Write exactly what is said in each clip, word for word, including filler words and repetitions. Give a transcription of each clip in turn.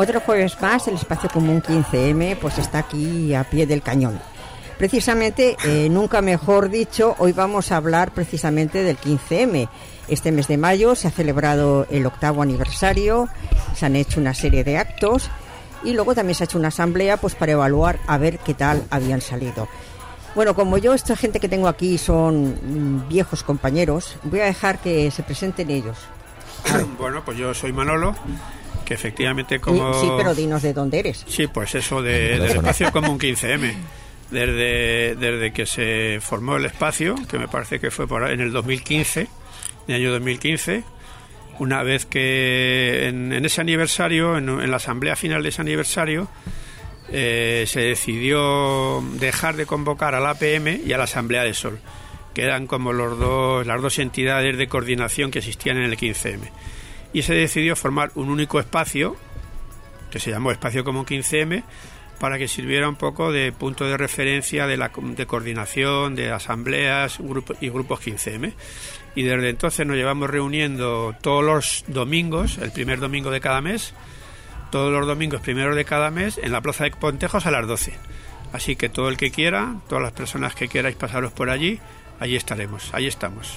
otro jueves más el Espacio Común quince eme pues está aquí a pie del cañón. Precisamente, eh, nunca mejor dicho, hoy vamos a hablar precisamente del quince eme. Este mes de mayo se ha celebrado el octavo aniversario, se han hecho una serie de actos y luego también se ha hecho una asamblea pues para evaluar a ver qué tal habían salido. Bueno, como yo, esta gente que tengo aquí son viejos compañeros, voy a dejar que se presenten ellos. Bueno, pues yo soy Manolo, que efectivamente como... Sí, pero dinos de dónde eres. Sí, pues eso, de, del Espacio Común quince eme. Desde, desde que se formó el espacio, que me parece que fue por en el dos mil quince, en el año dos mil quince, una vez que en, en ese aniversario, en, en la asamblea final de ese aniversario, eh, se decidió dejar de convocar a la A P M y a la Asamblea de Sol, que eran como los dos, las dos entidades de coordinación que existían en el quince eme. Y se decidió formar un único espacio, que se llamó Espacio Común quince eme, para que sirviera un poco de punto de referencia de, la, de coordinación, de asambleas grupo, y grupos quince eme. Y desde entonces nos llevamos reuniendo todos los domingos, el primer domingo de cada mes, todos los domingos primeros de cada mes, en la Plaza de Pontejos a las doce. Así que todo el que quiera, todas las personas que queráis pasaros por allí, allí estaremos, allí estamos.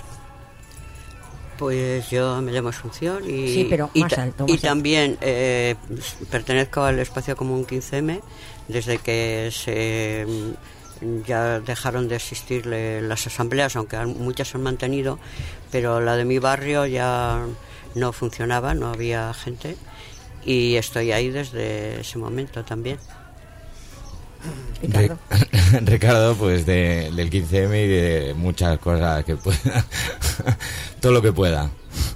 Pues yo me llamo Asunción y, sí, pero y, más alto, más y alto. también eh, pertenezco al Espacio Común quince eme desde que se ya dejaron de existir las asambleas, aunque muchas se han mantenido, pero la de mi barrio ya no funcionaba, no había gente, y estoy ahí desde ese momento también. Ricardo, Ricardo pues de, del quince eme y de muchas cosas que pueda, todo lo que pueda.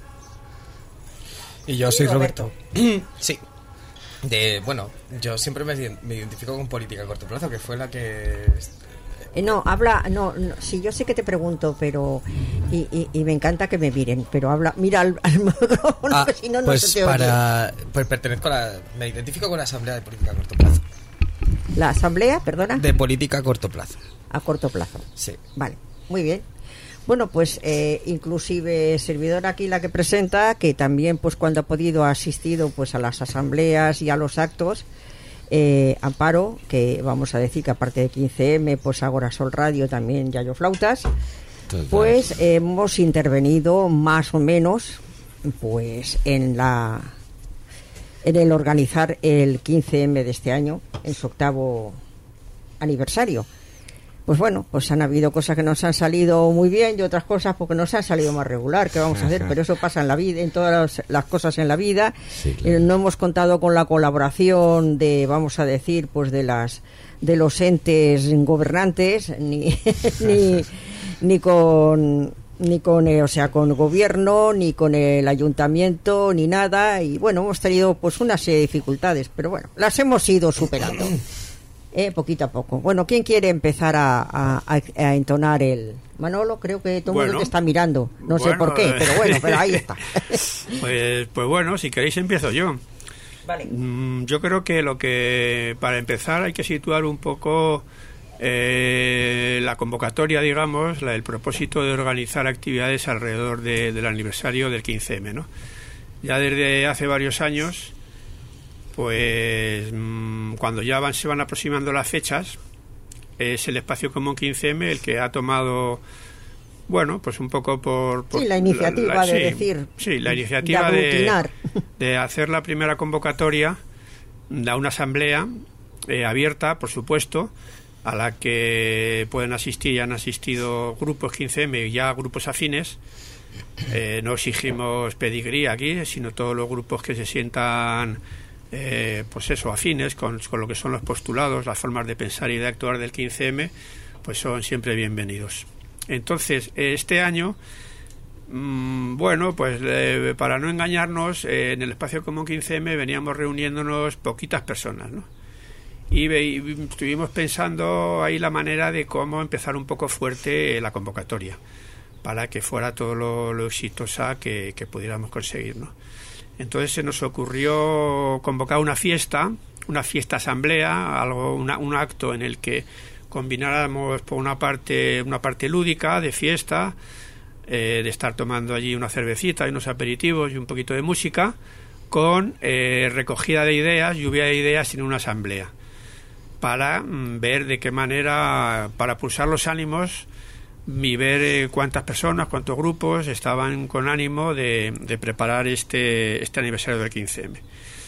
Y yo soy Roberto. Sí. De, bueno, yo siempre me, me identifico con política a corto plazo, que fue la que... Eh, no, habla, no, no, sí, yo sé que te pregunto, pero y, y, y me encanta que me miren, pero habla, mira al, al micrófono, ah, si no, no pues se te para, oye. Pues pertenezco a la, me identifico con la Asamblea de Política a Corto Plazo. ¿La Asamblea, perdona? De Política a Corto Plazo. A corto plazo. Sí. Vale, muy bien. Bueno, pues eh, inclusive servidor aquí la que presenta, que también pues cuando ha podido ha asistido pues a las asambleas y a los actos, eh, Amparo, que vamos a decir que aparte de quince eme, pues Agora Sol Radio también Yayo Flautas, total. Pues eh, hemos intervenido más o menos pues en la en el organizar el quince eme de este año, en su octavo aniversario. Pues bueno, pues han habido cosas que nos han salido muy bien y otras cosas porque nos han salido más regular, ¿qué vamos a hacer? Pero eso pasa en la vida, en todas las cosas en la vida. Sí, claro. eh, no hemos contado con la colaboración de, vamos a decir, pues de las de los entes gobernantes, ni ni, ni con ni con eh, o sea, con gobierno, ni con el ayuntamiento, ni nada, y bueno, hemos tenido pues una serie de dificultades, pero bueno, las hemos ido superando. Eh, poquito a poco. Bueno, ¿quién quiere empezar a, a, a entonar el... Manolo, creo que todo el bueno, mundo te está mirando. No bueno, sé por qué, pero bueno, pero ahí está. Pues, pues bueno, si queréis empiezo yo. Vale. Mm, yo creo que lo que... Para empezar hay que situar un poco eh, la convocatoria, digamos, la, el propósito de organizar actividades alrededor de, del aniversario del quince eme, ¿no? Ya desde hace varios años... Pues mmm, cuando ya van, se van aproximando las fechas, es el Espacio Común quince eme el que ha tomado, bueno, pues un poco por... por sí, la iniciativa la, la, de sí, decir... Sí, la iniciativa de, de, de hacer la primera convocatoria a una asamblea eh, abierta, por supuesto, a la que pueden asistir y han asistido grupos quince eme y ya grupos afines. Eh, no exigimos pedigrí aquí, sino todos los grupos que se sientan... Eh, pues eso, afines con, con lo que son los postulados, las formas de pensar y de actuar del quince eme, pues son siempre bienvenidos. Entonces, este año, mmm, bueno, pues eh, para no engañarnos, eh, en el Espacio Común quince eme veníamos reuniéndonos poquitas personas, ¿no? Y, y estuvimos pensando ahí la manera de cómo empezar un poco fuerte la convocatoria, para que fuera todo lo, lo exitosa que, que pudiéramos conseguir, ¿no? Entonces se nos ocurrió convocar una fiesta, una fiesta asamblea, algo, una, un acto en el que combináramos por una parte, una parte lúdica de fiesta, eh, de estar tomando allí una cervecita y unos aperitivos y un poquito de música, con eh, recogida de ideas, lluvia de ideas en una asamblea, para mm, ver de qué manera, para pulsar los ánimos y ver eh, cuántas personas, cuántos grupos estaban con ánimo de, de preparar este, este aniversario del quince eme.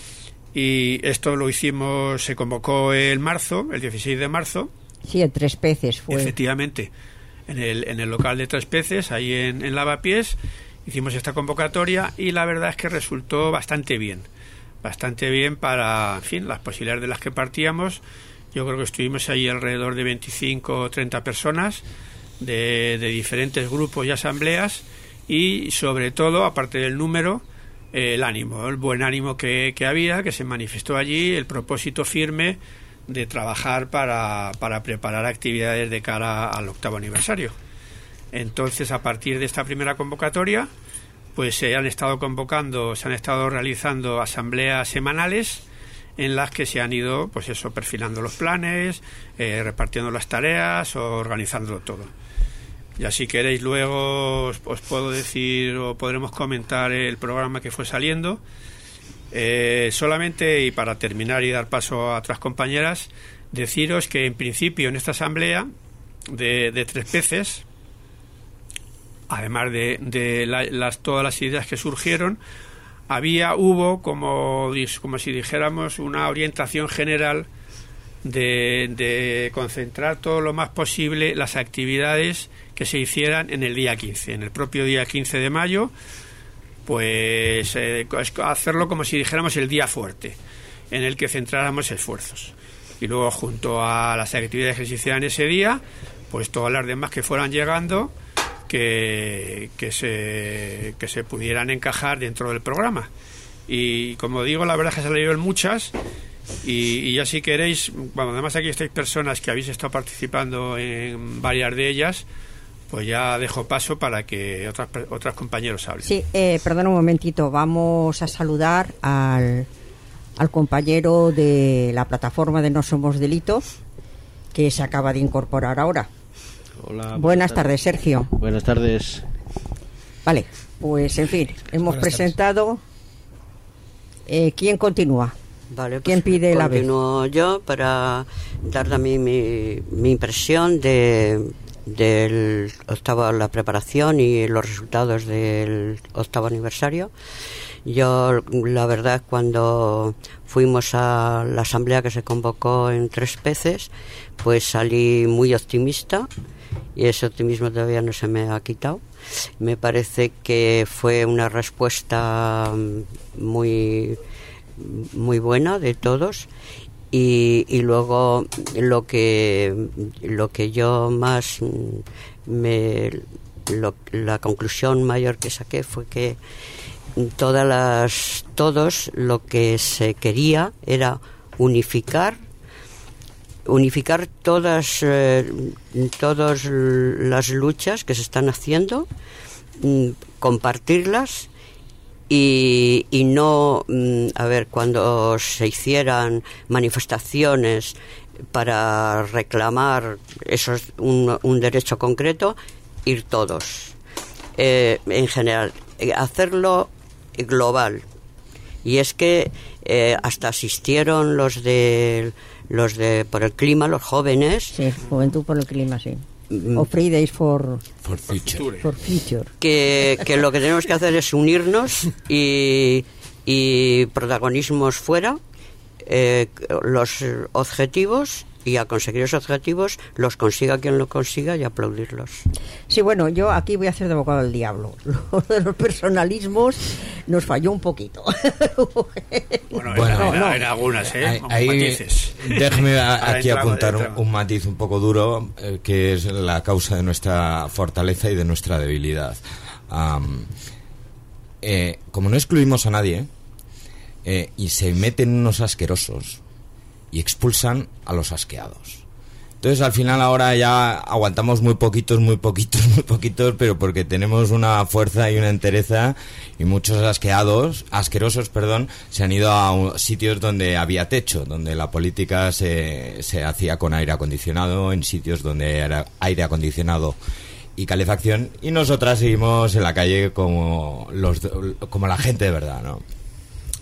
Y esto lo hicimos, se convocó en marzo, el dieciséis de marzo. Sí, en Tres Peces fue. Efectivamente, en el, en el local de Tres Peces, ahí en, en Lavapiés, hicimos esta convocatoria y la verdad es que resultó bastante bien. Bastante bien para, en fin, las posibilidades de las que partíamos. Yo creo que estuvimos ahí alrededor de veinticinco o treinta personas de, de diferentes grupos y asambleas, y sobre todo, aparte del número, eh, el ánimo, el buen ánimo que, que había, que se manifestó allí, el propósito firme de trabajar para, para preparar actividades de cara al octavo aniversario. Entonces, a partir de esta primera convocatoria, pues se han estado convocando, se han estado realizando asambleas semanales en las que se han ido, pues eso, perfilando los planes, eh, repartiendo las tareas, o organizándolo todo. Ya si queréis luego os, os puedo decir o podremos comentar el programa que fue saliendo. Eh, solamente, y para terminar y dar paso a otras compañeras, deciros que en principio en esta asamblea de, de Tres Peces, además de, de la, las, todas las ideas que surgieron, había, hubo como, como si dijéramos una orientación general de, de concentrar todo lo más posible las actividades que se hicieran en el día quince, en el propio día quince de mayo, pues eh, hacerlo como si dijéramos el día fuerte, en el que centráramos esfuerzos. Y luego, junto a las actividades que se hicieran ese día, pues todas las demás que fueran llegando, que, que, se, que se pudieran encajar dentro del programa. Y como digo, la verdad es que salieron muchas, y, y ya si queréis, bueno, además aquí estáis personas que habéis estado participando en varias de ellas, pues ya dejo paso para que otras otros compañeros hablen. Sí, eh, perdón un momentito, vamos a saludar al, al compañero de la plataforma de No Somos Delitos, que se acaba de incorporar ahora. Hola. Buenas, buenas tardes, tardes, Sergio. Buenas tardes. Vale, pues en fin, hemos Buenas presentado. Eh, ¿Quién continúa? Vale, pues ¿Quién pide la vez? Continúo yo para dar también mi, mi impresión de del octavo, la preparación y los resultados del octavo aniversario. Yo, la verdad, cuando fuimos a la asamblea que se convocó en Tres Peces, pues salí muy optimista, y ese optimismo todavía no se me ha quitado. Me parece que fue una respuesta muy muy buena de todos. Y, y luego lo que lo que yo más me lo, la conclusión mayor que saqué fue que todas las todos lo que se quería era unificar unificar todas eh, todas las luchas que se están haciendo, compartirlas. Y, y no, a ver, cuando se hicieran manifestaciones para reclamar eso es un, un derecho concreto, ir todos. Eh, en general, hacerlo global. Y es que eh, hasta asistieron los de los de por el clima, los jóvenes. Sí, Juventud por el Clima, sí. O Fridays for, for Future. For future. Que, que lo que tenemos que hacer es unirnos y, y protagonismos fuera, eh, los objetivos, y a conseguir esos objetivos los consiga quien lo consiga, y aplaudirlos. Sí, bueno, yo aquí voy a hacer de abogado del diablo. Lo de los personalismos nos falló un poquito. Bueno, Bueno, en, no, en algunas, ¿eh? Ahí, Con ahí matices. déjeme a- Ahora aquí entramos, apuntar un, entramos. un matiz un poco duro, eh, que es la causa de nuestra fortaleza y de nuestra debilidad. Am, eh, como no excluimos a nadie, eh, y se meten unos asquerosos y expulsan a los asqueados. Entonces, al final, ahora ya aguantamos muy poquitos, muy poquitos, muy poquitos, pero porque tenemos una fuerza y una entereza, y muchos asqueados, asquerosos, perdón, se han ido a un- sitios donde había techo, donde la política se, se hacía con aire acondicionado, en sitios donde era aire acondicionado y calefacción, y nosotras seguimos en la calle como los como la gente de verdad, ¿no?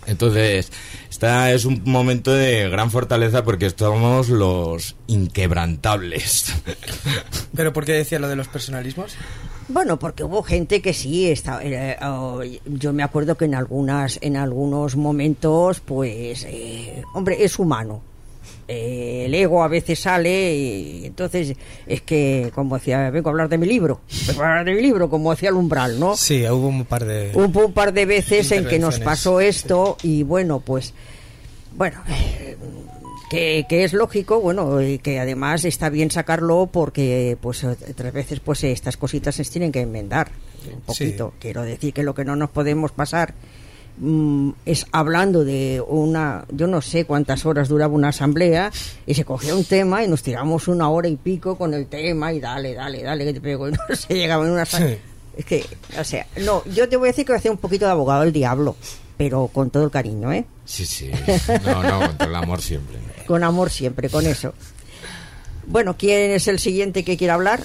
Entonces, esta es un momento de gran fortaleza porque estamos los inquebrantables. ¿Pero por qué decía lo de los personalismos? Bueno, porque hubo gente que sí, está, eh, oh, yo me acuerdo que en algunas, en algunos momentos, pues, eh, hombre, es humano. Eh, el ego a veces sale y entonces es que, como decía, vengo a hablar de mi libro, vengo a hablar de mi libro, como decía el umbral, ¿no? Sí, hubo un par de... Hubo un par de veces en que nos pasó esto y bueno, pues, bueno... Eh, Que, que es lógico, bueno, y que además está bien sacarlo porque pues otras veces pues estas cositas se tienen que enmendar un poquito. Sí. Quiero decir que lo que no nos podemos pasar mmm, es hablando de una, yo no sé cuántas horas duraba una asamblea y se cogía un tema y nos tiramos una hora y pico con el tema y dale, dale, dale, que te pego y no se llegaba en una asamblea. Sí. Es que, o sea, no, yo te voy a decir que voy a hacer un poquito de abogado del diablo, pero con todo el cariño, ¿eh? Sí, sí. No, no, con todo el amor siempre. Con amor siempre, con eso. Bueno, ¿quién es el siguiente que quiere hablar?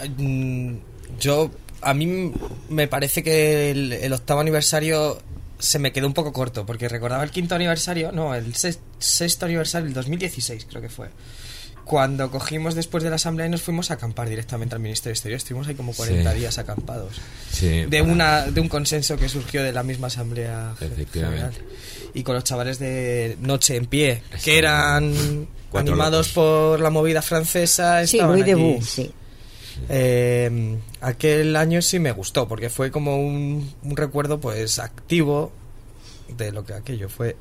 Yo, a mí me parece que el, el octavo aniversario se me quedó un poco corto, porque recordaba el quinto aniversario, no, el sexto aniversario, el dos mil dieciséis creo que fue. Cuando cogimos después de la asamblea y nos fuimos a acampar directamente al Ministerio de Exteriores, estuvimos ahí como cuarenta sí. días acampados. Sí, de para... una de un consenso que surgió de la misma asamblea general. Y con los chavales de Noche en Pie, Eso, que eran animados locos. Por la movida francesa. Sí, muy debut, sí. Eh, aquel año sí me gustó, porque fue como un, un recuerdo pues activo de lo que aquello fue.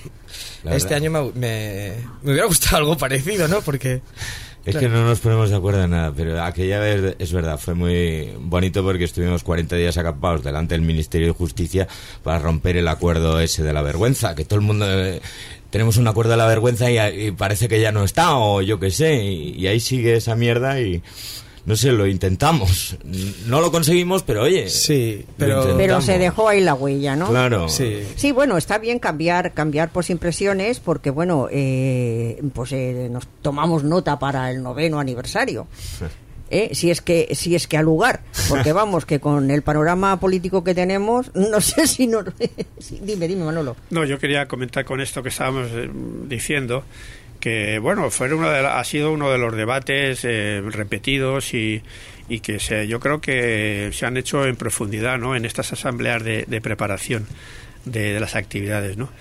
Este año me, me, me hubiera gustado algo parecido, ¿no? Porque... Es claro. que no nos ponemos de acuerdo en nada, pero aquella vez es verdad, fue muy bonito porque estuvimos cuarenta días acampados delante del Ministerio de Justicia para romper el acuerdo ese de la vergüenza, que todo el mundo... Eh, tenemos un acuerdo de la vergüenza y, y parece que ya no está, o yo qué sé, y, y ahí sigue esa mierda y... No sé, lo intentamos. No lo conseguimos, pero oye. Sí, pero, pero se dejó ahí la huella, ¿no? Claro. Sí, sí bueno, está bien cambiar cambiar pues impresiones porque, bueno, eh, pues eh, nos tomamos nota para el noveno aniversario. ¿Eh? Si es que si es que al lugar, porque vamos, que con el panorama político que tenemos, no sé si no... sí, dime, dime, Manolo. No, yo quería comentar con esto que estábamos eh, diciendo... que bueno, fue uno de la, ha sido uno de los debates eh, repetidos y, y que se, yo creo que se han hecho en profundidad, ¿no? En estas asambleas de, de preparación de, de las actividades, ¿no?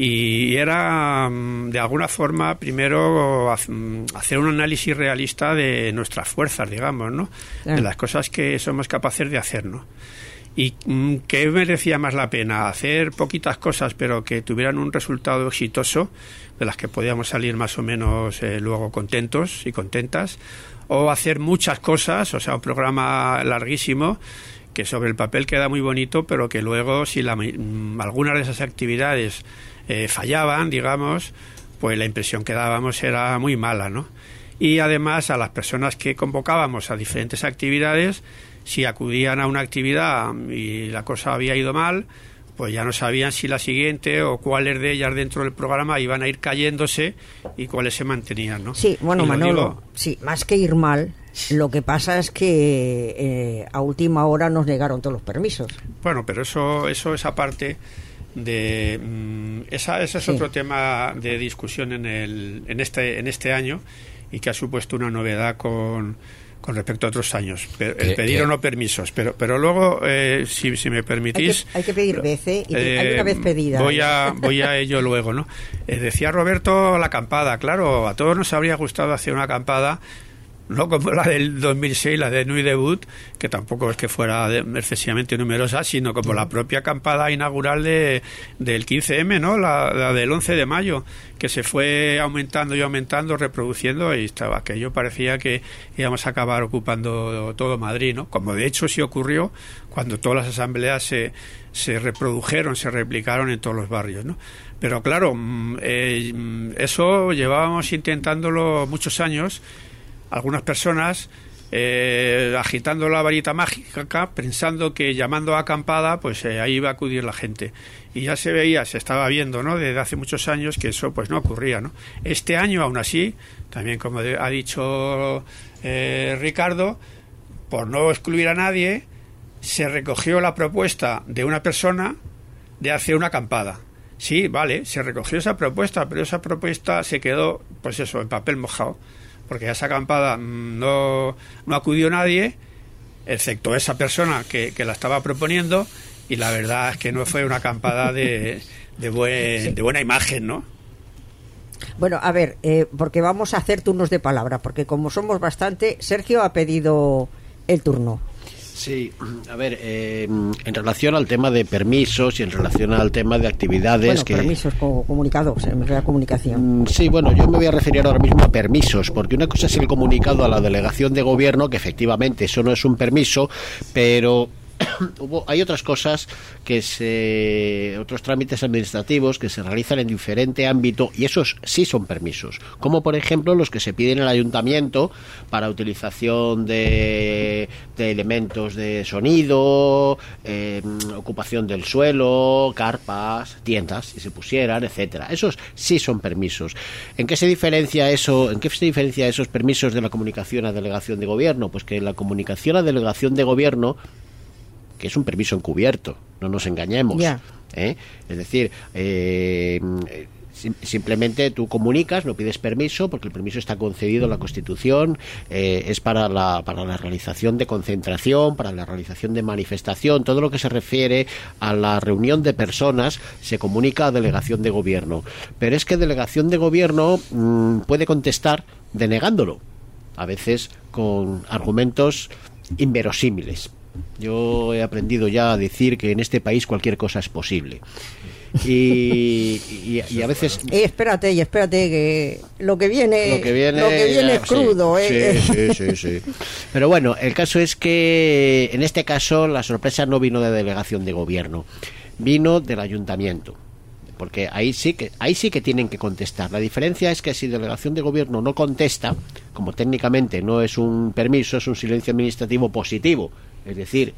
Y era de alguna forma primero hacer un análisis realista de nuestras fuerzas, digamos, ¿no? Sí. De las cosas que somos capaces de hacer, ¿no? ¿Y qué merecía más la pena? ¿Hacer poquitas cosas pero que tuvieran un resultado exitoso, de las que podíamos salir más o menos eh, luego contentos y contentas? ¿O hacer muchas cosas, o sea, un programa larguísimo, que sobre el papel queda muy bonito, pero que luego, si la, algunas de esas actividades eh, fallaban, digamos, pues la impresión que dábamos era muy mala, ¿no? Y además a las personas que convocábamos a diferentes actividades, si acudían a una actividad y la cosa había ido mal, pues ya no sabían si la siguiente o cuáles de ellas dentro del programa iban a ir cayéndose y cuáles se mantenían, ¿no? Sí, bueno, Manolo, digo... sí, más que ir mal, lo que pasa es que eh, a última hora nos negaron todos los permisos. Bueno, pero eso, eso es aparte de... Mmm, esa, ese es sí. otro tema de discusión en, el, en, este, en este año y que ha supuesto una novedad con... con respecto a otros años, el pedir o no permisos, pero pero luego, eh, si, si me permitís... Hay que, hay que pedir veces, y eh, hay una vez pedida. Voy a, voy a ello luego, ¿no? Eh, decía Roberto la acampada, claro, a todos nos habría gustado hacer una acampada, no como la del dos mil seis, la de Nuit Debut, que tampoco es que fuera de, excesivamente numerosa, sino como la propia acampada inaugural de del quince eme, ¿no? La, la del once de mayo, que se fue aumentando y aumentando, reproduciendo, y estaba aquello parecía que íbamos a acabar ocupando todo Madrid, ¿no? Como de hecho sí ocurrió cuando todas las asambleas se, se reprodujeron, se replicaron en todos los barrios, ¿no? Pero claro, eh, eso llevábamos intentándolo muchos años, algunas personas eh, agitando la varita mágica, pensando que llamando a acampada pues eh, ahí iba a acudir la gente, y ya se veía, se estaba viendo, ¿no?, desde hace muchos años que eso pues no ocurría, ¿no? Este año aún así, también como de, ha dicho eh, Ricardo, por no excluir a nadie, se recogió la propuesta de una persona de hacer una acampada. Sí, vale, se recogió esa propuesta, pero esa propuesta se quedó, pues eso, en papel mojado, porque a esa acampada no, no acudió nadie, excepto esa persona que, que la estaba proponiendo, y la verdad es que no fue una acampada de, de, buen, de buena imagen, ¿no? Bueno, a ver, eh, porque vamos a hacer turnos de palabra, porque como somos bastante, Sergio ha pedido el turno. Sí, a ver, eh, en relación al tema de permisos y en relación al tema de actividades bueno, que... permisos co- comunicados, en la comunicación. Sí, bueno, yo me voy a referir ahora mismo a permisos, porque una cosa es el comunicado a la delegación de gobierno, que efectivamente eso no es un permiso, pero... Hubo, hay otras cosas que se, otros trámites administrativos que se realizan en diferente ámbito y esos sí son permisos, como por ejemplo los que se piden al ayuntamiento para utilización de, de elementos de sonido, eh, ocupación del suelo, carpas, tiendas, si se pusieran, etcétera. Esos sí son permisos. ¿En qué se diferencia eso? ¿En qué se diferencia esos permisos de la comunicación a delegación de gobierno? Pues que la comunicación a delegación de gobierno, que es un permiso encubierto, no nos engañemos, yeah. ¿eh? Es decir, eh, sim- simplemente tú comunicas, no pides permiso, porque el permiso está concedido en la Constitución, eh, es para la, para la realización de concentración, para la realización de manifestación, todo lo que se refiere a la reunión de personas se comunica a delegación de gobierno, pero es que delegación de gobierno mmm, puede contestar denegándolo, a veces con argumentos inverosímiles. Yo he aprendido ya a decir que en este país cualquier cosa es posible. Y, y, y a veces... Eh, espérate, y espérate, que lo que viene, lo que viene, lo que viene es crudo. Sí, ¿eh? sí, sí, sí, sí. Pero bueno, el caso es que en este caso la sorpresa no vino de delegación de gobierno, vino del ayuntamiento. Porque ahí sí que ahí sí que tienen que contestar. La diferencia es que si delegación de gobierno no contesta, como técnicamente no es un permiso, es un silencio administrativo positivo, es decir,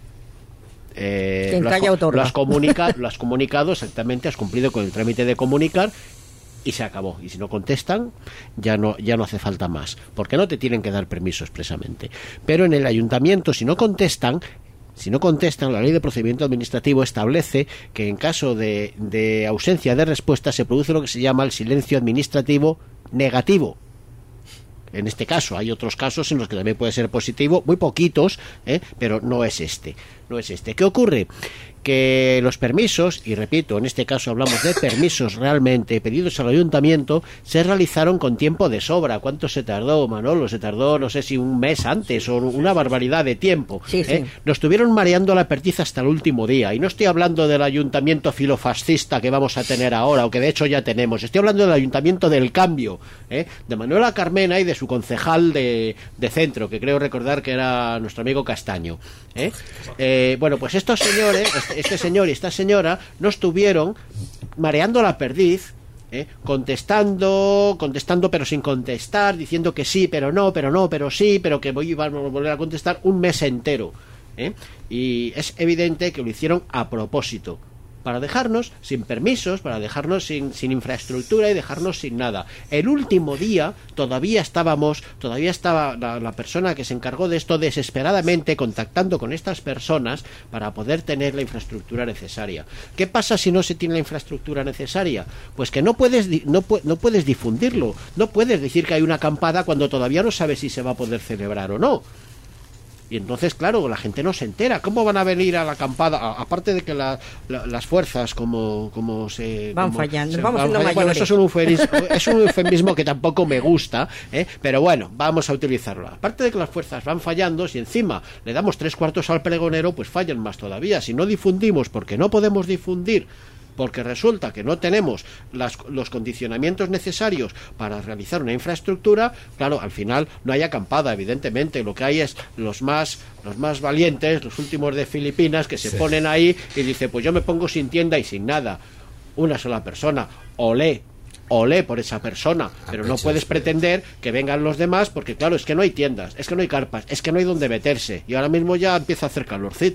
eh, Quien lo, has, calla otorga. lo, has comunica, lo has comunicado exactamente, has cumplido con el trámite de comunicar y se acabó. Y si no contestan, ya no ya no hace falta más, porque no te tienen que dar permiso expresamente. Pero en el ayuntamiento, si no contestan, Si no contestan, la ley de procedimiento administrativo establece que en caso de, de ausencia de respuesta se produce lo que se llama el silencio administrativo negativo. En este caso, hay otros casos en los que también puede ser positivo, muy poquitos, ¿eh? Pero no es este. No es este. ¿Qué ocurre? Que los permisos, y repito, en este caso hablamos de permisos realmente pedidos al ayuntamiento, se realizaron con tiempo de sobra. ¿Cuánto se tardó, Manolo? Se tardó, no sé si un mes antes o una barbaridad de tiempo. Sí, ¿eh? sí. Nos estuvieron mareando la perdiz hasta el último día. Y no estoy hablando del ayuntamiento filofascista que vamos a tener ahora, o que de hecho ya tenemos. Estoy hablando del ayuntamiento del cambio, ¿eh? De Manuela Carmena y de su concejal de, de centro, que creo recordar que era nuestro amigo Castaño, ¿eh? Eh, bueno, pues estos señores, este, este señor y esta señora, no estuvieron mareando la perdiz, ¿eh? contestando, contestando pero sin contestar, diciendo que sí, pero no, pero no, pero sí, pero que voy a volver a contestar un mes entero, ¿eh? Y es evidente que lo hicieron a propósito, para dejarnos sin permisos, para dejarnos sin, sin infraestructura y dejarnos sin nada. El último día todavía estábamos, todavía estaba la, la persona que se encargó de esto desesperadamente contactando con estas personas para poder tener la infraestructura necesaria. ¿Qué pasa si no se tiene la infraestructura necesaria? Pues que no puedes, no, no puedes difundirlo, no puedes decir que hay una acampada cuando todavía no sabes si se va a poder celebrar o no. Y entonces, claro, la gente no se entera. ¿Cómo van a venir a la acampada? A, aparte de que la, la, las fuerzas, como, como se... Van como fallando, se, vamos van siendo fallando. Bueno, mayores. eso es un eufemismo, es un eufemismo que tampoco me gusta, ¿eh? Pero bueno, vamos a utilizarlo. Aparte de que las fuerzas van fallando, si encima le damos tres cuartos al pregonero, pues fallan más todavía. Si no difundimos, porque no podemos difundir, porque resulta que no tenemos las, los condicionamientos necesarios para realizar una infraestructura, claro, al final no hay acampada, evidentemente. Lo que hay es los más los más valientes, los últimos de Filipinas, que se sí. ponen ahí y dice, pues yo me pongo sin tienda y sin nada. Una sola persona, olé, olé por esa persona, pero no puedes pretender que vengan los demás, porque claro, es que no hay tiendas, es que no hay carpas, es que no hay donde meterse, y ahora mismo ya empieza a hacer calorcito,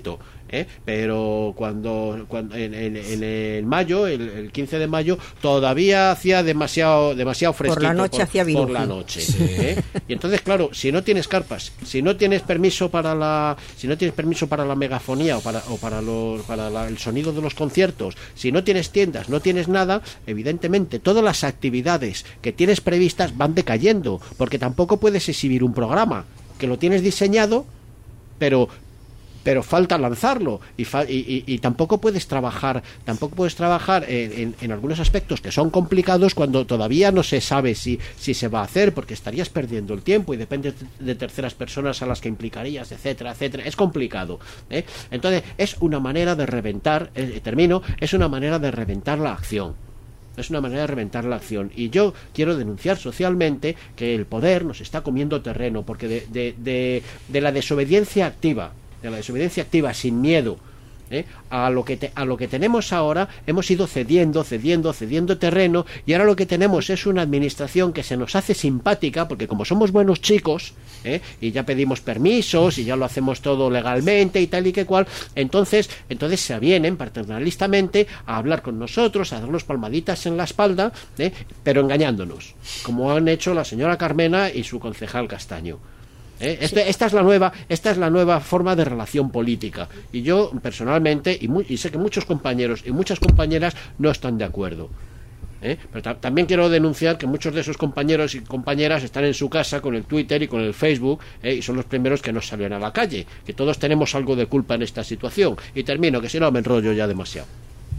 ¿eh? Pero cuando, cuando en, en, en el mayo, el, el quince de mayo, todavía hacía demasiado demasiado fresquito. Por la noche por, hacía por viruji. la noche. Sí. ¿eh? Y entonces, claro, si no tienes carpas, si no tienes permiso para la, si no tienes permiso para la megafonía o para o para los, para la, el sonido de los conciertos, si no tienes tiendas, no tienes nada, evidentemente todas las actividades que tienes previstas van decayendo, porque tampoco puedes exhibir un programa que lo tienes diseñado, pero pero falta lanzarlo y, fa y, y, y tampoco puedes trabajar tampoco puedes trabajar en, en, en algunos aspectos que son complicados cuando todavía no se sabe si, si se va a hacer, porque estarías perdiendo el tiempo y depende de terceras personas a las que implicarías, etcétera, etcétera. Es complicado, ¿eh? Entonces es una manera de reventar, eh, termino, es una manera de reventar la acción. Es una manera de reventar la acción. Y yo quiero denunciar socialmente que el poder nos está comiendo terreno, porque de, de, de, de la desobediencia activa, de la desobediencia activa sin miedo, ¿eh? a lo que te, a lo que tenemos ahora, hemos ido cediendo, cediendo, cediendo terreno, y ahora lo que tenemos es una administración que se nos hace simpática, porque como somos buenos chicos, ¿eh? y ya pedimos permisos y ya lo hacemos todo legalmente y tal y que cual, entonces entonces se avienen paternalistamente a hablar con nosotros, a darnos palmaditas en la espalda, ¿eh? pero engañándonos, como han hecho la señora Carmena y su concejal Castaño. ¿Eh? Este, sí. Esta es la nueva, esta es la nueva forma de relación política, y yo personalmente y, muy, y sé que muchos compañeros y muchas compañeras no están de acuerdo. ¿Eh? Pero ta también quiero denunciar que muchos de esos compañeros y compañeras están en su casa con el Twitter y con el Facebook, ¿eh? y son los primeros que no salen a la calle, que todos tenemos algo de culpa en esta situación. Y termino, que si no me enrollo ya demasiado.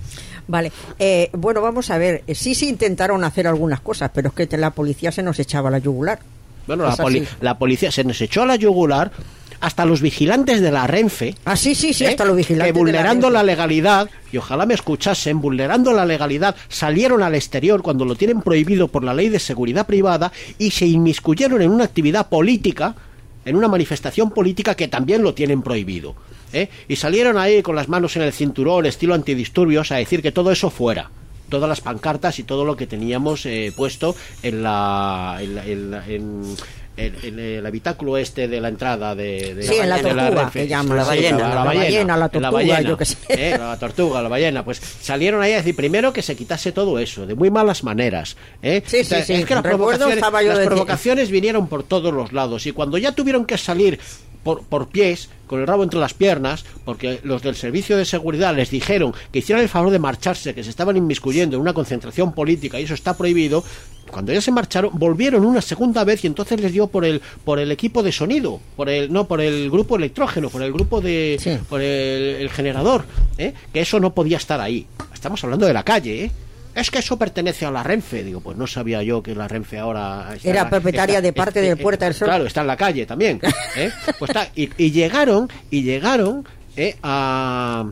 Vale, eh, bueno, vamos a ver, sí se intentaron hacer algunas cosas, pero es que la policía se nos echaba a la yugular. Bueno, la, poli la policía se nos echó a la yugular, hasta los vigilantes de la Renfe. Ah, sí, sí, sí, ¿eh? hasta los vigilantes. Que vulnerando de la, la legalidad, y ojalá me escuchasen, vulnerando la legalidad, salieron al exterior cuando lo tienen prohibido por la ley de seguridad privada y se inmiscuyeron en una actividad política, en una manifestación política que también lo tienen prohibido. ¿eh? Y salieron ahí con las manos en el cinturón, estilo antidisturbios, a decir que todo eso fuera. Todas las pancartas y todo lo que teníamos eh, puesto en la en, en, en, en, en el habitáculo este de la entrada de, de sí, la, en la tortuga, la que llaman, la ballena, sí, la, la, la ballena, ballena, la tortuga, la ballena, yo que sé. Eh, la tortuga, la ballena, pues salieron ahí a decir primero que se quitase todo eso, de muy malas maneras. ¿eh? Sí, sí, sí. Es que las Recuerdo, provocaciones, las de provocaciones vinieron por todos los lados, y cuando ya tuvieron que salir por, por pies, con el rabo entre las piernas, porque los del servicio de seguridad les dijeron que hicieran el favor de marcharse, que se estaban inmiscuyendo en una concentración política y eso está prohibido, cuando ya se marcharon, volvieron una segunda vez y entonces les dio por el por el equipo de sonido, por el no por el grupo electrógeno, por el grupo de sí. por el, el generador, ¿eh? que eso no podía estar ahí. Estamos hablando de la calle, ¿eh? Es que eso pertenece a la Renfe. Digo, pues no sabía yo que la Renfe ahora está era la, propietaria está, de parte es, del eh, Puerta del Sol. Claro, está en la calle también. ¿eh? Pues está, y, y llegaron y llegaron eh, a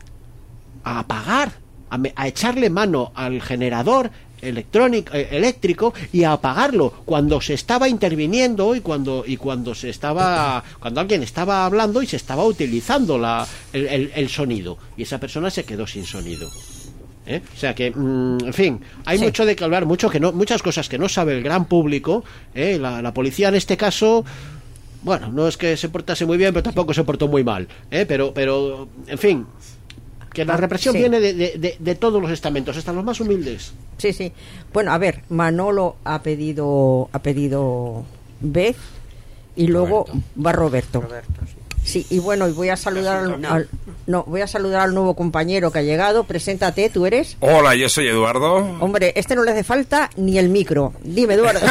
a apagar, a, a echarle mano al generador electrónico, eh, eléctrico y a apagarlo cuando se estaba interviniendo y cuando y cuando se estaba cuando alguien estaba hablando y se estaba utilizando la el, el, el sonido, y esa persona se quedó sin sonido. ¿Eh? O sea que, mmm, en fin, hay sí. mucho de que hablar, mucho que no, muchas cosas que no sabe el gran público. ¿eh? La, la policía en este caso, bueno, no es que se portase muy bien, pero tampoco se portó muy mal. ¿eh? Pero, pero, en fin, que la represión sí. viene de, de, de, de todos los estamentos, hasta los más humildes. Sí, sí. Bueno, a ver, Manolo ha pedido, ha pedido Beth y luego Roberto. va Roberto. Roberto sí. Sí, y bueno, y voy a saludar al, al no, voy a saludar al nuevo compañero que ha llegado. Preséntate, ¿tú eres? Hola, yo soy Eduardo. Hombre, este no le hace falta ni el micro. Dime, Eduardo.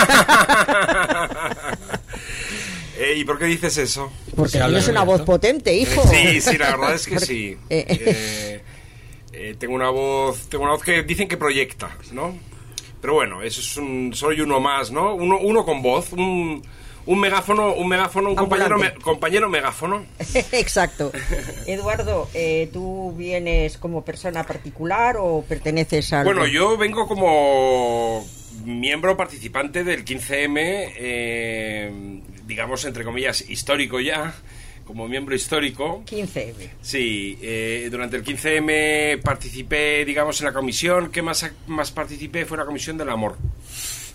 eh, ¿Y por qué dices eso? Porque tienes una voz potente, hijo. Sí, sí, la verdad es que sí. Eh, eh, tengo una voz, tengo una voz que dicen que proyecta, ¿no? Pero bueno, eso es un, soy uno más, ¿no? Uno, uno con voz, un Un megáfono, un megáfono, un compañero, me, compañero megáfono. Exacto. Eduardo, eh, ¿tú vienes como persona particular o perteneces al...? Bueno, yo vengo como miembro participante del quince eme, eh, digamos, entre comillas, histórico ya, como miembro histórico. quince eme. Sí, eh, durante el quince eme participé, digamos, en la comisión. ¿Qué más, más participé? Fue la comisión del amor.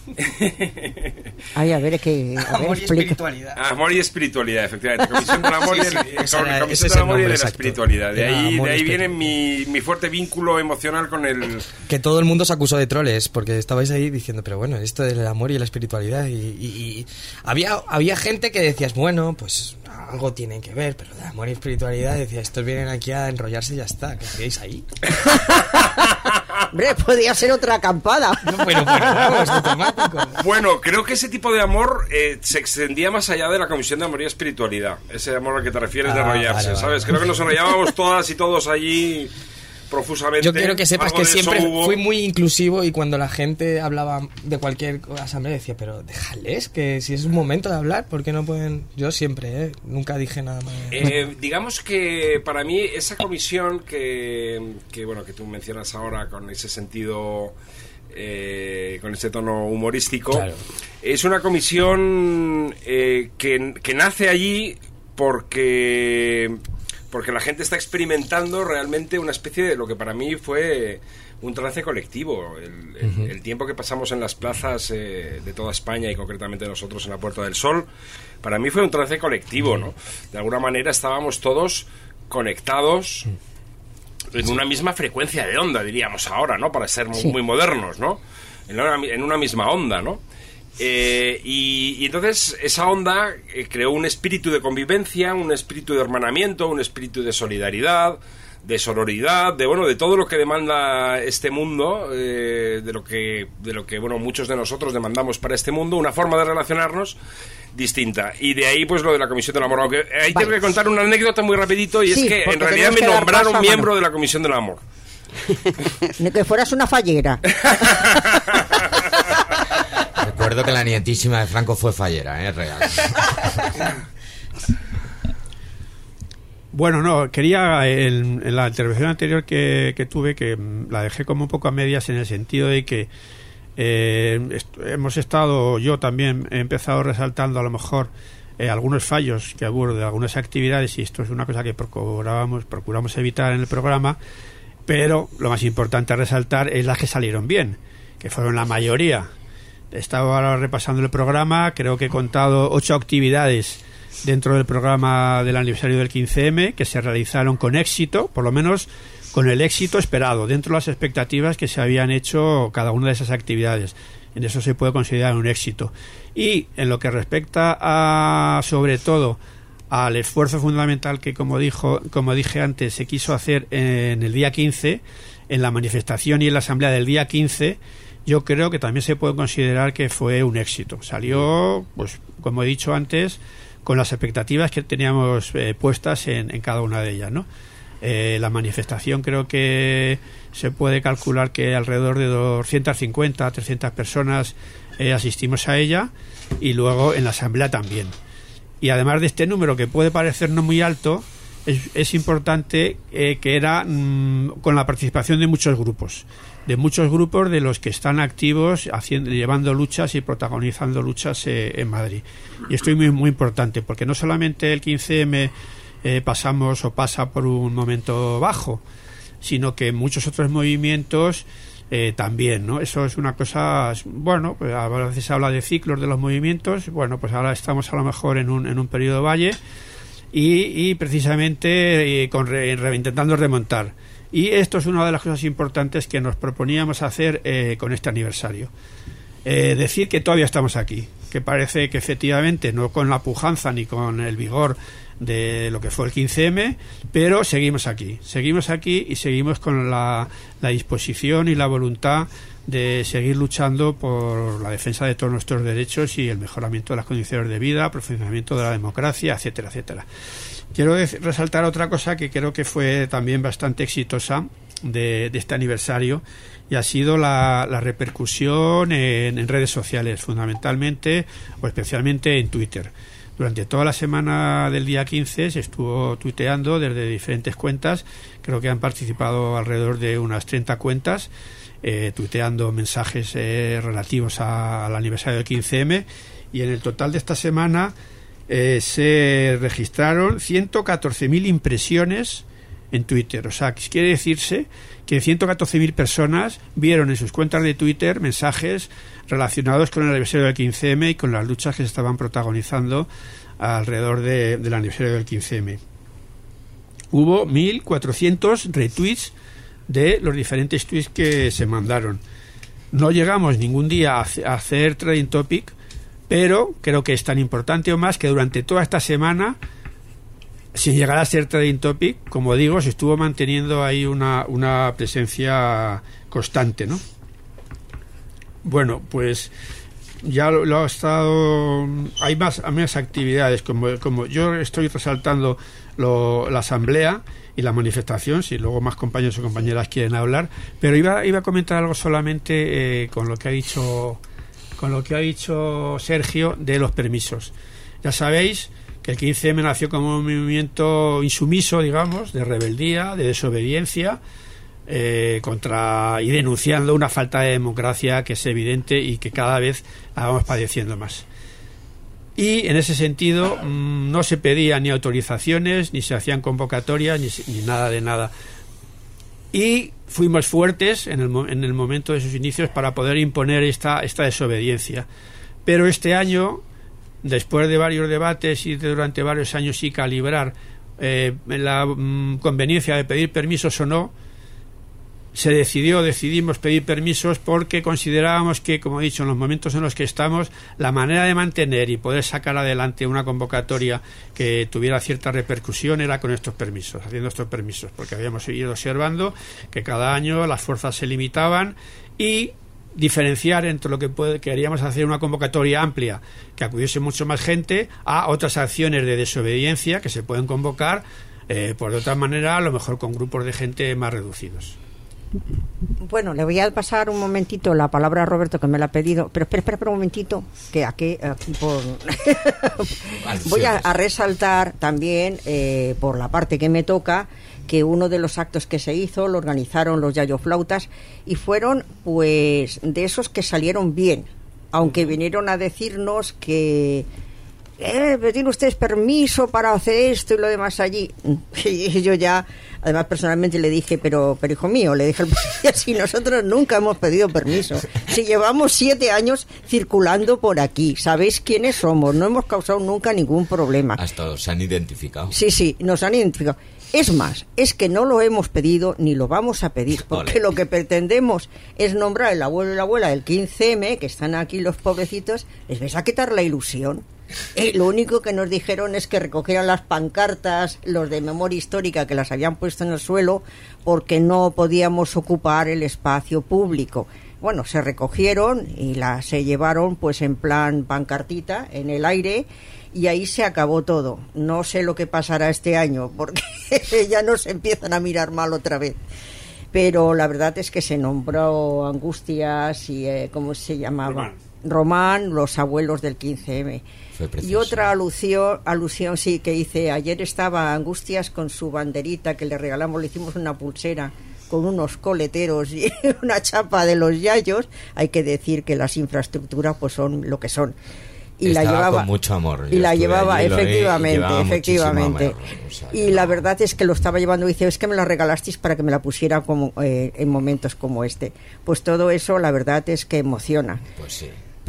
Ay, a ver, es que... A amor ver, y explica. espiritualidad. Amor y espiritualidad, efectivamente. Comisión del amor y, el, Sí, sí, ese con- era- comisión ese es del el amor y de nombre la exacto. espiritualidad. De Era ahí, amor de y ahí viene espiritualidad. mi, mi fuerte vínculo emocional con el... Que todo el mundo se acusó de troles, porque estabais ahí diciendo, pero bueno, esto del amor y la espiritualidad. Y, y- y había, había gente que decías, bueno, pues algo tienen que ver, pero de amor y espiritualidad decía, estos vienen aquí a enrollarse y ya está. ¿Qué hacéis ahí? Hombre, podía ser otra acampada. No, bueno, bueno, vamos, automático. Bueno, creo que ese tipo de amor eh, se extendía más allá de la comisión de amor y espiritualidad. Ese amor al que te refieres de Ah, enrollarse, vale, ¿sabes? vale. Creo que nos enrollábamos todas y todos allí profusamente. Yo quiero que sepas Algo que de eso siempre hubo. fui muy inclusivo y cuando la gente hablaba de cualquier asamblea decía, pero déjales, que si es un momento de hablar, ¿por qué no pueden? Yo siempre, ¿eh? Nunca dije nada más. Eh, digamos que para mí esa comisión que, que bueno que tú mencionas ahora con ese sentido eh, con ese tono humorístico, Claro. es una comisión eh, que, que nace allí porque porque la gente está experimentando realmente una especie de lo que para mí fue un trance colectivo. El, el- Ujú. el tiempo que pasamos en las plazas eh, de toda España y concretamente nosotros en la Puerta del Sol, para mí fue un trance colectivo, ¿no? De alguna manera estábamos todos conectados en una misma frecuencia de onda, diríamos ahora, ¿no? Para ser muy, Sí. muy modernos, ¿no? En una, en una misma onda, ¿no? Eh, y, y entonces esa onda eh, creó un espíritu de convivencia, un espíritu de hermanamiento, un espíritu de solidaridad, de sororidad, de bueno, de todo lo que demanda este mundo, eh, de lo que, de lo que bueno muchos de nosotros demandamos para este mundo, una forma de relacionarnos distinta. Y de ahí pues lo de la Comisión del Amor. Aunque ahí Vale. tengo que contar una anécdota muy rapidito y Sí, es que porque en realidad tenemos me que dar nombraron paso a miembro mano. de la Comisión del Amor. Ni que fueras una fallera. Recuerdo que la nietísima de Franco fue fallera, ¿eh? Real. Bueno, no, quería, en, en la intervención anterior que, que tuve, que mm, la dejé como un poco a medias en el sentido de que eh, est- hemos estado, yo también he empezado resaltando a lo mejor eh, algunos fallos que hubo de algunas actividades, y esto es una cosa que procurábamos, procuramos evitar en el programa, pero lo más importante a resaltar es las que salieron bien, que fueron la mayoría. He estado ahora repasando el programa, creo que he contado ocho actividades dentro del programa del aniversario del quince eme que se realizaron con éxito, por lo menos con el éxito esperado, dentro de las expectativas que se habían hecho cada una de esas actividades. En eso se puede considerar un éxito. Y en lo que respecta a, sobre todo, al esfuerzo fundamental que, como dijo, como dije antes, se quiso hacer en el día quince, en la manifestación y en la asamblea del día quince, yo creo que también se puede considerar que fue un éxito. Salió, pues, como he dicho antes, con las expectativas que teníamos eh, puestas en, en cada una de ellas, ¿no? Eh, la manifestación creo que se puede calcular que alrededor de doscientas cincuenta a trescientas personas eh, asistimos a ella, y luego en la asamblea también. Y además de este número, que puede parecer no muy alto, es, es importante eh, que era mmm, con la participación de muchos grupos, de muchos grupos de los que están activos haciendo, llevando luchas y protagonizando luchas eh, en Madrid. Y esto es muy, muy importante, porque no solamente el quince eme eh, pasamos o pasa por un momento bajo, sino que muchos otros movimientos eh, también, ¿no? Eso es una cosa, bueno, pues a veces se habla de ciclos de los movimientos, bueno, pues ahora estamos a lo mejor en un, en un periodo valle y, y precisamente eh, con re, re, intentando remontar. Y esto es una de las cosas importantes que nos proponíamos hacer eh, con este aniversario. Eh, decir que todavía estamos aquí, que parece que efectivamente no con la pujanza ni con el vigor de lo que fue el quince eme, pero seguimos aquí, seguimos aquí y seguimos con la, la disposición y la voluntad de seguir luchando por la defensa de todos nuestros derechos y el mejoramiento de las condiciones de vida, profundizamiento de la democracia, etcétera, etcétera. Quiero decir, resaltar otra cosa que creo que fue también bastante exitosa de, de este aniversario, y ha sido la, la repercusión en, en redes sociales, fundamentalmente o especialmente en Twitter. Durante toda la semana del día quince se estuvo tuiteando desde diferentes cuentas, creo que han participado alrededor de unas treinta cuentas, eh, tuiteando mensajes eh, relativos a, al aniversario del quince eme, y en el total de esta semana eh, se registraron ciento catorce mil impresiones en Twitter. O sea, quiere decirse que ciento catorce mil personas vieron en sus cuentas de Twitter mensajes relacionados con el aniversario del quince eme y con las luchas que se estaban protagonizando alrededor de, del aniversario del quince eme. Hubo mil cuatrocientos retweets de los diferentes tweets que se mandaron. No llegamos ningún día a hacer trending topic, pero creo que es tan importante o más que durante toda esta semana, sin llegar a ser trending topic, como digo, se estuvo manteniendo ahí una, una presencia constante, ¿no? Bueno, pues ya lo, lo ha estado. Hay más, hay más actividades, como, como yo estoy resaltando lo, la asamblea y la manifestación, si luego más compañeros o compañeras quieren hablar, pero iba, iba a comentar algo solamente eh, con lo que ha dicho con lo que ha dicho Sergio de los permisos. Ya sabéis que el quince eme nació como un movimiento insumiso, digamos, de rebeldía, de desobediencia, eh, contra y denunciando una falta de democracia que es evidente y que cada vez la vamos padeciendo más. Y en ese sentido mmm, no se pedían ni autorizaciones, ni se hacían convocatorias, ni, ni nada de nada. Y fuimos fuertes en el, en el momento de sus inicios para poder imponer esta, esta desobediencia. Pero este año, después de varios debates y de durante varios años y calibrar eh, la mm, conveniencia de pedir permisos o no, se decidió, decidimos pedir permisos porque considerábamos que, como he dicho, en los momentos en los que estamos, la manera de mantener y poder sacar adelante una convocatoria que tuviera cierta repercusión era con estos permisos, haciendo estos permisos, porque habíamos ido observando que cada año las fuerzas se limitaban y diferenciar entre lo que puede, queríamos hacer una convocatoria amplia, que acudiese mucho más gente, a otras acciones de desobediencia que se pueden convocar eh, por de otra manera, a lo mejor con grupos de gente más reducidos. Bueno, le voy a pasar un momentito la palabra a Roberto, que me la ha pedido, pero espera, espera, espera un momentito, que aquí, aquí por... voy a, a resaltar también, eh, por la parte que me toca, que uno de los actos que se hizo lo organizaron los yayoflautas y fueron, pues, de esos que salieron bien, aunque vinieron a decirnos que... Eh, ¿tienen ustedes permiso para hacer esto y lo demás allí? Y yo ya, además personalmente le dije, pero pero hijo mío, le dije al policía, si nosotros nunca hemos pedido permiso, si llevamos siete años circulando por aquí, sabéis quiénes somos, no hemos causado nunca ningún problema. Hasta se han identificado. Sí, sí, nos han identificado. Es más, es que no lo hemos pedido ni lo vamos a pedir, porque Olé. Lo que pretendemos es nombrar el abuelo y la abuela del quince eme, que están aquí los pobrecitos, les vais a quitar la ilusión. Eh, lo único que nos dijeron es que recogieran las pancartas, los de memoria histórica, que las habían puesto en el suelo porque no podíamos ocupar el espacio público. Bueno, se recogieron y las se llevaron pues en plan pancartita en el aire y ahí se acabó todo. No sé lo que pasará este año porque ya nos empiezan a mirar mal otra vez. Pero la verdad es que se nombró Angustias y eh, ¿cómo se llamaba? Román. Román, los abuelos del quince eme. Y otra alusión, alusión sí que hice, ayer estaba Angustias con su banderita que le regalamos, le hicimos una pulsera con unos coleteros y una chapa de los yayos. Hay que decir que las infraestructuras pues son lo que son. Y Estaba la llevaba con mucho amor. Y Yo la llevaba allí, efectivamente, lo, efectivamente. Amor, o sea, y la verdad es que lo estaba llevando y dice, es que me la regalasteis para que me la pusiera como eh, en momentos como este. Pues todo eso la verdad es que emociona. Pues sí.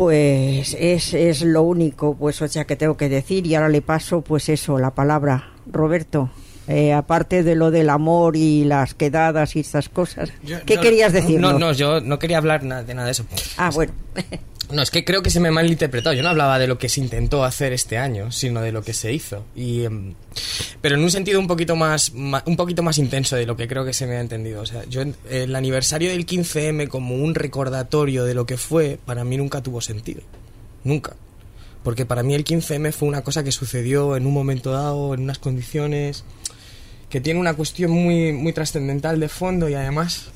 Pues es, es lo único, pues o sea, que tengo que decir y ahora le paso pues eso, la palabra. Roberto, eh, aparte de lo del amor y las quedadas y estas cosas, yo, ¿qué no, querías decir? No, no, yo no quería hablar nada, de nada de eso. Ah, bueno. No, es que creo que se me ha malinterpretado. Yo no hablaba de lo que se intentó hacer este año, sino de lo que se hizo. Y, um, pero en un sentido un poquito más, más un poquito más intenso de lo que creo que se me ha entendido. O sea, yo el aniversario del quince eme como un recordatorio de lo que fue, para mí nunca tuvo sentido. Nunca. Porque para mí el quince eme fue una cosa que sucedió en un momento dado, en unas condiciones que tiene una cuestión muy, muy trascendental de fondo y además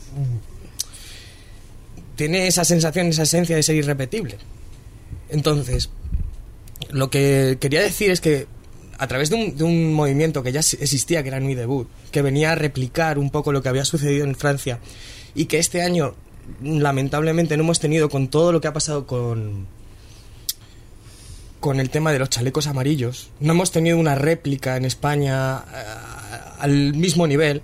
tiene esa sensación, esa esencia de ser irrepetible. Entonces, lo que quería decir es que a través de un, de un movimiento que ya existía, que era Nuit Debout, que venía a replicar un poco lo que había sucedido en Francia y que este año lamentablemente no hemos tenido con todo lo que ha pasado con con el tema de los chalecos amarillos, no hemos tenido una réplica en España a, al mismo nivel,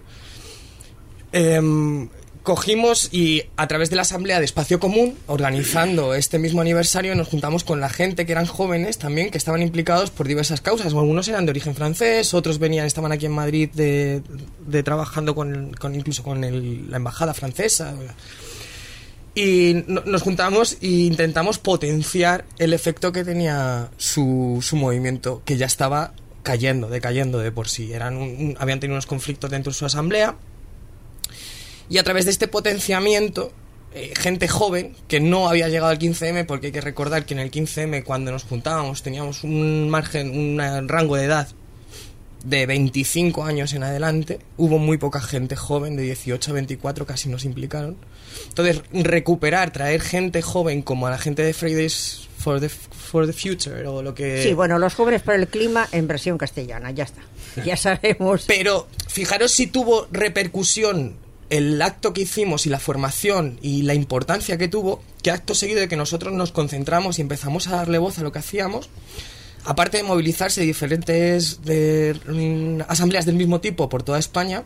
eh, cogimos y a través de la asamblea de Espacio Común, organizando este mismo aniversario, nos juntamos con la gente que eran jóvenes también, que estaban implicados por diversas causas. Algunos eran de origen francés, otros venían, estaban aquí en Madrid de, de trabajando con, con incluso con el, la embajada francesa. Y no, nos juntamos e intentamos potenciar el efecto que tenía su, su movimiento, que ya estaba cayendo, decayendo de por sí. Eran un, un, habían tenido unos conflictos dentro de su asamblea. Y a través de este potenciamiento, eh, gente joven que no había llegado al quince eme, porque hay que recordar que en el quince eme, cuando nos juntábamos, teníamos un margen, un rango de edad de veinticinco años en adelante. Hubo muy poca gente joven, de dieciocho a veinticuatro, casi nos implicaron. Entonces, recuperar, traer gente joven como a la gente de Fridays for the, for the Future, o lo que... Sí, bueno, los jóvenes por el clima en versión castellana, ya está. Ya sabemos. Pero, fijaros si tuvo repercusión el acto que hicimos y la formación y la importancia que tuvo, que acto seguido de que nosotros nos concentramos y empezamos a darle voz a lo que hacíamos, aparte de movilizarse diferentes de, mm, asambleas del mismo tipo por toda España,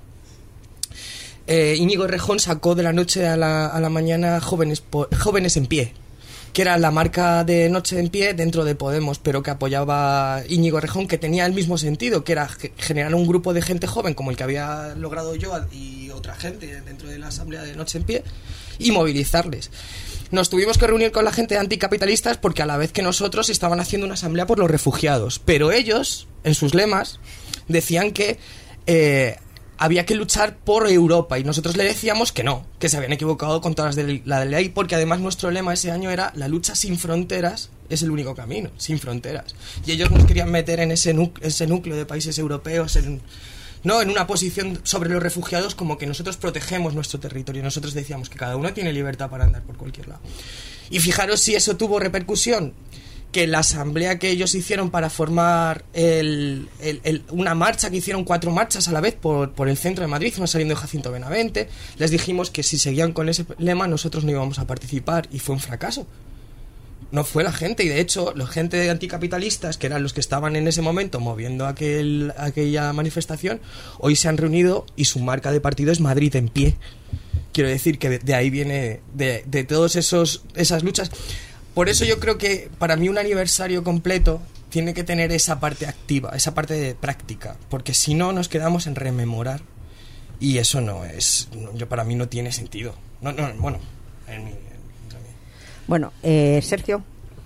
eh, Íñigo Errejón sacó de la noche a la, a la mañana jóvenes, po, jóvenes en pie, que era la marca de Noche en Pie dentro de Podemos, pero que apoyaba Íñigo Errejón, que tenía el mismo sentido, que era generar un grupo de gente joven como el que había logrado yo y otra gente dentro de la asamblea de Noche en Pie, y movilizarles. Nos tuvimos que reunir con la gente de anticapitalistas porque a la vez que nosotros estaban haciendo una asamblea por los refugiados, pero ellos, en sus lemas, decían que eh, había que luchar por Europa, y nosotros le decíamos que no, que se habían equivocado con todas las de la ley, porque además nuestro lema ese año era: la lucha sin fronteras es el único camino, sin fronteras. Y ellos nos querían meter en ese, núcleo, ese núcleo de países europeos, en, no en una posición sobre los refugiados, como que nosotros protegemos nuestro territorio. Nosotros decíamos que cada uno tiene libertad para andar por cualquier lado. Y fijaros si eso tuvo repercusión, que la asamblea que ellos hicieron para formar el, el, el, una marcha, que hicieron cuatro marchas a la vez por, por el centro de Madrid, una saliendo de Jacinto Benavente, les dijimos que si seguían con ese lema nosotros no íbamos a participar, y fue un fracaso. No fue la gente, y de hecho los gente de anticapitalistas, que eran los que estaban en ese momento moviendo aquel, aquella manifestación, hoy se han reunido y su marca de partido es Madrid en Pie. Quiero decir que de, de ahí viene, de, de todas esas luchas. Por eso yo creo que para mí un aniversario completo tiene que tener esa parte activa, esa parte de práctica, porque si no nos quedamos en rememorar, y eso no es, no, yo para mí no tiene sentido. No, no, bueno, en mi, en, en mi. Bueno, eh, Sergio.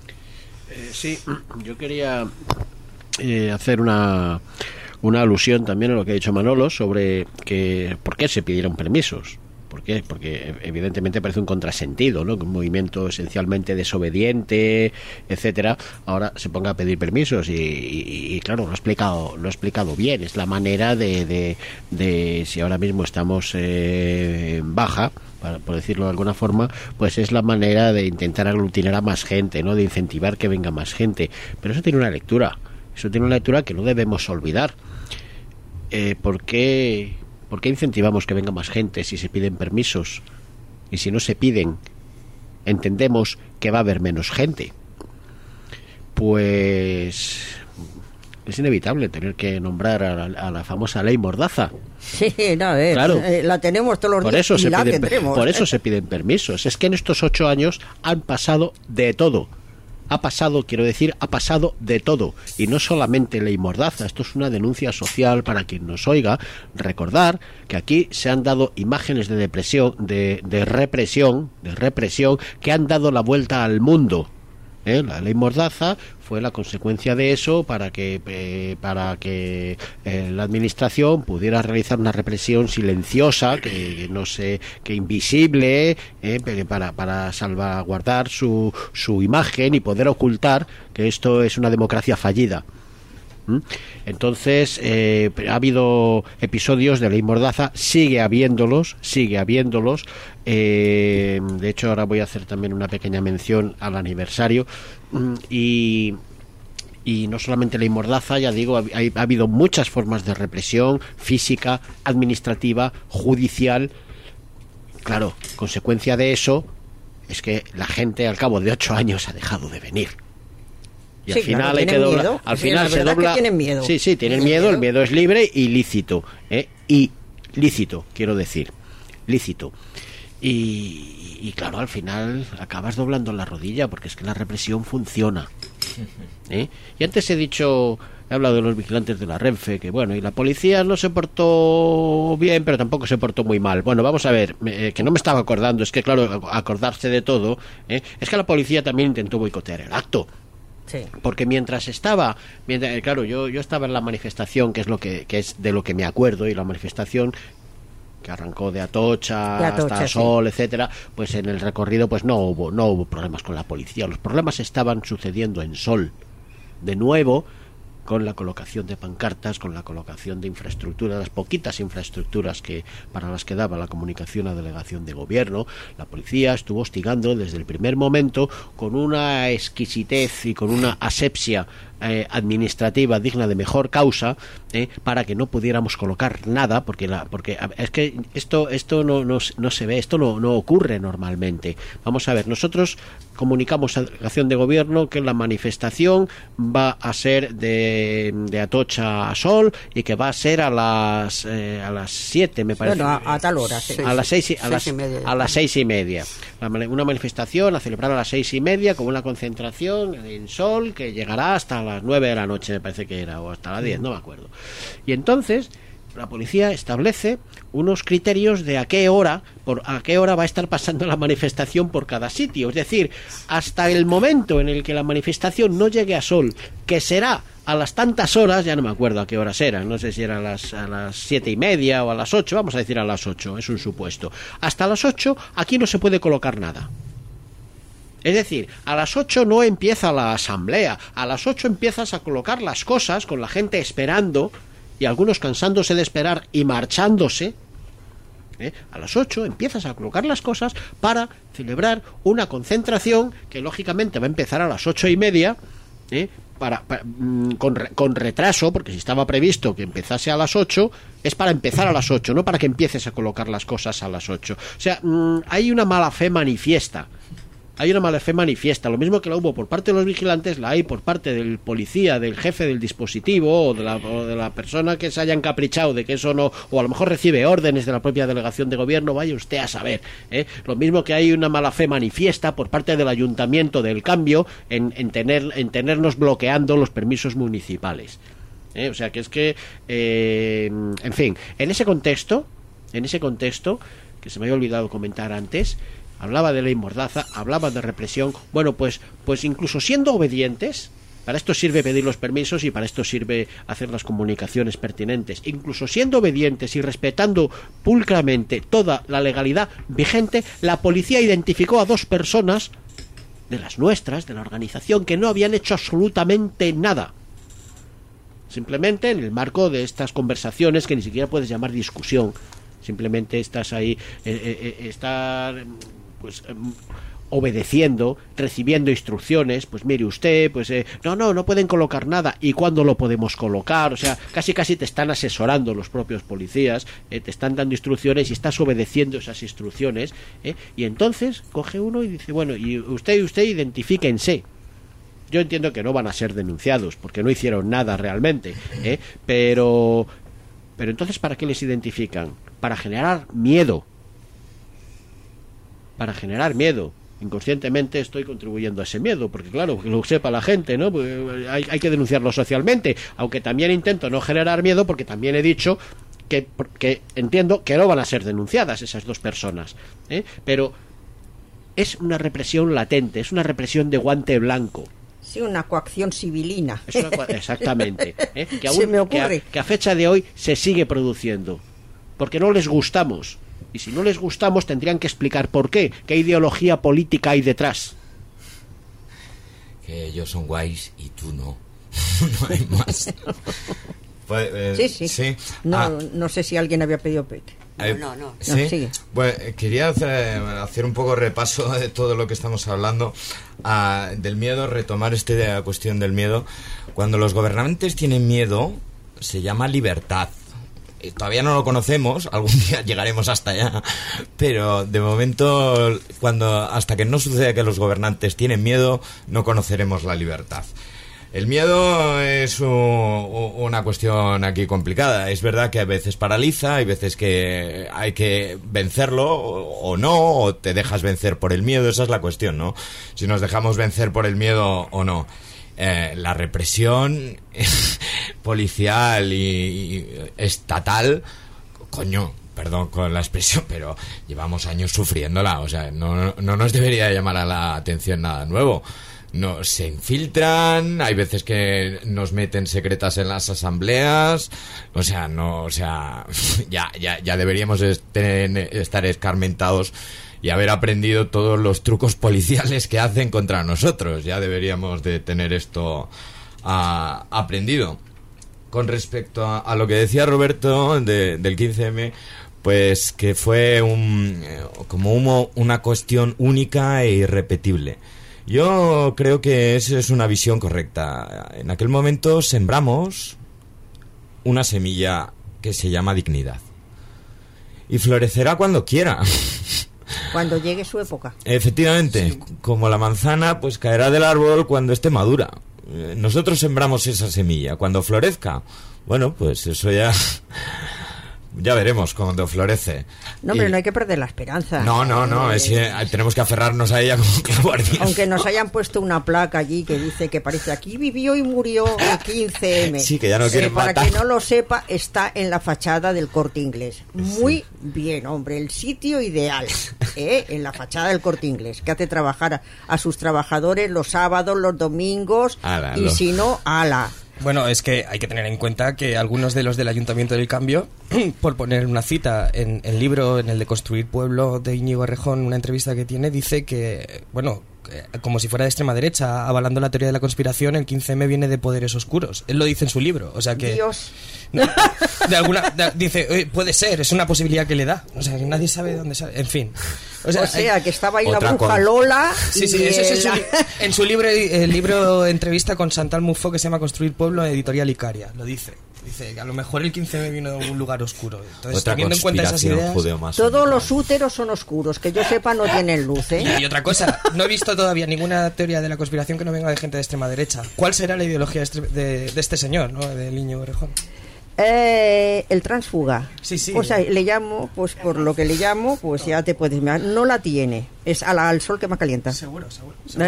Eh, sí, yo quería eh, hacer una una alusión también a lo que ha dicho Manolo sobre que por qué se pidieron permisos. ¿Por qué? Porque evidentemente parece un contrasentido, ¿no? Que un movimiento esencialmente desobediente, etcétera, ahora se ponga a pedir permisos y, y, y claro, lo he explicado, lo he explicado bien. Es la manera de, de, de si ahora mismo estamos eh, en baja, para, por decirlo de alguna forma, pues es la manera de intentar aglutinar a más gente, ¿no? De incentivar que venga más gente. Pero eso tiene una lectura, eso tiene una lectura que no debemos olvidar. Eh, ¿Por qué? ¿Por qué incentivamos que venga más gente si se piden permisos? Y si no se piden, entendemos que va a haber menos gente. Pues es inevitable tener que nombrar a la, a la famosa ley Mordaza. Sí, no, eh, claro. eh, la tenemos todos los por días eso y se la piden, tendremos. Por eso se piden permisos. Es que en estos ocho años han pasado de todo. Ha pasado, quiero decir, ha pasado de todo. Y no solamente ley Mordaza, esto es una denuncia social para quien nos oiga. Recordar que aquí se han dado imágenes de depresión, de, de represión, de represión, que han dado la vuelta al mundo. ¿Eh? La ley Mordaza fue la consecuencia de eso para que eh, para que eh, la administración pudiera realizar una represión silenciosa, que, que no sé, que invisible, eh, para para salvaguardar su su imagen y poder ocultar que esto es una democracia fallida. ¿Mm? Entonces eh, ha habido episodios de ley Mordaza, sigue habiéndolos, sigue habiéndolos. Eh, de hecho, ahora voy a hacer también una pequeña mención al aniversario. Mm, y y no solamente ley Mordaza, ya digo, ha, ha habido muchas formas de represión física, administrativa, judicial. Claro, consecuencia de eso es que la gente al cabo de ocho años ha dejado de venir. Y sí, al final claro, hay que doblar. miedo. Al Sí, final la se verdad dobla. que tienen miedo. Sí, sí, tienen ¿Tienen miedo. miedo? El miedo es libre y lícito. ¿eh? Y lícito, quiero decir. Lícito. Y, y claro, al final acabas doblando la rodilla porque es que la represión funciona. ¿eh? Y antes he dicho, he hablado de los vigilantes de la Renfe, que bueno, y la policía no se portó bien, pero tampoco se portó muy mal. Bueno, vamos a ver, eh, que no me estaba acordando, es que claro, acordarse de todo, ¿eh? es que la policía también intentó boicotear el acto. Sí. Porque mientras estaba, mientras, claro, yo, yo estaba en la manifestación, que es lo que, que es de lo que me acuerdo, y la manifestación que arrancó de Atocha, de Atocha hasta sí. Sol, etcétera, pues en el recorrido pues no hubo, no hubo problemas con la policía. Los problemas estaban sucediendo en Sol. De nuevo, con la colocación de pancartas, con la colocación de infraestructuras, las poquitas infraestructuras que para las que daba la comunicación a delegación de gobierno. La policía estuvo hostigando desde el primer momento con una exquisitez y con una asepsia eh, administrativa digna de mejor causa, eh, para que no pudiéramos colocar nada, porque la, porque es que esto esto no, no, no se ve, esto no, no ocurre normalmente. Vamos a ver, nosotros comunicamos a la delegación de gobierno que la manifestación va a ser de, de Atocha a Sol y que va a ser a las eh, a las siete, me parece. Bueno, a, a tal hora, sí. A las seis y, a seis las, y media. a las seis y media. Una manifestación a celebrar a las seis y media con una concentración en Sol que llegará hasta las nueve de la noche, me parece que era, o hasta las diez, no me acuerdo. Y entonces la policía establece unos criterios de a qué hora, por a qué hora va a estar pasando la manifestación por cada sitio. Es decir, hasta el momento en el que la manifestación no llegue a Sol, que será a las tantas horas, ya no me acuerdo a qué horas eran, no sé si eran a las, a las siete y media o a las ocho, vamos a decir a las ocho, es un supuesto. Hasta las ocho aquí no se puede colocar nada. Es decir, a las ocho no empieza la asamblea, a las ocho empiezas a colocar las cosas con la gente esperando y algunos cansándose de esperar y marchándose. ¿eh? A las ocho empiezas a colocar las cosas para celebrar una concentración que lógicamente va a empezar a las ocho y media, ¿eh? para, para, mm, con, con retraso, porque si estaba previsto que empezase a las ocho, es para empezar a las ocho, no para que empieces a colocar las cosas a las ocho. O sea, mm, hay una mala fe manifiesta. Hay una mala fe manifiesta, lo mismo que la hubo por parte de los vigilantes, la hay por parte del policía, del jefe del dispositivo o de la, o de la persona que se haya encaprichado de que eso no, o a lo mejor recibe órdenes de la propia delegación de gobierno, vaya usted a saber, ¿eh? Lo mismo que hay una mala fe manifiesta por parte del Ayuntamiento del Cambio en, en, tener, en tenernos bloqueando los permisos municipales, ¿eh? O sea que es que, eh, en fin, en ese contexto, en ese contexto, que se me había olvidado comentar antes, hablaba de ley mordaza, hablaba de represión. Bueno, pues, pues incluso siendo obedientes, para esto sirve pedir los permisos y para esto sirve hacer las comunicaciones pertinentes. Incluso siendo obedientes y respetando pulcramente toda la legalidad vigente, la policía identificó a dos personas de las nuestras, de la organización, que no habían hecho absolutamente nada. Simplemente en el marco de estas conversaciones que ni siquiera puedes llamar discusión. Simplemente estás ahí, eh, eh, estar pues eh, obedeciendo, recibiendo instrucciones, pues mire usted, pues eh, no, no, no pueden colocar nada, ¿y cuándo lo podemos colocar? O sea, casi casi te están asesorando los propios policías, eh, te están dando instrucciones y estás obedeciendo esas instrucciones, eh, y entonces coge uno y dice, bueno, y usted y usted identifíquense. Yo entiendo que no van a ser denunciados, porque no hicieron nada realmente, eh, pero... Pero entonces, ¿para qué les identifican? Para generar miedo. Para generar miedo. Inconscientemente estoy contribuyendo a ese miedo, porque claro, que lo sepa la gente, ¿no? Pues hay, hay que denunciarlo socialmente, aunque también intento no generar miedo, porque también he dicho que, que entiendo que no van a ser denunciadas esas dos personas, ¿eh? Pero es una represión latente, es una represión de guante blanco. Sí, una coacción civilina. Es una, exactamente. ¿eh? Que, aún, Se me ocurre. que, a, que a fecha de hoy se sigue produciendo. Porque no les gustamos. Y si no les gustamos tendrían que explicar por qué. ¿Qué ideología política hay detrás? Que ellos son guays y tú no. No hay más. Pues, eh, sí, sí. sí. No, ah. no sé si alguien había pedido pete. No, no, no. ¿Sí? No, sigue. Bueno, quería hacer, hacer un poco repaso de todo lo que estamos hablando, uh, del miedo, retomar esta cuestión del miedo. Cuando los gobernantes tienen miedo, se llama libertad. Eh, todavía no lo conocemos, algún día llegaremos hasta allá, pero de momento, cuando hasta que no suceda que los gobernantes tienen miedo, no conoceremos la libertad. El miedo es un, una cuestión aquí complicada. Es verdad que a veces paraliza, hay veces que hay que vencerlo o, o no, o te dejas vencer por el miedo, esa es la cuestión, ¿no? Si nos dejamos vencer por el miedo o no. Eh, la represión policial y, y estatal, coño, perdón con la expresión, pero llevamos años sufriéndola, o sea, no, no nos debería llamar a la atención nada nuevo. No, se infiltran, hay veces que nos meten secretas en las asambleas, o sea, no, o sea, ya, ya, ya deberíamos estén, estar escarmentados y haber aprendido todos los trucos policiales que hacen contra nosotros, ya deberíamos de tener esto a, aprendido. Con respecto a, a lo que decía Roberto de, del quince eme, pues que fue un, como un, una cuestión única e irrepetible. Yo creo que esa es una visión correcta. En aquel momento sembramos una semilla que se llama dignidad. Y florecerá cuando quiera. Cuando llegue su época. Efectivamente, sí. Como la manzana, pues caerá del árbol cuando esté madura. Nosotros sembramos esa semilla. Cuando florezca, bueno, pues eso ya... Ya veremos cuando florece. No, pero y... no hay que perder la esperanza. No, no, no, es que tenemos que aferrarnos a ella como clavo ardiente. Aunque nos hayan puesto una placa allí que dice que parece aquí vivió y murió el quince eme. Sí, que ya no quieren eh, para matar. quien no lo sepa, está en la fachada del Corte Inglés. Muy sí. Bien, hombre, el sitio ideal, ¿eh? En la fachada del Corte Inglés, que hace trabajar a, a sus trabajadores los sábados, los domingos, ala, y lo... si no, ala. Bueno, es que hay que tener en cuenta que algunos de los del Ayuntamiento del Cambio, por poner una cita en el libro, en el de Construir Pueblo de Íñigo Errejón, una entrevista que tiene, dice que, bueno, como si fuera de extrema derecha, avalando la teoría de la conspiración, el quince eme viene de poderes oscuros. Él lo dice en su libro, o sea que... Dios. No, de alguna, de, dice, puede ser, es una posibilidad que le da. O sea, que nadie sabe de dónde sale. En fin. O sea, o sea hay, que estaba ahí la bruja con... Lola. Sí, sí, eso es en su, en su libro, el libro entrevista con Chantal Mouffe que se llama Construir Pueblo, editorial Icaria. Lo dice. Dice que a lo mejor el quince eme vino de algún lugar oscuro. Entonces, otra teniendo en cuenta esas ideas, todos los úteros son oscuros, que yo sepa no tienen luz, ¿eh? Y, y otra cosa, no he visto todavía ninguna teoría de la conspiración que no venga de gente de extrema derecha. ¿Cuál será la ideología de, de, de este señor, ¿no? De Íñigo Errejón? Eh, el transfuga. Sí, sí. O sea, le llamo, pues por lo que le llamo, pues ya te puedes mirar. No la tiene. Es a la, al sol que más calienta. Seguro, seguro. seguro.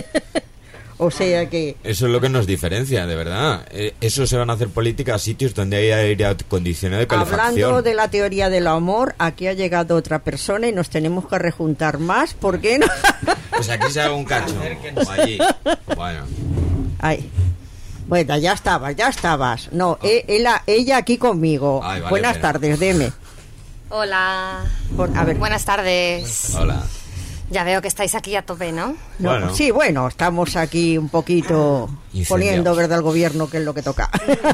O sea que... Eso es lo que nos diferencia, de verdad. Eso se van a hacer políticas a sitios donde hay aire acondicionado y calefacción. Hablando de la teoría del amor, aquí ha llegado otra persona y nos tenemos que rejuntar más. ¿Por qué no? Pues aquí se haga un cacho. O allí. Bueno. Ay. Bueno, ya estabas, ya estabas. No, oh. ella, ella aquí conmigo. Ay, vale, Buenas espera. tardes, deme. Hola. Por, a ver. Buenas tardes. Hola. Ya veo que estáis aquí a tope, ¿no? no bueno. Sí, bueno, estamos aquí un poquito poniendo verde al gobierno, que es lo que toca.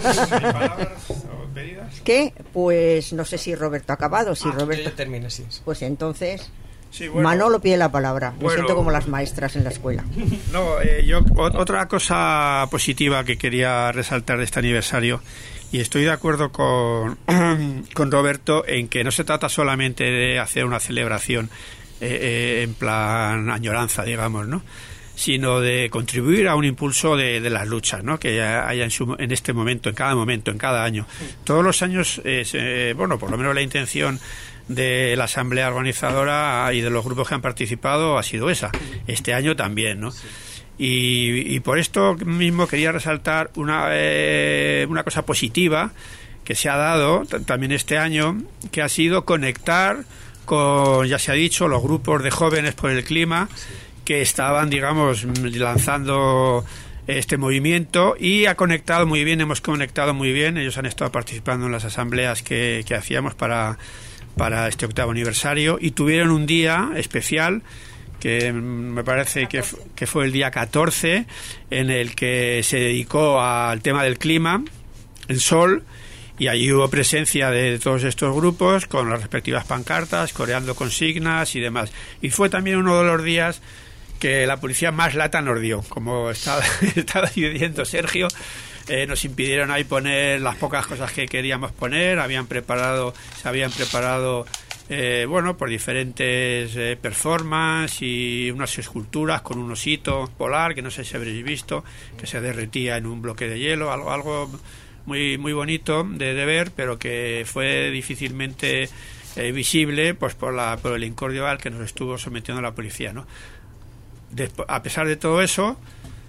¿Qué? Pues no sé si Roberto ha acabado. Si ah, Roberto termine, sí. Pues entonces... Sí, bueno, Manolo pide la palabra. Me bueno, siento como las maestras en la escuela. No, eh, yo otra cosa positiva que quería resaltar de este aniversario, y estoy de acuerdo con, con Roberto en que no se trata solamente de hacer una celebración eh, eh, en plan añoranza, digamos, ¿no? Sino de contribuir a un impulso de, de las luchas, ¿no? Que haya en, su, en este momento, en cada momento, en cada año. Todos los años, eh, se, bueno, por lo menos la intención de la asamblea organizadora y de los grupos que han participado ha sido esa. Este año también, ¿no? Y, y por esto mismo quería resaltar una, eh, una cosa positiva que se ha dado también este año, que ha sido conectar con, ya se ha dicho, los grupos de jóvenes por el clima que estaban, digamos, lanzando este movimiento, y ha conectado muy bien, hemos conectado muy bien. Ellos han estado participando en las asambleas que, que hacíamos para, para este octavo aniversario, y tuvieron un día especial que me parece que, que fue el día catorce, en el que se dedicó al tema del clima, el sol, y allí hubo presencia de todos estos grupos con las respectivas pancartas, coreando consignas y demás. Y fue también uno de los días que la policía más lata nos dio, como estaba, estaba diciendo Sergio. Eh, nos impidieron ahí poner las pocas cosas que queríamos poner. Habían preparado, se habían preparado eh, bueno, por diferentes eh, performances y unas esculturas con un osito polar, que no sé si habréis visto, que se derretía en un bloque de hielo, algo, algo muy, muy bonito de, de ver, pero que fue difícilmente eh, visible pues por, la, por el incordio al que nos estuvo sometiendo la policía, ¿no? Después, a pesar de todo eso,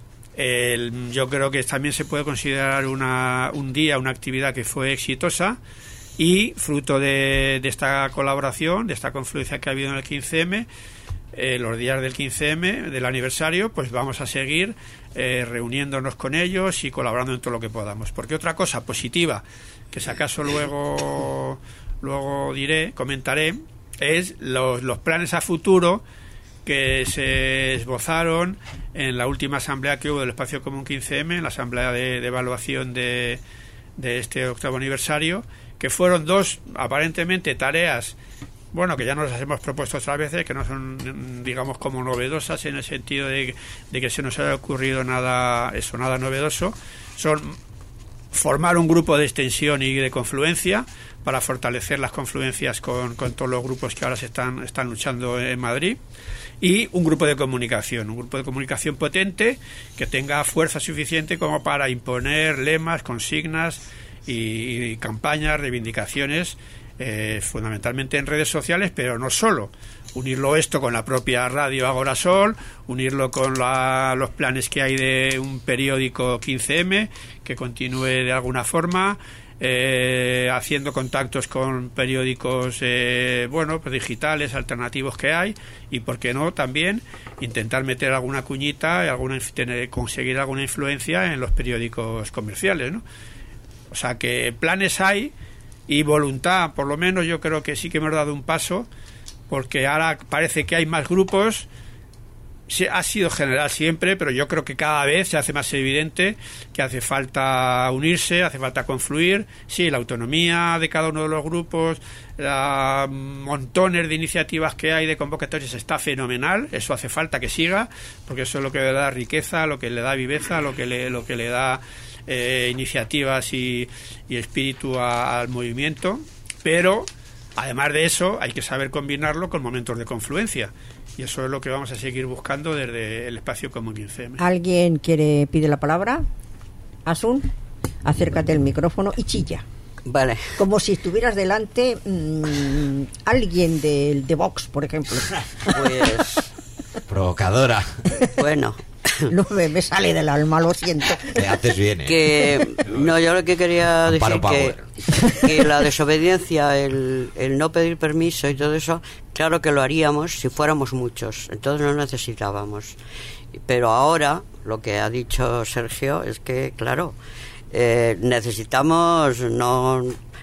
el, yo creo que también se puede considerar una, un día, una actividad que fue exitosa, y fruto de, de esta colaboración, de esta confluencia que ha habido en el quince eme, eh, los días del quince eme, del aniversario, pues vamos a seguir eh, reuniéndonos con ellos y colaborando en todo lo que podamos. Porque otra cosa positiva, que si acaso luego, luego diré, comentaré, es los, los planes a futuro que se esbozaron en la última asamblea que hubo del Espacio Común quince eme, en la asamblea de, de evaluación de, de este octavo aniversario, que fueron dos, aparentemente, tareas, bueno, que ya nos las hemos propuesto otras veces, que no son, digamos, como novedosas en el sentido de, de que se nos haya ocurrido nada, eso, nada novedoso. Son formar un grupo de extensión y de confluencia para fortalecer las confluencias con, con todos los grupos que ahora se están, están luchando en Madrid, y un grupo de comunicación, un grupo de comunicación potente que tenga fuerza suficiente como para imponer lemas, consignas y, y campañas, reivindicaciones, eh, fundamentalmente en redes sociales, pero no solo. Unirlo esto con la propia radio Agora Sol, unirlo con la, los planes que hay de un periódico quince eme que continúe de alguna forma, eh, haciendo contactos con periódicos eh, bueno, pues digitales, alternativos que hay, y por qué no también intentar meter alguna cuñita y alguna, tener, conseguir alguna influencia en los periódicos comerciales, ¿no? O sea que planes hay y voluntad, por lo menos yo creo que sí que hemos dado un paso, porque ahora parece que hay más grupos. Ha sido general siempre, pero yo creo que cada vez se hace más evidente que hace falta unirse, hace falta confluir. Sí, la autonomía de cada uno de los grupos, la, montones de iniciativas que hay de convocatorias está fenomenal, eso hace falta que siga, porque eso es lo que le da riqueza, lo que le da viveza, lo que le, lo que le da eh, iniciativas y, y espíritu a, al movimiento. Pero además de eso hay que saber combinarlo con momentos de confluencia, y eso es lo que vamos a seguir buscando desde el Espacio Común quince eme. ¿Alguien quiere pide la palabra? Asun, acércate al micrófono y chilla. Vale. Como si estuvieras delante mmm, alguien de, de Vox, por ejemplo. Pues provocadora. Bueno. No me, me sale del alma, lo siento. Te haces bien, ¿eh? Que, no, yo lo que quería decir que, que la desobediencia, el, el no pedir permiso y todo eso, claro que lo haríamos si fuéramos muchos, entonces no necesitábamos. Pero ahora, lo que ha dicho Sergio es que, claro, eh, necesitamos no,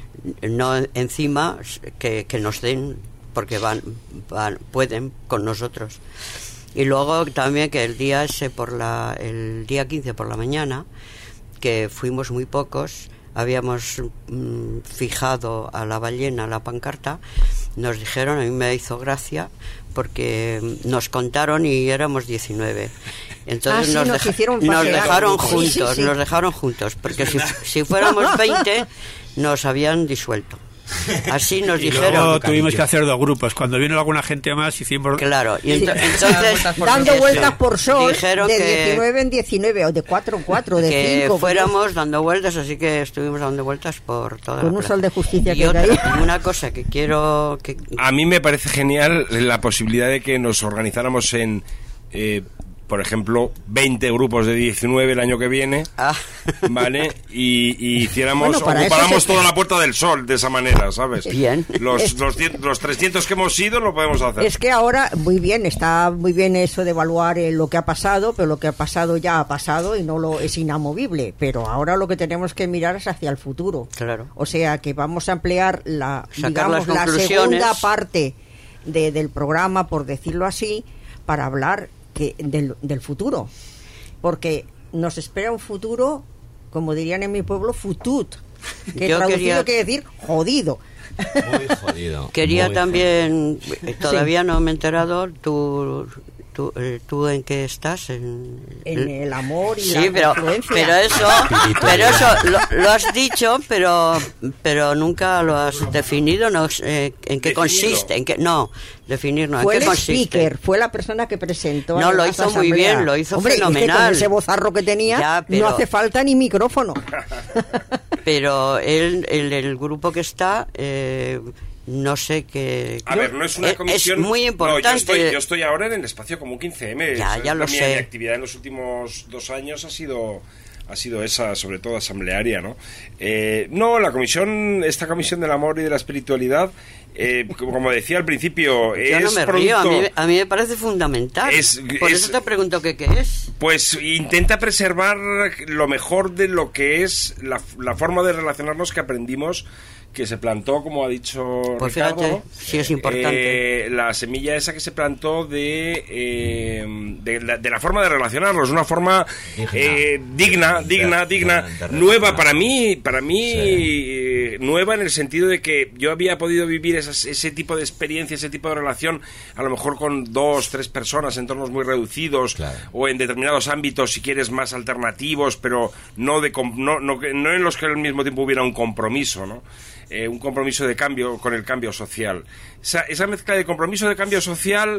no encima que, que nos den, porque van, van pueden con nosotros. Y luego también que el día ese por la el día quince por la mañana, que fuimos muy pocos, habíamos mm, fijado a la ballena la pancarta, nos dijeron, a mí me hizo gracia porque nos contaron y éramos diecinueve. Entonces ah, sí, nos, nos, deja, nos dejaron juntos, sí, sí, sí. nos dejaron juntos, porque si, si fuéramos veinte nos habían disuelto. Así nos y dijeron. Luego tuvimos que hacer dos grupos. Cuando vino alguna gente más hicimos. Claro, y ent- entonces dando vueltas por sol, dijeron de que, diecinueve en diecinueve o de cuatro en cuatro, de que cinco. fuéramos pues, dando vueltas, así que estuvimos dando vueltas por toda con la un sol de justicia y que otra, hay. y una cosa que quiero que a mí me parece genial la posibilidad de que nos organizáramos en eh, por ejemplo, veinte grupos de diecinueve el año que viene, ah. ¿vale? Y, y hiciéramos, bueno, ocupáramos se... toda la Puerta del Sol de esa manera, ¿sabes? Bien. Los, los, los trescientos que hemos ido lo podemos hacer. Es que ahora, muy bien, está muy bien eso de evaluar eh, lo que ha pasado, pero lo que ha pasado ya ha pasado y no lo es inamovible. Pero ahora lo que tenemos que mirar es hacia el futuro. Claro. O sea, que vamos a emplear la, digamos, la segunda parte de, del programa, por decirlo así, para hablar que del, del futuro, porque nos espera un futuro, como dirían en mi pueblo, futut, que Yo traducido quería... quiere decir jodido. Muy jodido. Quería muy también, jodido. todavía sí. no me he enterado, tú ¿Tú, eh, ¿Tú en qué estás? En, en el amor y sí, la pero, confluencia. pero eso, pero eso lo, lo has dicho, pero pero nunca lo has definido. No, eh, ¿En qué Definido. consiste? ¿En qué? No, definir no. Fue ¿En qué el consiste? speaker, fue la persona que presentó. No, lo las hizo muy asambleas. bien, lo hizo Hombre, fenomenal. Es que con ese bozarro que tenía, Ya, pero- no hace falta ni micrófono. Pero él, el, el grupo que está, eh, no sé qué. A ver, no es una comisión. Es muy importante. No, yo, estoy, yo estoy ahora en el espacio común quince eme. Ya, Es- ya lo mi, sé. Mi actividad en los últimos dos años ha sido ha sido esa, sobre todo asamblearia, ¿no? Eh, no, la comisión, esta comisión del amor y de la espiritualidad, eh, como decía al principio, Yo es no me producto, río, a mí, a mí me parece fundamental. Es- Por es- eso te pregunto qué, qué es. Pues intenta preservar lo mejor de lo que es la, la forma de relacionarnos que aprendimos, que se plantó, como ha dicho Pues Ricardo, fíjate, sí es importante. eh, la semilla esa que se plantó de, eh, de, la, de la forma de relacionarnos, una forma Digna. eh, digna, digna, De- digna, de- de nueva relacionar. para mí, para mí Sí. eh, nueva en el sentido de que yo había podido vivir esas- ese tipo de experiencia, ese tipo de relación, a lo mejor con dos, tres personas, entornos muy reducidos, Claro. o en determinados ámbitos, si quieres, más alternativos, pero no, de, com- no, no, que- no en los que al mismo tiempo hubiera un compromiso, ¿no? Eh, un compromiso de cambio con el cambio social. Esa, esa mezcla de compromiso de cambio social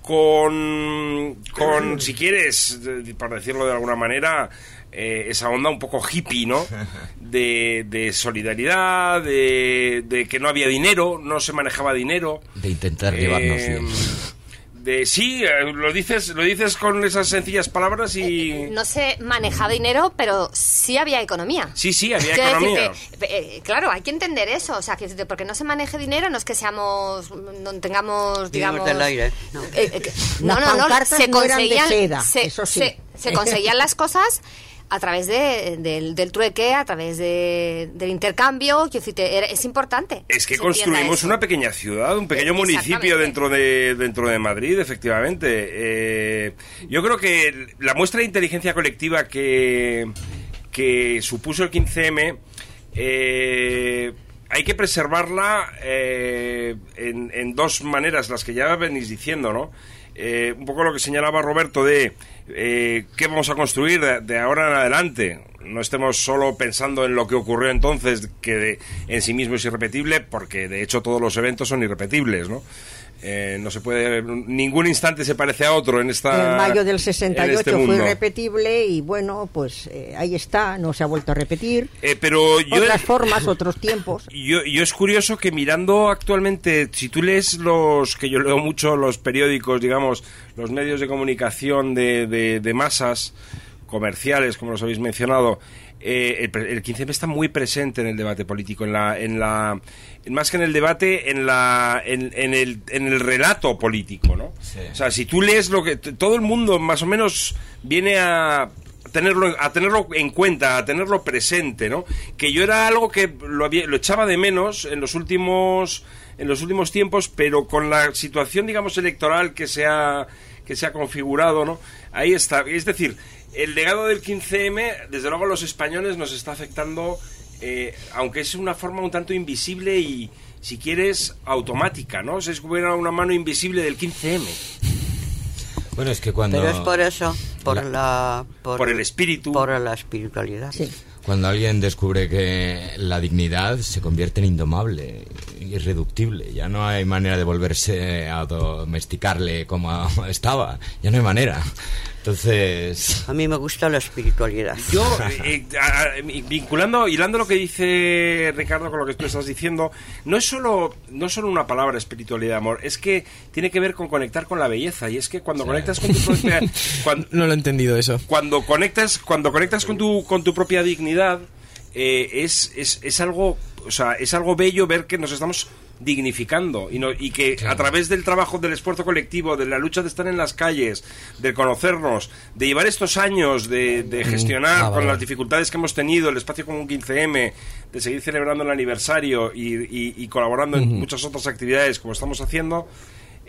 con, con si quieres, de- por decirlo de alguna manera, eh, esa onda un poco hippie, ¿no? De, de solidaridad, de, de que no había dinero, no se manejaba dinero. De intentar llevarnos Eh, bien. De sí, eh, lo dices, lo dices con esas sencillas palabras y No se manejaba dinero, pero sí había economía. sí, sí, había Quiero decir economía. que, eh, claro, hay que entender eso. O sea, que de- porque no se maneje dinero no es que seamos, no tengamos, digamos... Vivimos del aire. No. Eh, eh, que- Las no, no, no, pancartas se no eran de conseguían, seda, se, eso sí. se- se conseguían las cosas a través de, del, del trueque, a través de, del intercambio. Quiero decirte, era- es importante. Es que se entienda construimos eso. una pequeña ciudad, un pequeño Eh, municipio exactamente. dentro de dentro de Madrid, efectivamente. Eh, yo creo que la muestra de inteligencia colectiva que, que supuso el quince eme, eh, hay que preservarla eh, en, en dos maneras, las que ya venís diciendo, ¿no? Eh, un poco lo que señalaba Roberto de eh, qué vamos a construir de, de ahora en adelante. No estemos solo pensando en lo que ocurrió entonces, que de- en sí mismo es irrepetible, porque de hecho todos los eventos son irrepetibles, ¿no? Eh, no se puede, ningún instante se parece a otro en esta En mayo del sesenta y en ocho este fue mundo. irrepetible y bueno, pues eh, ahí está, no se ha vuelto a repetir. Eh, pero yo Otras formas, otros tiempos. Yo, yo es curioso que mirando actualmente, si tú lees los, que yo leo mucho los periódicos, digamos, los medios de comunicación de, de, de masas comerciales, como los habéis mencionado, eh, el, pre- el quince eme está muy presente en el debate político, en la, en la, más que en el debate, en la, en, en el, en el relato político, ¿no? Sí. O sea, si tú lees lo que t- todo el mundo más o menos viene a tenerlo a tenerlo en cuenta, a tenerlo presente, ¿no? Que yo era algo que lo había, lo echaba de menos en los últimos en los últimos tiempos, pero con la situación, digamos, electoral que se ha que se ha configurado, ¿no? Ahí está, es decir, el legado del quince eme, desde luego a los españoles nos está afectando, eh, aunque es una forma un tanto invisible y, si quieres, automática, ¿no? Es como era una mano invisible del quince eme. Bueno, es que cuando... Pero es por eso, por La- la... Por el espíritu. Por la espiritualidad. Sí. Cuando alguien descubre que la dignidad se convierte en indomable, irreductible, ya no hay manera de volverse a domesticarle como estaba, ya no hay manera. Entonces... A mí me gusta la espiritualidad. Yo, eh, a- a- vinculando, hilando lo que dice Ricardo con lo que tú estás diciendo, no es solo, no es solo una palabra espiritualidad, amor, es que tiene que ver con conectar con la belleza. Y es que cuando Sí. conectas con tu propia, cuando, No lo he entendido eso. cuando conectas, cuando conectas con tu, con tu propia dignidad, eh, es, es, es algo, o sea, es algo bello ver que nos estamos dignificando y, no, y que Claro. a través del trabajo, del esfuerzo colectivo, de la lucha de estar en las calles, de conocernos, de llevar estos años de, de gestionar ah, con vale. las dificultades que hemos tenido, el espacio común quince eme, de seguir celebrando el aniversario y, y- y colaborando en muchas otras actividades como estamos haciendo,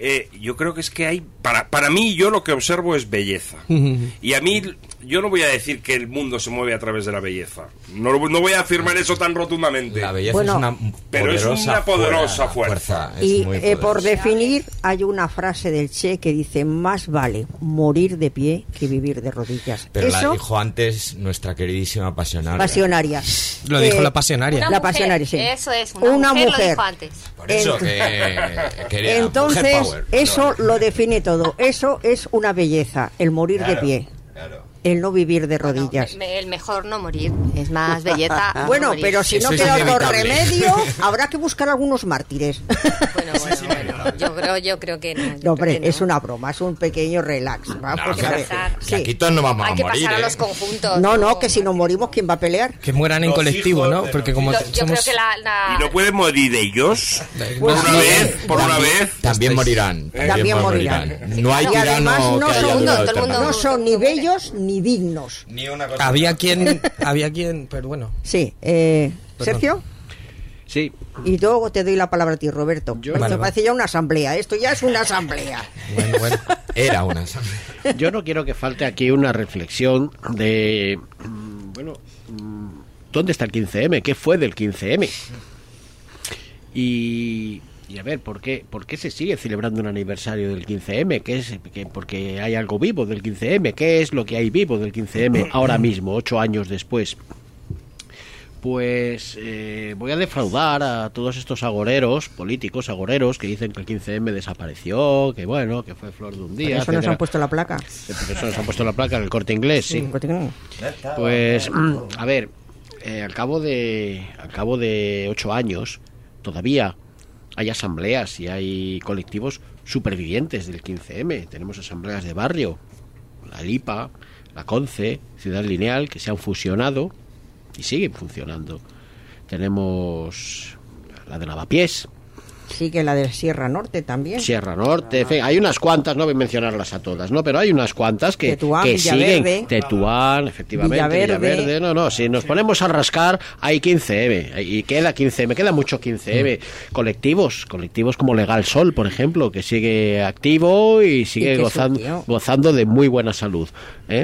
eh, yo creo que es que hay, para, para mí, yo lo que observo es belleza. Y a mí, yo no voy a decir que el mundo se mueve a través de la belleza. No, no voy a afirmar eso tan rotundamente. La belleza Bueno, es una pero es una poderosa fuerza. fuerza. Es Y muy eh, por poderosa. definir, hay una frase del Che que dice: más vale morir de pie que vivir de rodillas. Pero Eso, la dijo antes nuestra queridísima pasionaria. pasionaria. Lo dijo Eh, la pasionaria. Una La mujer, pasionaria, sí. Eso es, una, Una mujer, mujer. lo dijo antes. Por eso En- que quería Entonces, mujer power. eso lo define todo. Eso es una belleza, el morir de Claro, pie. claro. El no vivir de rodillas. Me- el mejor no morir, es más belleza. no Bueno, morir. pero si no Eso es queda otro inevitable. remedio, habrá que buscar algunos mártires. Bueno, bueno, bueno, yo creo, yo creo que no. yo No, creo hombre, que no. es una broma, es un pequeño relax. Vamos No, a que- ver. pasar. que Sí. aquí todos no vamos Hay a que morir, pasar a ¿eh? los conjuntos. No, no, que si no morimos, ¿quién va a pelear? Que mueran en Los colectivo, hijos ¿no? de Porque los como Lo- yo somos... creo que la... la- ¿Y no pueden morir ellos? Pues Por una sí. vez, por una También- vez. También morirán. También morirán. No hay Y además tirano no que haya son, durado todo el mundo- eternamente. no son ni bellos ni dignos. Ni una cosa. Había quien... Había quien... Pero bueno. Sí, eh, Perdón. Sergio, Sí, y luego te doy la palabra a ti, Roberto. Yo- Esto Vale, parece ya una asamblea, esto ya es una asamblea. Bueno, bueno. Era una. yo no quiero que falte aquí una reflexión de, mm, bueno, mm, ¿dónde está el quince eme? ¿Qué fue del quince eme? Y, y a ver, ¿por qué, ¿por qué se sigue celebrando un aniversario del quince eme? ¿Qué es? Que- porque hay algo vivo del quince eme. ¿Qué es lo que hay vivo del quince eme ahora mismo, ocho años después? Pues eh, voy a defraudar a todos estos agoreros, políticos agoreros, que dicen que el quince eme desapareció, que bueno, que fue flor de un Por día. eso nos etcétera. han puesto la placa. Por eso nos han puesto la placa en el Corte Inglés, sí. Continúa. Pues, mm, a ver, eh, al cabo de al cabo de ocho años, todavía hay asambleas y hay colectivos supervivientes del quince eme. Tenemos asambleas de barrio, la LIPA, la CONCE, Ciudad Lineal, que se han fusionado y siguen funcionando. Tenemos la de Lavapiés, Sí, que la de Sierra Norte también. Sierra Norte, en fin, hay unas cuantas, no voy a mencionarlas a todas, ¿no? Pero hay unas cuantas que, Tetuán, que siguen. Villaverde. Tetuán, efectivamente, Villaverde. Villaverde. No, no, si nos ponemos a rascar, hay quince eme, y queda quince eme, queda mucho quince eme. Colectivos, colectivos como Legal Sol, por ejemplo, que sigue activo y sigue Y que gozando, surgió. gozando de muy buena salud. ¿eh?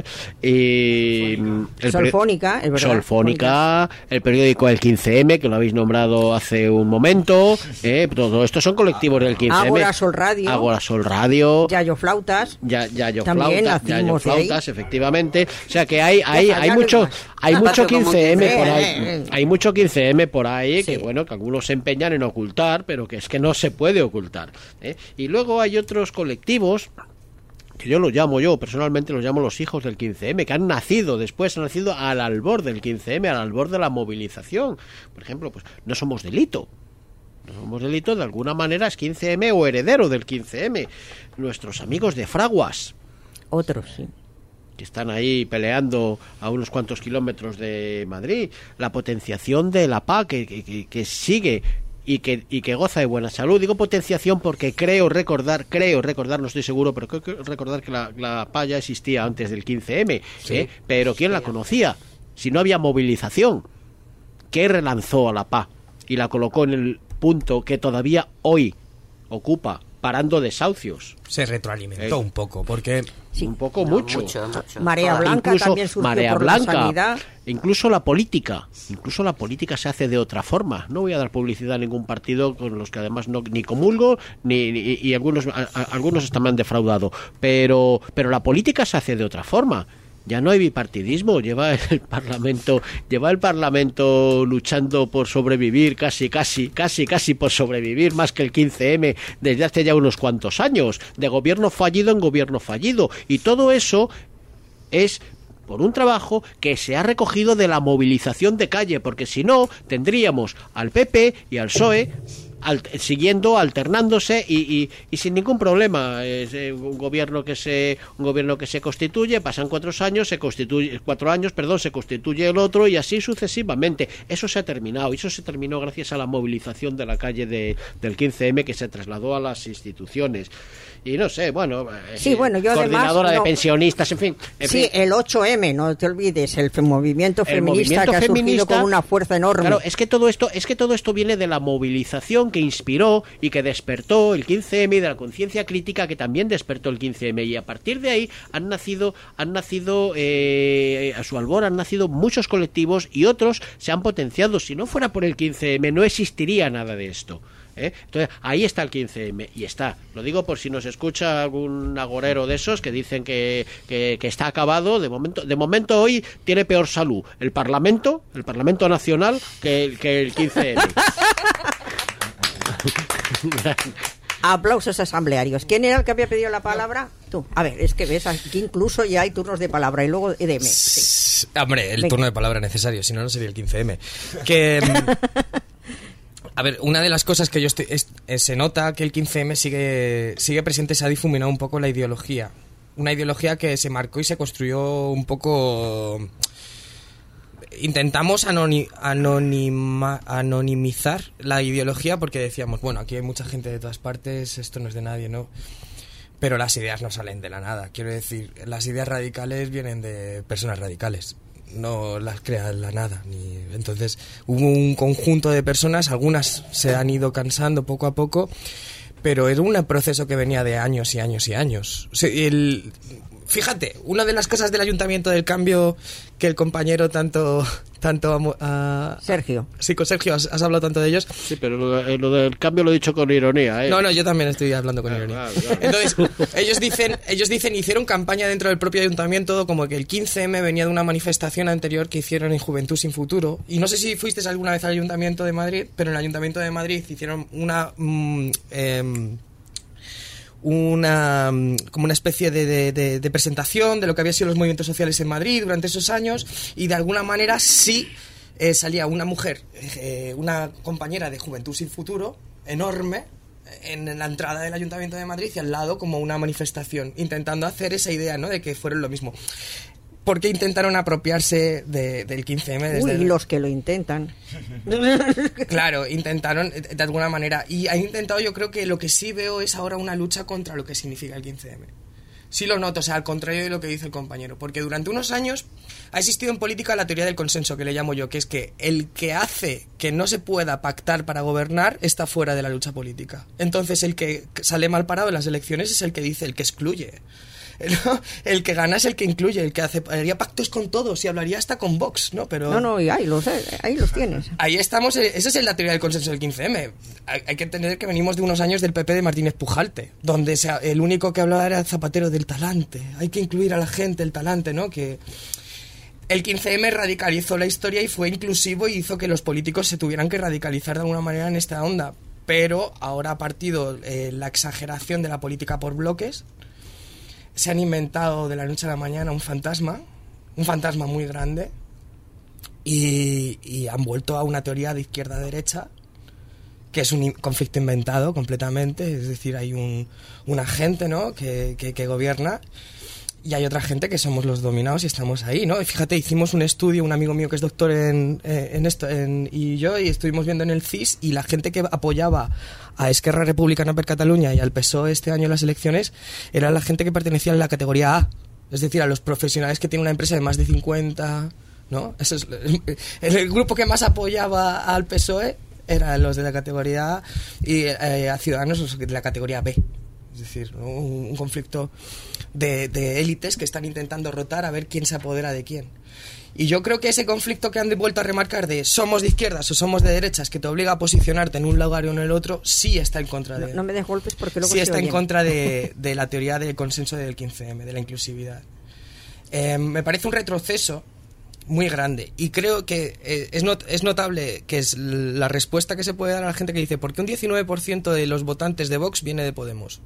Y el peri- Solfónica, es verdad. Solfónica, el periódico El quince eme, que lo habéis nombrado hace un momento. ¿eh? Todo esto son colectivos del quince eme. Ágora Sol Radio. Ágora Sol Radio. Yayo Flautas. Ya, ya yo También flautas, ya yo nacimos de ahí. flautas, efectivamente. O sea que hay, hay, Ya, hay ya mucho, no hay más. mucho Aparte como quince eme quince, por ahí. eh, eh. Hay mucho quince eme por ahí que Sí. bueno, que algunos se empeñan en ocultar, pero que es que no se puede ocultar. ¿eh? Y luego hay otros colectivos que yo los llamo, yo personalmente los llamo los hijos del quince eme, que han nacido después, han nacido al albor del quince eme, al albor de la movilización. Por ejemplo, pues no somos delito. No somos delito, de alguna manera es quince eme o heredero del quince eme. Nuestros amigos de Fraguas, Otros, sí. que están ahí peleando a unos cuantos kilómetros de Madrid, la potenciación de la paz que, que, que- que sigue y que, y que goza de buena salud. Digo potenciación porque creo recordar, creo recordar, no estoy seguro, pero creo que recordar que la, la paz ya existía antes del quince eme, ¿eh? Pero ¿quién la conocía? Si no había movilización, ¿qué relanzó a la paz y la colocó en el punto que todavía hoy ocupa, parando desahucios? Se retroalimentó Eh. un poco, porque... Sí. Un poco No, mucho. mucho, mucho. Marea Blanca Incluso también surgió Marea por Blanca, la sanidad. incluso la política, incluso la política se hace de otra forma. No voy a dar publicidad a ningún partido con los que además no ni comulgo ni, ni- y algunos a- a- algunos hasta me han defraudado, pero pero la política se hace de otra forma. Ya no hay bipartidismo, lleva el Parlamento, lleva el Parlamento luchando por sobrevivir, casi, casi, casi, casi por sobrevivir, más que el quince eme desde hace ya unos cuantos años, de gobierno fallido en gobierno fallido. Y todo eso es por un trabajo que se ha recogido de la movilización de calle, porque si no, tendríamos al P P y al P S O E al- siguiendo, alternándose y, y, y sin ningún problema. Es eh, un gobierno que se un gobierno que se constituye, pasan cuatro años, se constituye cuatro años, perdón, se constituye el otro y así sucesivamente. Eso se ha terminado, y eso se terminó gracias a la movilización de la calle de, del quince eme que se trasladó a las instituciones. Y no sé, bueno, eh, Sí, bueno, yo además, coordinadora de no- pensionistas, en fin. en Sí, fin. el ocho eme, no te olvides, el fe- movimiento El feminista movimiento que ha surgido feminista, con una fuerza enorme. Claro, es que todo esto, es que todo esto viene de la movilización que inspiró y que despertó el quince eme y de la conciencia crítica que también despertó el quince eme, y a partir de ahí han nacido, han nacido eh, a su albor han nacido muchos colectivos y otros se han potenciado. Si no fuera por el quince eme no existiría nada de esto. ¿Eh? Entonces ahí está el quince eme y está, lo digo por si nos escucha algún agorero de esos que dicen que, que, que está acabado. De momento, de momento hoy tiene peor salud el Parlamento, el Parlamento Nacional que, que el quince eme. Aplausos asamblearios. ¿Quién era el que había pedido la palabra? Tú. A ver, es que ves, aquí incluso ya hay turnos de palabra y luego de eme. Sí. Hombre, el Venga. turno de palabra necesario, si no, no sería el quince eme. Que... A ver, una de las cosas que yo estoy, es, es, se nota que el quince eme sigue, sigue presente, se ha difuminado un poco la ideología. Una ideología que se marcó y se construyó un poco... Intentamos anoni, anonima, anonimizar la ideología porque decíamos, bueno, aquí hay mucha gente de todas partes, esto no es de nadie, ¿no? Pero las ideas no salen de la nada. Quiero decir, las ideas radicales vienen de personas radicales. No las crea la nada. Ni... Entonces hubo un conjunto de personas, algunas se han ido cansando poco a poco, pero era un proceso que venía de años y años y años. O sea, el... Fíjate, una de las cosas del Ayuntamiento del Cambio que el compañero tanto... tanto uh, Sergio. Sí, con Sergio has, has hablado tanto de ellos. Sí, pero lo, lo del cambio lo he dicho con ironía, ¿eh? No, no, yo también estoy hablando con Ah, ironía. vale, vale. Entonces, ellos dicen, ellos dicen, hicieron campaña dentro del propio ayuntamiento como que el quince eme venía de una manifestación anterior que hicieron en Juventud Sin Futuro. Y no sé si fuisteis alguna vez al Ayuntamiento de Madrid, pero en el Ayuntamiento de Madrid hicieron una... Mm, eh, una como una especie de, de, de, de presentación de lo que había sido los movimientos sociales en Madrid durante esos años, y de alguna manera sí eh, salía una mujer, eh, una compañera de Juventud Sin Futuro, enorme, en la entrada del Ayuntamiento de Madrid y al lado como una manifestación, intentando hacer esa idea, ¿no?, de que fueron lo mismo. Porque intentaron apropiarse de, del quince eme desde... Uy, el... los que lo intentan. Claro, intentaron de alguna manera. Y han intentado, yo creo que lo que sí veo es ahora una lucha contra lo que significa el quince eme. Sí lo noto, o sea, al contrario de lo que dice el compañero. Porque durante unos años ha existido en política la teoría del consenso, que le llamo yo, que es que el que hace que no se pueda pactar para gobernar está fuera de la lucha política. Entonces el que sale mal parado en las elecciones es el que dice, el que excluye. ¿No? El que gana es el que incluye, el que hace, haría pactos con todos y hablaría hasta con Vox, ¿no? Pero No, no, y ahí los, ahí los tienes. ahí estamos, esa es la teoría del consenso del quince eme. Hay, hay que entender que venimos de unos años del P P de Martínez Pujalte, donde se, el único que hablaba era Zapatero del talante. Hay que incluir a la gente, el talante, ¿no? Que el quince eme radicalizó la historia y fue inclusivo y hizo que los políticos se tuvieran que radicalizar de alguna manera en esta onda. Pero ahora ha partido eh, la exageración de la política por bloques. Se han inventado de la noche a la mañana un fantasma, un fantasma muy grande, y, y han vuelto a una teoría de izquierda-derecha, que es un conflicto inventado completamente, es decir, hay un, un agente, ¿no?, que, que, que gobierna, y hay otra gente que somos los dominados y estamos ahí, ¿no? Y fíjate, hicimos un estudio, un amigo mío que es doctor en, en esto, en, y yo, y estuvimos viendo en el C I S, y la gente que apoyaba a Esquerra Republicana per Cataluña y al P S O E este año en las elecciones era la gente que pertenecía a la categoría A, es decir, a los profesionales que tienen una empresa de más de cincuenta, ¿no? Eso es, el, el grupo que más apoyaba al P S O E eran los de la categoría A, y eh, a Ciudadanos los de la categoría B. Es decir, ¿no?, un, un conflicto de, de élites que están intentando rotar a ver quién se apodera de quién. Y yo creo que ese conflicto que han vuelto a remarcar de somos de izquierdas o somos de derechas, que te obliga a posicionarte en un lugar o en el otro, sí está en contra de... No, no me des golpes porque luego sí se está en oyen. contra de, de la teoría del consenso del quince eme, de la inclusividad. Eh, me parece un retroceso muy grande, y creo que eh, es, not es notable que es la respuesta que se puede dar a la gente que dice, ¿por qué un diecinueve por ciento de los votantes de Vox viene de Podemos?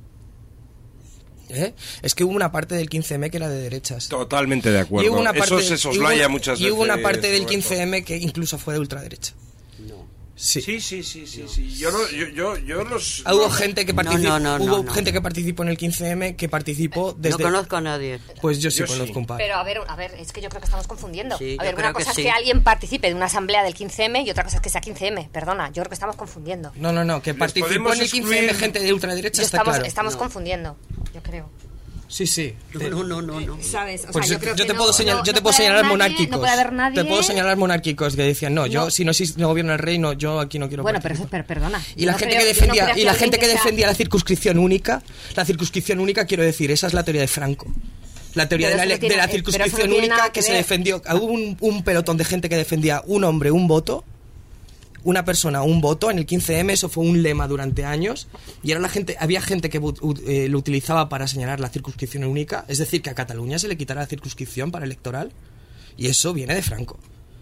¿Eh? Es que hubo una parte del quince eme que era de derechas. Totalmente de acuerdo. Y hubo una parte, Eso se soslaya y hubo, muchas y veces. hubo una parte del Roberto. quince eme que incluso fue de ultraderecha. Sí. Sí, sí, sí, sí, sí. Yo, no, yo, yo, yo los... Hubo los- gente que No, participó, no, no, hubo no, no. gente que participó en el quince eme que participó desde... No conozco a nadie. Pues yo sí Yo conozco sí. un par. Pero a ver, a ver, es que yo creo que estamos confundiendo. Sí, a yo ver, creo una cosa que es sí. que alguien participe de una asamblea del quince eme y otra cosa es que sea quince eme. Perdona, yo creo que estamos confundiendo. No, no, no, que Les participó podemos en el quince eme excluir- gente de ultraderecha, Yo está estamos claro. estamos No. confundiendo, yo creo. Sí, sí. No, no, no, no. ¿Sabes? O Pues sea, yo, yo creo yo que te no, puedo, señal, no, yo te no puedo puede señalar haber nadie, monárquicos. no puede haber nadie. Te puedo señalar monárquicos que decían, no, yo No. si no, si no gobierna el rey, no, yo aquí no quiero Bueno, pero eso, participar. pero perdona. Y la Yo gente creo- que yo no defendía creo y la alguien gente que sea- defendía la circunscripción única, la circunscripción única, quiero decir, esa es la teoría de Franco. La teoría Pero de la, eso no de la tiene- eh, pero eso no circunscripción tiene única nada que, que se ver. defendió. Hubo un, un pelotón de gente que defendía un hombre, un voto, una persona, un voto en el quince eme, eso fue un lema durante años, y era la gente, había gente que u- u- eh, lo utilizaba para señalar la circunscripción única, es decir, que a Cataluña se le quitara la circunscripción para electoral, y eso viene de Franco.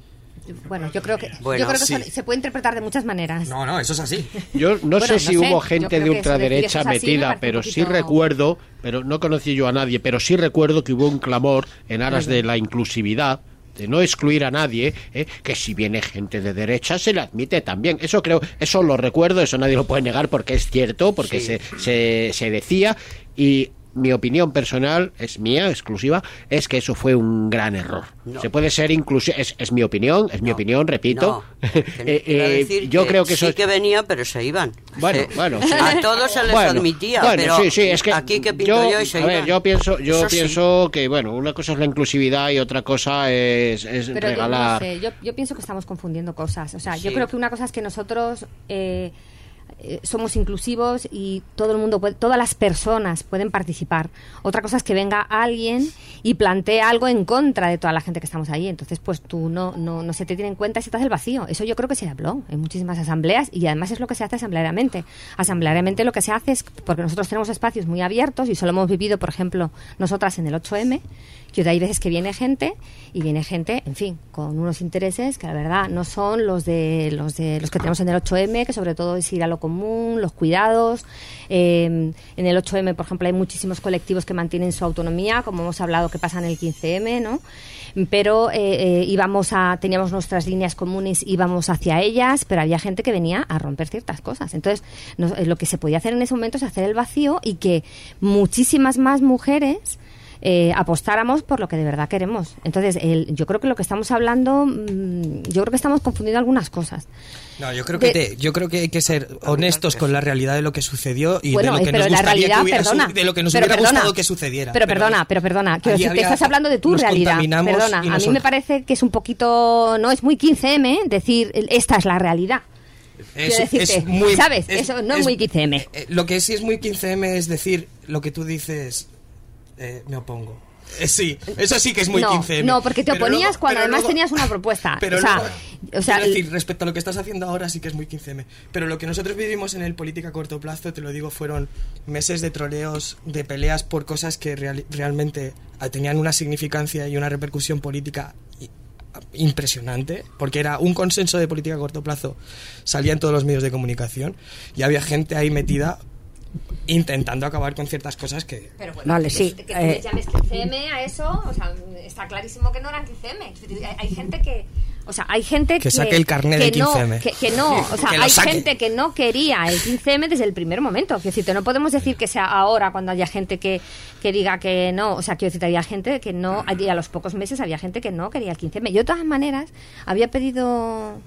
Bueno, yo creo que, Bueno, yo creo que sí. eso se puede interpretar de muchas maneras. No, no, eso es así. Yo no Bueno, sé no si sé, hubo yo gente creo de que ultraderecha eso de decir eso es así, me metida, parece pero un sí poquito- recuerdo, pero no conocí yo a nadie, pero sí recuerdo que hubo un clamor en aras de la inclusividad, de no excluir a nadie, ¿eh? Que si viene gente de derecha se le admite también. Eso creo, eso lo recuerdo, eso nadie lo puede negar porque es cierto, porque Sí. se, se, se decía, y mi opinión personal, es mía, exclusiva, es que eso fue un gran error. No. Se puede ser inclusivo, es, es mi opinión, es mi No. opinión, repito. No, que Eh, iba a eh, decir yo creo que sí eso es- que venía, pero se iban. Bueno, Se- bueno, sí. A todos se les Bueno, admitía, bueno, pero sí, sí, es que aquí que pinto yo, y se a ver, iban. yo pienso, yo Eso sí. pienso que bueno, una cosa es la inclusividad y otra cosa es, es Pero yo, no regalar. sé, yo, yo pienso que estamos confundiendo cosas. O sea, yo Sí. creo que una cosa es que nosotros eh, eh, somos inclusivos y todo el mundo, puede- todas las personas pueden participar. Otra cosa es que venga alguien y plantee algo en contra de toda la gente que estamos ahí. Entonces, pues tú no, no, no se te tiene en cuenta y se te hace el vacío. Eso yo creo que se habló en muchísimas asambleas y además es lo que se hace asambleariamente. Asambleariamente lo que se hace es, porque nosotros tenemos espacios muy abiertos y solo hemos vivido, por ejemplo, nosotras en el ocho eme, que hay veces que viene gente y viene gente, en fin, con unos intereses que la verdad no son los de los de los que tenemos en el ocho eme, que sobre todo es ir a lo común, los cuidados. Eh, en el ocho eme, por ejemplo, hay muchísimos colectivos que mantienen su autonomía, como hemos hablado que pasa en el quince eme, ¿no? Pero eh, eh, íbamos a, teníamos nuestras líneas comunes, íbamos hacia ellas, pero había gente que venía a romper ciertas cosas. Entonces, no- eh, lo que se podía hacer en ese momento es hacer el vacío y que muchísimas más mujeres eh, apostáramos por lo que de verdad queremos. Entonces, el, yo creo que lo que estamos hablando, mmm, yo creo que estamos confundiendo algunas cosas. No, yo creo que De- te- yo creo que hay que ser honestos con la realidad de lo que sucedió y Bueno, de lo que pero nos la gustaría realidad, que hubiera su- perdona, de lo que nos pero hubiera perdona, gustado que sucediera. Pero perdona, pero perdona, quiero allí decir, te había- estás hablando de tu nos realidad. contaminamos Perdona, y a nos- mí me parece que es un poquito, no es muy quince eme decir esta es la realidad. Es, Quiero decirte, es muy, ¿sabes? Eso no es muy quince eme. eh, Lo que sí es muy quince eme es decir lo que tú dices, eh, me opongo. Eh, sí, eso sí que es muy no, quince eme. no, porque te Pero oponías luego- cuando pero además luego- tenías una propuesta. Pero o sea, luego- o sea, quiero decir, respecto a lo que estás haciendo ahora sí que es muy quince eme. Pero lo que nosotros vivimos en el política a corto plazo, te lo digo, fueron meses de troleos, de peleas por cosas que real- realmente ah, tenían una significancia y una repercusión política i- impresionante, porque era un consenso de política a corto plazo, salía en todos los medios de comunicación y había gente ahí metida intentando acabar con ciertas cosas que... Pero bueno, Vale, que, sí, que, que eh. le llames quince eme a eso, o sea, está clarísimo que no eran quince eme. Hay, hay gente que, o sea, hay gente que... Que saque el carnet que de no, quince eme. Que, que no, o sea, Que lo hay saque. gente que no quería el quince eme desde el primer momento. Quiero decirte, no podemos decir que sea ahora cuando haya gente que, que diga que no. O sea, quiero decirte, había gente que no, y a los pocos meses había gente que no quería el quince eme. Yo de todas maneras había pedido...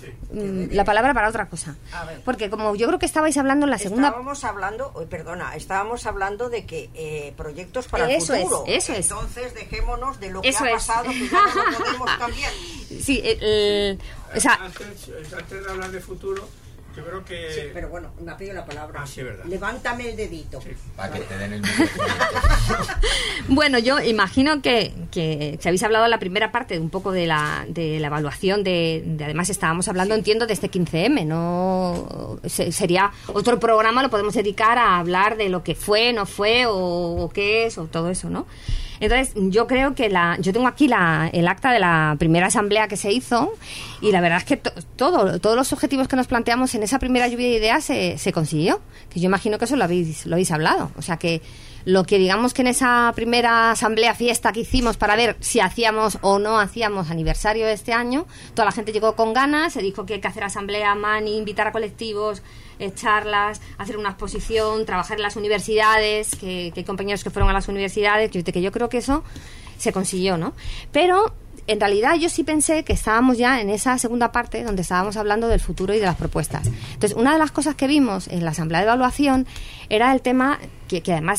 mm, la palabra para otra cosa. A ver. Porque como yo creo que estabais hablando en la segunda... Estábamos hablando, oh, perdona, estábamos hablando de que eh, proyectos para Eso el es, futuro. eso es. Entonces dejémonos de lo Eso que ha es. pasado, que ya no lo podemos cambiar. Sí, el- el- o sea, Antes, antes de hablar de futuro, yo creo que... Sí, pero bueno, me ha pedido la palabra. Ah, sí, es verdad. Levántame el dedito. Para que te den el micrófono. bueno, yo imagino que, que si habéis hablado en la primera parte de un poco de la, de la evaluación de, de- además estábamos hablando, entiendo, de este quince eme, no se- sería otro programa, lo podemos dedicar a hablar de lo que fue, no fue, o, o qué es, o todo eso, ¿no? Entonces, yo creo que la, yo tengo aquí la, el acta de la primera asamblea que se hizo y la verdad es que to- todo, todos los objetivos que nos planteamos en esa primera lluvia de ideas se, se consiguió, que yo imagino que eso lo habéis, lo habéis hablado, o sea que lo que digamos que en esa primera asamblea fiesta que hicimos para ver si hacíamos o no hacíamos aniversario de este año, toda la gente llegó con ganas, se dijo que hay que hacer asamblea, mani, invitar a colectivos, eh, charlas, hacer una exposición, trabajar en las universidades, que, que hay compañeros que fueron a las universidades, que, que yo creo que eso se consiguió, ¿no? Pero en realidad yo sí pensé que estábamos ya en esa segunda parte donde estábamos hablando del futuro y de las propuestas. Entonces, una de las cosas que vimos en la asamblea de evaluación era el tema que, que además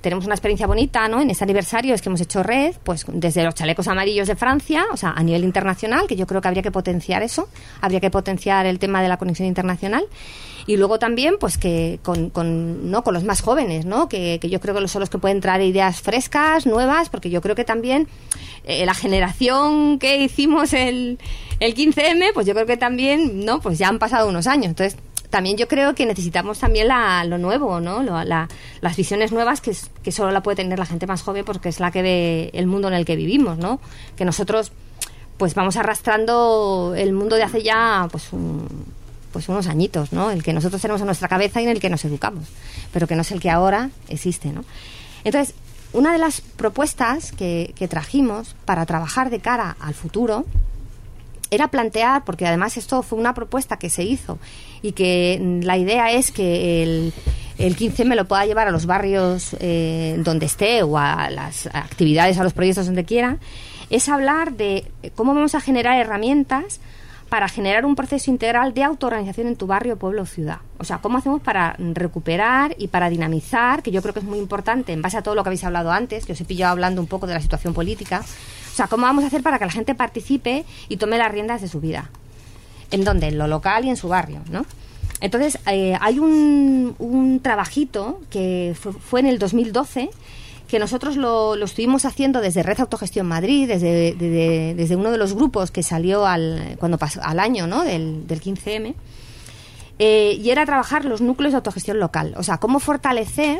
tenemos una experiencia bonita, ¿no? En este aniversario es que hemos hecho red, pues desde los chalecos amarillos de Francia, o sea, a nivel internacional, que yo creo que habría que potenciar eso, habría que potenciar el tema de la conexión internacional. Y luego también, pues que con, con, ¿no? con los más jóvenes, ¿no? Que, que yo creo que son los que pueden traer ideas frescas, nuevas, porque yo creo que también eh, la generación que hicimos el, el quince eme, pues yo creo que también, ¿no? Pues ya han pasado unos años. Entonces, también yo creo que necesitamos también la, lo nuevo, ¿no? Lo, la, las visiones nuevas que, que solo la puede tener la gente más joven, porque es la que ve el mundo en el que vivimos, ¿no? Que nosotros, pues vamos arrastrando el mundo de hace ya, pues un... pues unos añitos, ¿no? El que nosotros tenemos en nuestra cabeza y en el que nos educamos, pero que no es el que ahora existe, ¿no? Entonces, una de las propuestas que, que trajimos para trabajar de cara al futuro era plantear, porque además esto fue una propuesta que se hizo y que la idea es que el, el quince eme lo pueda llevar a los barrios eh, donde esté o a las actividades, a los proyectos donde quiera, es hablar de cómo vamos a generar herramientas para generar un proceso integral de autoorganización en tu barrio, pueblo o ciudad. O sea, ¿cómo hacemos para recuperar y para dinamizar, que yo creo que es muy importante, en base a todo lo que habéis hablado antes, que os he pillado hablando un poco de la situación política? O sea, ¿cómo vamos a hacer para que la gente participe y tome las riendas de su vida? ¿En dónde? En lo local y en su barrio, ¿no? Entonces, eh, hay un, un trabajito que fue, fue en el dos mil doce, que nosotros lo, lo estuvimos haciendo desde Red Autogestión Madrid, desde, desde, desde uno de los grupos que salió al, cuando pasó, al año, ¿no? del, del quince eme, eh, y era trabajar los núcleos de autogestión local. O sea, cómo fortalecer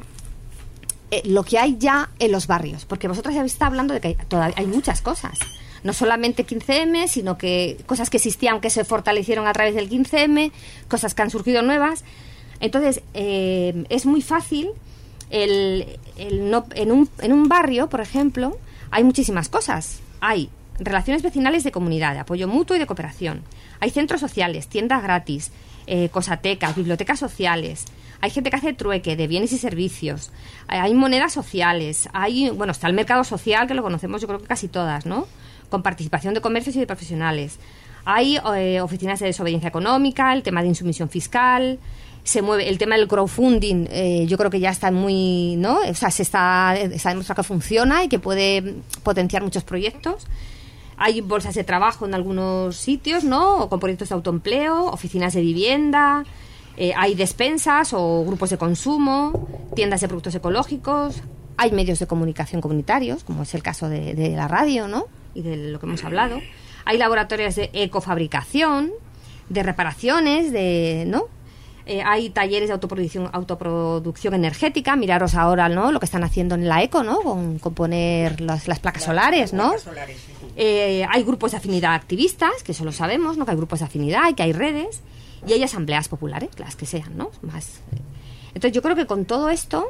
eh, lo que hay ya en los barrios. Porque vosotros habéis estado hablando de que hay, todavía hay muchas cosas. No solamente quince eme, sino que cosas que existían que se fortalecieron a través del quince eme, cosas que han surgido nuevas. Entonces, eh, es muy fácil... El, el no, en, un, en un barrio, por ejemplo, hay muchísimas cosas. Hay relaciones vecinales de comunidad, de apoyo mutuo y de cooperación. Hay centros sociales, tiendas gratis, eh, cosatecas, bibliotecas sociales. Hay gente que hace trueque de bienes y servicios. Hay, hay monedas sociales. Hay, bueno, está el mercado social, que lo conocemos yo creo que casi todas, ¿no? Con participación de comercios y de profesionales. Hay eh, oficinas de desobediencia económica, el tema de insumisión fiscal... Se mueve el tema del crowdfunding, eh, yo creo que ya está muy, ¿no? O sea, se está, está demostrado que funciona y que puede potenciar muchos proyectos. Hay bolsas de trabajo en algunos sitios, ¿no? O con proyectos de autoempleo, oficinas de vivienda, eh, hay despensas o grupos de consumo, tiendas de productos ecológicos, hay medios de comunicación comunitarios, como es el caso de, de la radio, ¿no? Y de lo que hemos hablado. Hay laboratorios de ecofabricación, de reparaciones, de, ¿no? Eh, hay talleres de autoproducción, autoproducción energética. Miraros ahora, ¿no? Lo que están haciendo en la eco, ¿no? Con, con poner las, las placas solares, ¿no? Placas solares, sí. eh, hay grupos de afinidad activistas, que eso lo sabemos, ¿no? Que hay grupos de afinidad y que hay redes. Y hay asambleas populares, las que sean, ¿no? Más. Entonces yo creo que con todo esto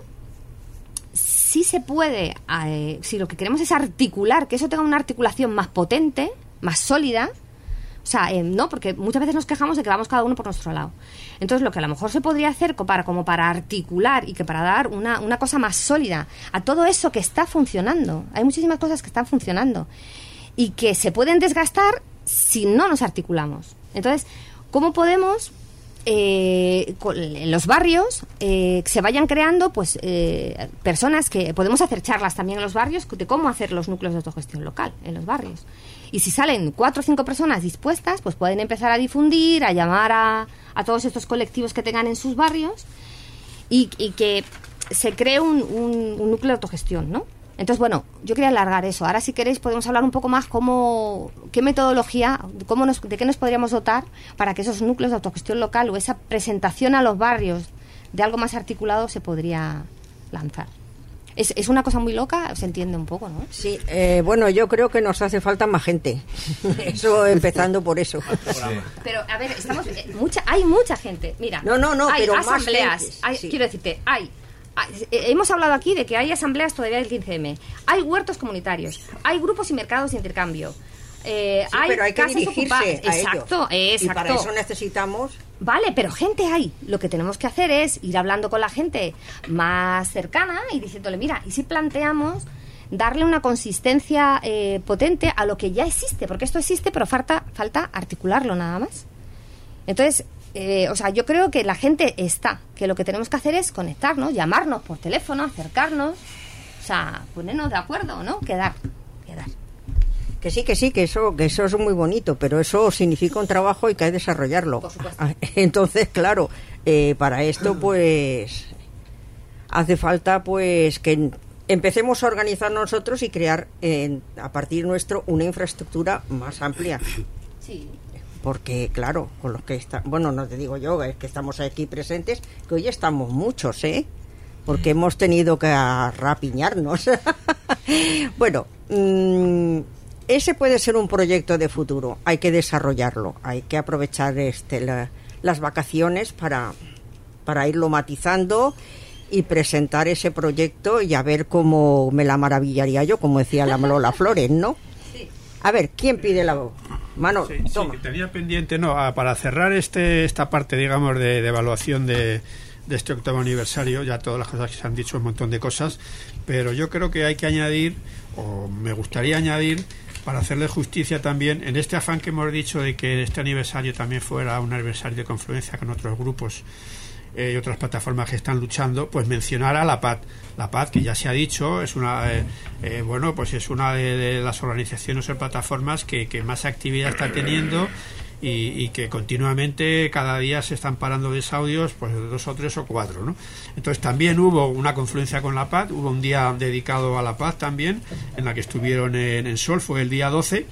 sí se puede, eh, si lo que queremos es articular, que eso tenga una articulación más potente, más sólida. O sea, eh, no, porque muchas veces nos quejamos de que vamos cada uno por nuestro lado. Entonces, lo que a lo mejor se podría hacer para, como para articular y que para dar una, una cosa más sólida a todo eso que está funcionando. Hay muchísimas cosas que están funcionando y que se pueden desgastar si no nos articulamos. Entonces, ¿cómo podemos eh, en los barrios eh, se vayan creando pues eh, personas que podemos hacer charlas también en los barrios de cómo hacer los núcleos de autogestión local en los barrios? Y si salen cuatro o cinco personas dispuestas, pues pueden empezar a difundir, a llamar a, a todos estos colectivos que tengan en sus barrios y, y que se cree un, un, un núcleo de autogestión, ¿no? Entonces, bueno, yo quería alargar eso. Ahora, si queréis, podemos hablar un poco más cómo, qué metodología, cómo nos, de qué nos podríamos dotar para que esos núcleos de autogestión local o esa presentación a los barrios de algo más articulado se podría lanzar. Es, es una cosa muy loca, se entiende un poco, ¿no? Sí, eh, bueno, yo creo que nos hace falta más gente. Eso empezando por eso. Sí. Pero, a ver, estamos eh, mucha, hay mucha gente. Mira, no, no, no, hay pero asambleas. Más gente, Hay, sí. Quiero decirte, hay, hay. Hemos hablado aquí de que hay asambleas todavía del quince eme. Hay huertos comunitarios. Hay grupos y mercados de intercambio. Eh, sí, hay pero hay que casas dirigirse ocupadas. a Exacto, ellos. exacto. Y para eso necesitamos... Vale, pero gente hay. Lo que tenemos que hacer es ir hablando con la gente más cercana y diciéndole, mira, ¿y si planteamos darle una consistencia eh, potente a lo que ya existe? Porque esto existe, pero falta, falta articularlo nada más. Entonces, Eh, o sea, yo creo que la gente está, que lo que tenemos que hacer es conectarnos, llamarnos por teléfono, acercarnos, o sea, ponernos de acuerdo, ¿no? Quedar, quedar. Que sí, que sí, que eso, que eso es muy bonito, pero eso significa un trabajo y que hay que desarrollarlo. Por supuesto. Entonces, claro, eh, para esto, pues, hace falta, pues, que empecemos a organizar nosotros y crear, eh, a partir nuestro, una infraestructura más amplia. Sí. Porque, claro, con los que está, bueno, no te digo yo, es que estamos aquí presentes, que hoy estamos muchos, ¿eh? Porque hemos tenido que rapiñarnos. Bueno, mmm, ese puede ser un proyecto de futuro, hay que desarrollarlo, hay que aprovechar este la, las vacaciones para, para irlo matizando y presentar ese proyecto y a ver cómo me la maravillaría yo, como decía la Lola Flores, ¿no? A ver, ¿quién pide la mano? Sí, sí, que tenía pendiente, no, ah, para cerrar este esta parte, digamos, de, de evaluación de, de este octavo aniversario, ya todas las cosas que se han dicho, un montón de cosas, pero yo creo que hay que añadir, o me gustaría añadir, para hacerle justicia también, en este afán que hemos dicho de que este aniversario también fuera un aniversario de confluencia con otros grupos eh, y otras plataformas que están luchando, pues mencionar a la P A D. La P A D, que ya se ha dicho, es una eh, eh, bueno, pues es una de, de las organizaciones o plataformas que, que más actividad está teniendo y, y que continuamente cada día se están parando desaudios, pues dos o tres o cuatro, ¿no? Entonces también hubo una confluencia con la P A D, hubo un día dedicado a la P A D también, en la que estuvieron en, en Sol, fue el día doce.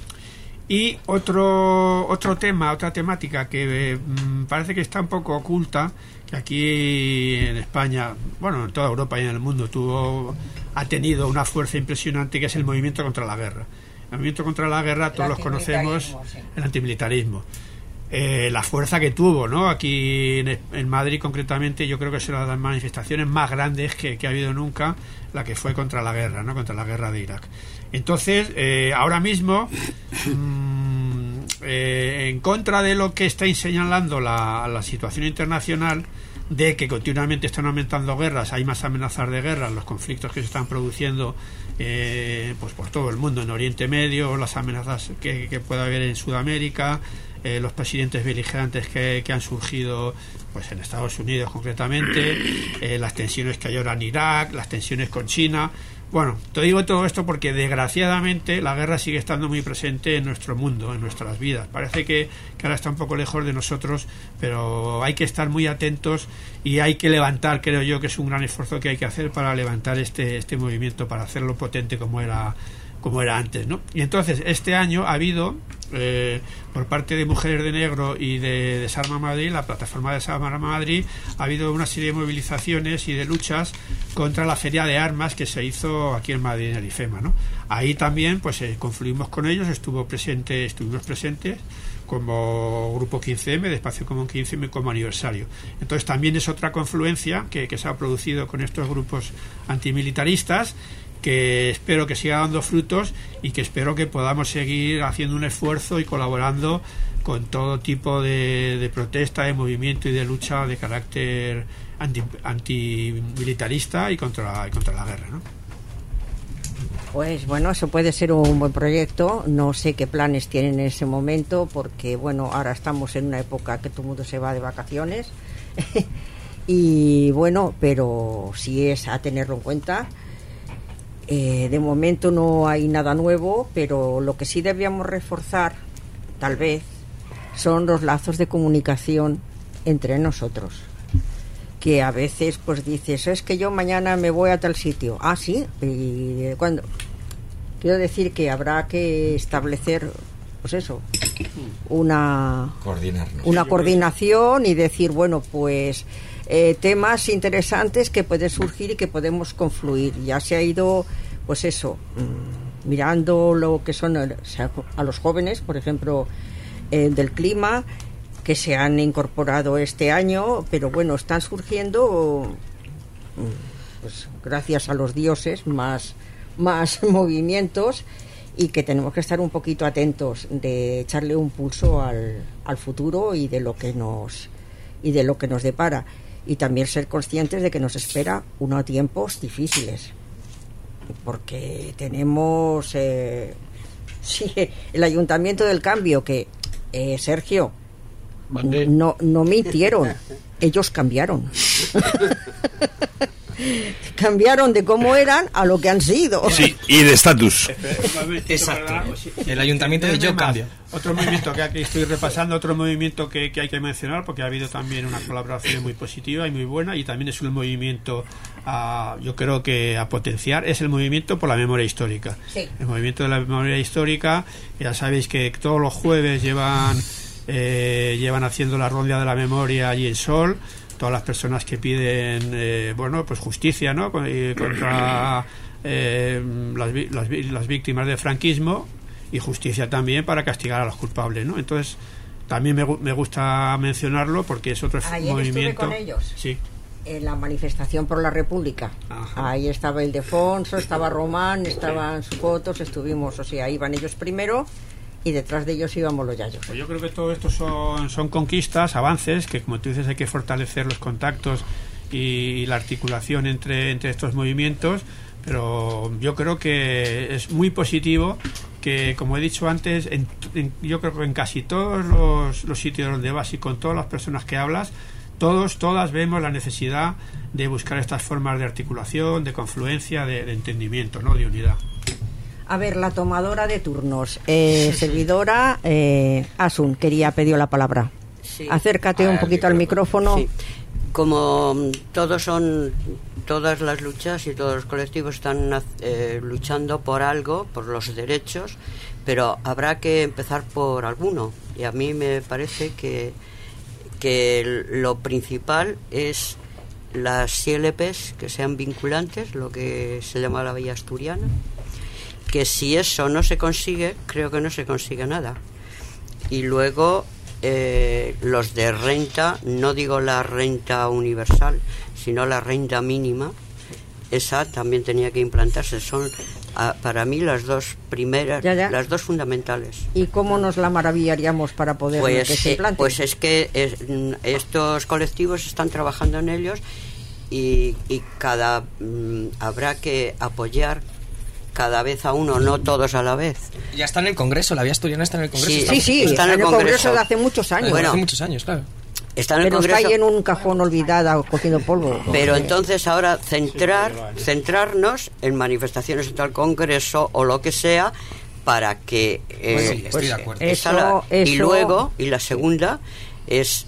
Y otro otro tema, otra temática que eh, parece que está un poco oculta, que aquí en España, bueno, en toda Europa y en el mundo tuvo ha tenido una fuerza impresionante, que es el movimiento contra la guerra. El movimiento contra la guerra, todos los conocemos, sí. El antimilitarismo. Eh, la fuerza que tuvo, ¿no? Aquí en, en Madrid concretamente, yo creo que es una de las manifestaciones más grandes que, que ha habido nunca, la que fue contra la guerra, ¿no? Contra la guerra de Irak. Entonces, eh, ahora mismo, mmm, eh, en contra de lo que está señalando la, la situación internacional, de que continuamente están aumentando guerras, hay más amenazas de guerra, los conflictos que se están produciendo eh, pues por todo el mundo, en Oriente Medio, las amenazas que, que pueda haber en Sudamérica, eh, los presidentes beligerantes que, que han surgido pues en Estados Unidos concretamente, eh, las tensiones que hay ahora en Irak, las tensiones con China. Bueno, te digo todo esto porque desgraciadamente la guerra sigue estando muy presente en nuestro mundo, en nuestras vidas. Parece que, que ahora está un poco lejos de nosotros, pero hay que estar muy atentos y hay que levantar, creo yo que es un gran esfuerzo que hay que hacer para levantar este, este movimiento, para hacerlo potente como era como era antes, ¿no? Y entonces este año ha habido eh, por parte de Mujeres de Negro y de Desarma Madrid, la plataforma de Desarma Madrid, ha habido una serie de movilizaciones y de luchas contra la feria de armas que se hizo aquí en Madrid, en el IFEMA, ¿no? Ahí también pues eh, confluimos con ellos, estuvo presente, estuvimos presentes como Grupo quince eme, de Espacio Común quince eme, como aniversario. Entonces también es otra confluencia que, que se ha producido con estos grupos antimilitaristas, que espero que siga dando frutos y que espero que podamos seguir haciendo un esfuerzo y colaborando con todo tipo de, de protesta, de movimiento y de lucha de carácter anti, antimilitarista y contra, y contra la guerra, ¿no? Pues bueno, eso puede ser un buen proyecto. No sé qué planes tienen en ese momento, porque bueno, ahora estamos en una época que todo el mundo se va de vacaciones y bueno, pero sí es a tenerlo en cuenta. Eh, de momento no hay nada nuevo, pero lo que sí debíamos reforzar, tal vez, son los lazos de comunicación entre nosotros. Que a veces pues dices, es que yo mañana me voy a tal sitio. Ah, sí, ¿y cuándo? Quiero decir que habrá que establecer, pues eso, una, una coordinación y decir, bueno, pues Eh, temas interesantes que pueden surgir y que podemos confluir. Ya se ha ido, pues eso, mmm, mirando lo que son el, o sea, a los jóvenes, por ejemplo, eh, del clima, que se han incorporado este año, pero bueno, están surgiendo, pues gracias a los dioses, más, más movimientos, y que tenemos que estar un poquito atentos de echarle un pulso al, al futuro y de lo que nos y de lo que nos depara. Y también ser conscientes de que nos espera unos tiempos difíciles, porque tenemos eh, sí, el Ayuntamiento del Cambio, que eh, Sergio, No, no mintieron, ellos cambiaron. Cambiaron de cómo eran a lo que han sido. Sí, y de estatus. Exacto. El ayuntamiento de Yo cambia. Otro movimiento que aquí estoy repasando, otro movimiento que, que hay que mencionar, porque ha habido también una colaboración muy positiva y muy buena, y también es un movimiento a, yo creo que a potenciar, es el movimiento por la memoria histórica. Sí. El movimiento de la memoria histórica, ya sabéis que todos los jueves llevan eh, llevan haciendo la ronda de la memoria allí en Sol, todas las personas que piden eh, bueno, pues justicia, ¿no?, contra eh, las, las, las víctimas del franquismo, y justicia también para castigar a los culpables, ¿no? Entonces también me, me gusta mencionarlo porque es otro Ayer movimiento. Estuve con ellos. Sí. En la manifestación por la República. Ajá. Ahí estaba Ildefonso, estaba Román, estaban sus fotos, estuvimos, o sea, iban ellos primero y detrás de ellos íbamos los yayos. Pues yo creo que todo esto son, son conquistas, avances, que como tú dices hay que fortalecer los contactos y, y la articulación entre, entre estos movimientos, pero yo creo que es muy positivo que, como he dicho antes, en, en, yo creo que en casi todos los, los sitios donde vas y con todas las personas que hablas, todos, todas vemos la necesidad de buscar estas formas de articulación, de confluencia, de, de entendimiento, ¿no?, de unidad. A ver, la tomadora de turnos, eh, servidora eh, Asun, quería pedir la palabra. Sí. Acércate ah, un poquito al micrófono. Sí. Como todos son, todas las luchas y todos los colectivos están eh, luchando por algo, por los derechos, pero habrá que empezar por alguno. Y a mí me parece que, que lo principal es las I L Ps que sean vinculantes, lo que se llama la Vía Asturiana, que si eso no se consigue, creo que no se consigue nada. Y luego eh, los de renta, no digo la renta universal, sino la renta mínima, esa también tenía que implantarse. Son a, para mí las dos primeras, ya, ya. las dos fundamentales. ¿Y cómo nos la maravillaríamos para poder pues, que se implante? Eh, pues es que es, estos colectivos están trabajando en ellos y, y cada mm, habrá que apoyar cada vez a uno, no todos a la vez. Ya está en el Congreso, la Vía Asturiana está en el Congreso. Sí, está, sí, sí, está, está en el Congreso, Congreso de hace muchos años. Bueno, hace muchos años, claro. Está en el pero Congreso, está ahí en un cajón olvidada cogiendo polvo. Pero entonces ahora centrar, centrarnos en manifestaciones en el Congreso o lo que sea para que... Eh, pues sí, estoy de acuerdo. Eso, la, eso... Y luego, y la segunda es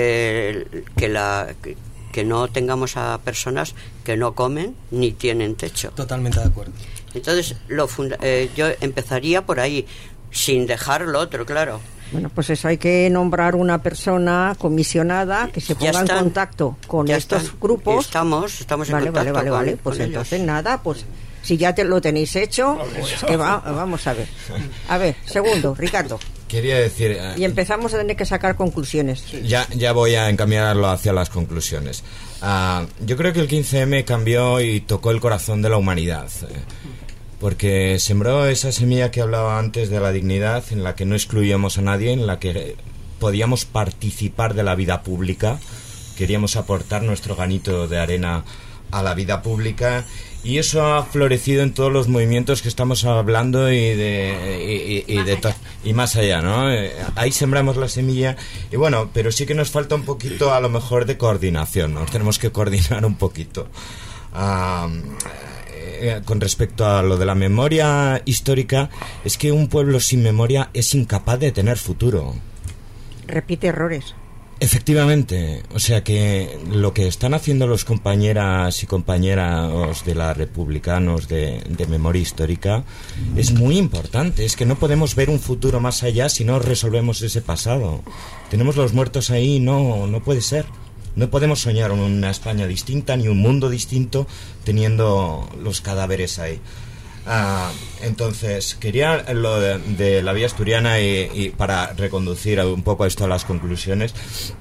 eh, que la... Que, que no tengamos a personas que no comen ni tienen techo. Totalmente de acuerdo. Entonces, lo funda- eh, yo empezaría por ahí, sin dejar lo otro, claro. Bueno, pues eso, hay que nombrar una persona comisionada que se ponga en contacto con estos están, grupos. Estamos, estamos en vale, contacto Vale, vale, con, vale, pues con entonces ellos. nada, pues si ya te lo tenéis hecho, pues que va, vamos a ver. A ver, segundo, Ricardo. Quería decir... Uh, y empezamos a tener que sacar conclusiones. Ya, ya voy a encaminarlo hacia las conclusiones. Uh, yo creo que el quince eme cambió y tocó el corazón de la humanidad. Eh, porque sembró esa semilla que hablaba antes de la dignidad, en la que no excluíamos a nadie, en la que podíamos participar de la vida pública, queríamos aportar nuestro granito de arena a la vida pública, y eso ha florecido en todos los movimientos que estamos hablando y de y, y, y de to- y más allá, ¿no? Eh, ahí sembramos la semilla y bueno, pero sí que nos falta un poquito a lo mejor de coordinación, nos tenemos que coordinar un poquito. Uh, eh, con respecto a lo de la memoria histórica, es que un pueblo sin memoria es incapaz de tener futuro. Repite errores. Efectivamente, o sea que lo que están haciendo los compañeras y compañeros de la republicanos de, de memoria histórica es muy importante. Es que no podemos ver un futuro más allá si no resolvemos ese pasado. Tenemos los muertos ahí, no, no puede ser. No podemos soñar una España distinta ni un mundo distinto teniendo los cadáveres ahí. Ah, entonces quería lo de, de la Vía Asturiana y, y para reconducir un poco esto a las conclusiones,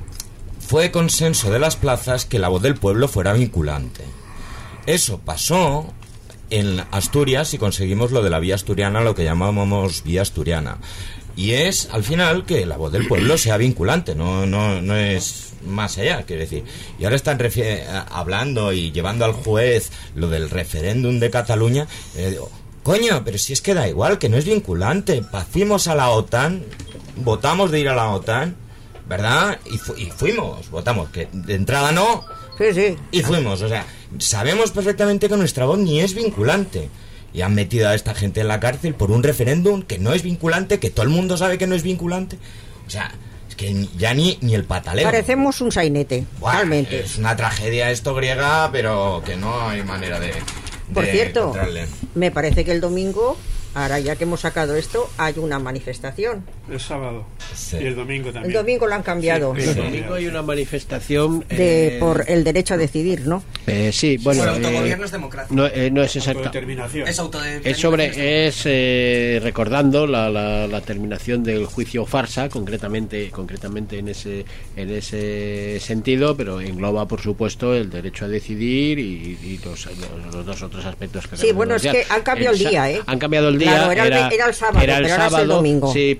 fue consenso de las plazas que la voz del pueblo fuera vinculante. Eso pasó en Asturias y conseguimos lo de la Vía Asturiana, lo que llamábamos Vía Asturiana, y es al final que la voz del pueblo sea vinculante, no, no, no es más allá, quiero decir. Y ahora están refi- hablando y llevando al juez lo del referéndum de Cataluña. Eh, digo, coño, pero si es que da igual, que no es vinculante. Pacimos a la OTAN, votamos de ir a la OTAN, ¿verdad? Y, fu- y fuimos, votamos, que de entrada no, Sí, sí. y fuimos, o sea, sabemos perfectamente que nuestra voz ni es vinculante. Y han metido a esta gente en la cárcel por un referéndum que no es vinculante, que todo el mundo sabe que no es vinculante. O sea, es que ni- ya ni, ni el pataleo. Parecemos un sainete, Buah, realmente. es una tragedia esto griega, pero que no hay manera de, Por de cierto, encontrarle. me parece que el domingo, ahora ya que hemos sacado esto, hay una manifestación. El sábado Sí. y el domingo también. El domingo lo han cambiado. Sí, El sí. domingo hay una manifestación De, eh, por el derecho a decidir, ¿no? eh, sí, bueno, el eh, autogobierno es democrático. no, eh, no es exacto. Autodeterminación. Es autodeterminación. Es sobre es eh, recordando la, la, la terminación del juicio farsa, concretamente concretamente en ese en ese sentido, pero engloba por supuesto el derecho a decidir y, y los, los, los dos otros aspectos que Sí, acabamos bueno, de es anunciar. que han cambiado el sa- día, ¿eh? Han cambiado el día. Claro, era el ve- era el sábado, era el pero ahora es el sábado, domingo. Sí,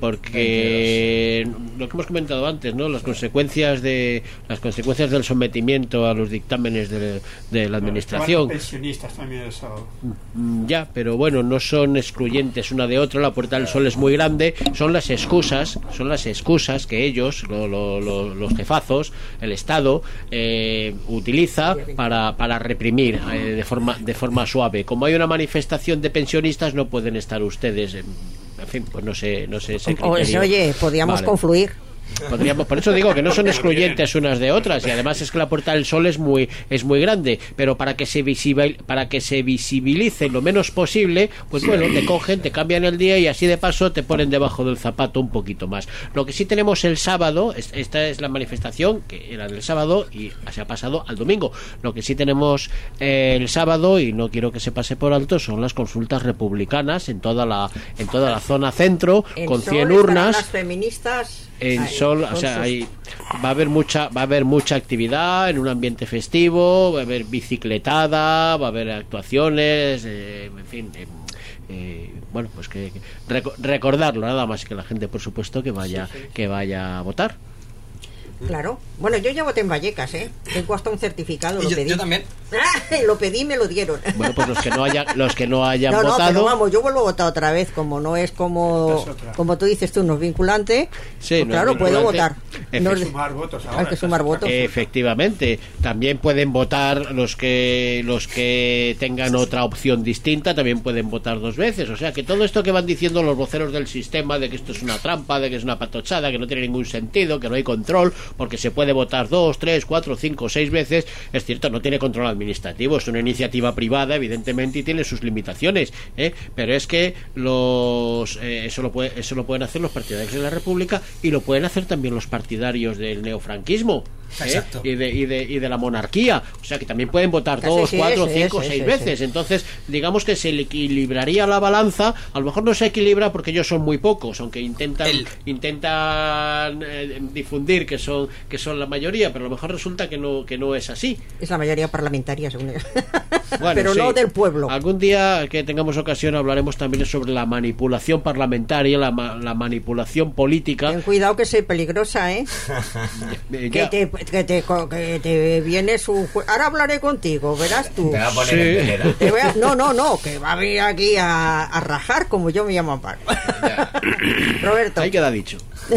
porque lo que hemos comentado antes, ¿no? Las consecuencias de las consecuencias del sometimiento a los dictámenes de, de la administración. Van pensionistas también el sábado. Mm, Ya, pero bueno, no son excluyentes una de otra. La Puerta del Sol es muy grande. Son las excusas, son las excusas que ellos, lo- lo- lo- los jefazos, el Estado, eh, utiliza para, para reprimir eh, de forma de forma suave. Como hay una manifestación de pensionistas, no pueden estar ustedes. En, en fin, pues no sé, no sé ese O- criterio. oye, podríamos Vale. confluir. Podríamos, por eso digo que no son excluyentes unas de otras, y además es que la Puerta del Sol es muy es muy grande, pero para que se visibil, para que se visibilice lo menos posible, pues bueno, te cogen, te cambian el día y así de paso te ponen debajo del zapato un poquito más. Lo que sí tenemos el sábado, es- esta es la manifestación que era del sábado y se ha pasado al domingo. Lo que sí tenemos eh, el sábado, y no quiero que se pase por alto, son las consultas republicanas en toda la en toda la zona centro, En con Sol cien estarán urnas. las feministas. En ahí, Sol, o con sea, sus- hay, va a haber mucha, va a haber mucha actividad en un ambiente festivo, va a haber bicicletada, va a haber actuaciones, eh, en fin, eh, eh, bueno, pues que, que reco- recordarlo nada más, que la gente, por supuesto, que vaya, que vaya a votar. Claro. Bueno, yo ya voté en Vallecas, ¿eh? Tengo hasta un certificado, Y lo yo, pedí. yo también. Lo pedí y me lo dieron. Bueno, pues los que no hayan, los que no hayan No, no, votado, pero vamos, yo vuelvo a votar otra vez, como no es como Esta es otra. como tú dices tú, no es vinculante, Sí, pues no es claro, puedo vinculante. votar. No es de- Sumar votos ahora. hay que sumar votos. efectivamente, también pueden votar los que los que tengan otra opción distinta, también pueden votar dos veces. O sea que todo esto que van diciendo los voceros del sistema, de que esto es una trampa, de que es una patochada, que no tiene ningún sentido, que no hay control, porque se puede votar dos, tres, cuatro, cinco, seis veces, es cierto, no tiene control administrativo, es una iniciativa privada, evidentemente, y tiene sus limitaciones, ¿eh? Pero es que los eh, eso lo puede, eso lo pueden hacer los partidarios de la República, y lo pueden hacer también los partidarios del neofranquismo, ¿eh? Exacto. y, de, y, de, y de la monarquía, o sea que también pueden votar Sí, dos, sí, cuatro, sí, cinco, sí, seis sí, veces. sí. Entonces, digamos que se le equilibraría la balanza. A lo mejor no se equilibra porque ellos son muy pocos, aunque intentan El- intentan eh, difundir que son que son la mayoría, pero a lo mejor resulta que no que no es así. Es la mayoría parlamentaria, según ellos. Bueno, pero sí. no del pueblo. Algún día que tengamos ocasión hablaremos también sobre la manipulación parlamentaria, la, ma- la manipulación política. Ten cuidado que soy peligrosa, ¿eh? Eh, Que ya. te, que, te, que te viene su... jue- Ahora hablaré contigo, verás tú. Te va a poner Sí. en pelera. Te voy a- No, no, no, que va a venir aquí a, a rajar, como yo me llamo Amparo. Roberto. Ahí queda dicho.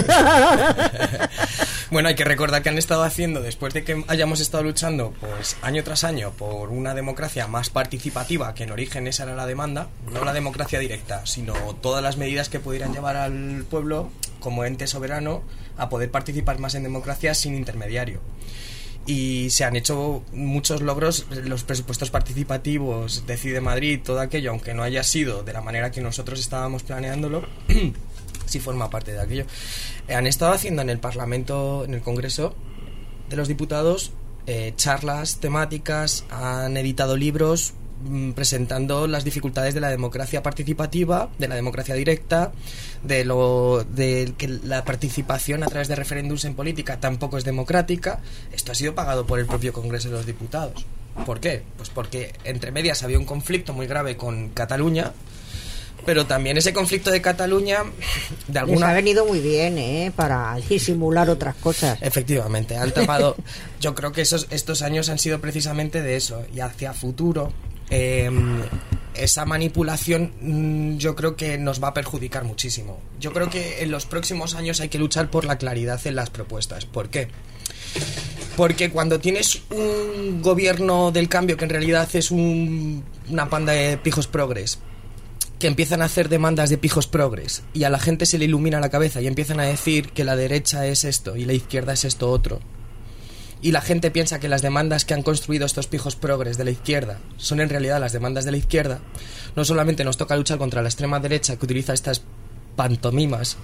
Bueno, hay que recordar que han estado haciendo, después de que hayamos estado luchando pues año tras año por una democracia más participativa, que en origen esa era la demanda, no la democracia directa, sino todas las medidas que pudieran llevar al pueblo como ente soberano a poder participar más en democracia sin intermediario. Y se han hecho muchos logros, los presupuestos participativos, Decide Madrid, todo aquello, aunque no haya sido de la manera que nosotros estábamos planeándolo, sí forma parte de aquello. Eh, han estado haciendo en el Parlamento, en el Congreso de los Diputados, eh, charlas temáticas, han editado libros mm, presentando las dificultades de la democracia participativa, de la democracia directa, de lo de que la participación a través de referéndums en política tampoco es democrática. Esto ha sido pagado por el propio Congreso de los Diputados. ¿Por qué? Pues porque entre medias había un conflicto muy grave con Cataluña, pero también ese conflicto de Cataluña de Les alguna ha venido muy bien, ¿eh? Para disimular otras cosas. efectivamente han tapado. Yo creo que esos estos años han sido precisamente de eso, y hacia futuro eh, esa manipulación mmm, yo creo que nos va a perjudicar muchísimo. Yo creo que en los próximos años hay que luchar por la claridad en las propuestas. ¿Por qué? Porque cuando tienes un gobierno del cambio que en realidad es un, una panda de pijos progres, que empiezan a hacer demandas de pijos progres y a la gente se le ilumina la cabeza y empiezan a decir que la derecha es esto y la izquierda es esto otro, y la gente piensa que las demandas que han construido estos pijos progres de la izquierda son en realidad las demandas de la izquierda, no solamente nos toca luchar contra la extrema derecha que utiliza estas pantomimas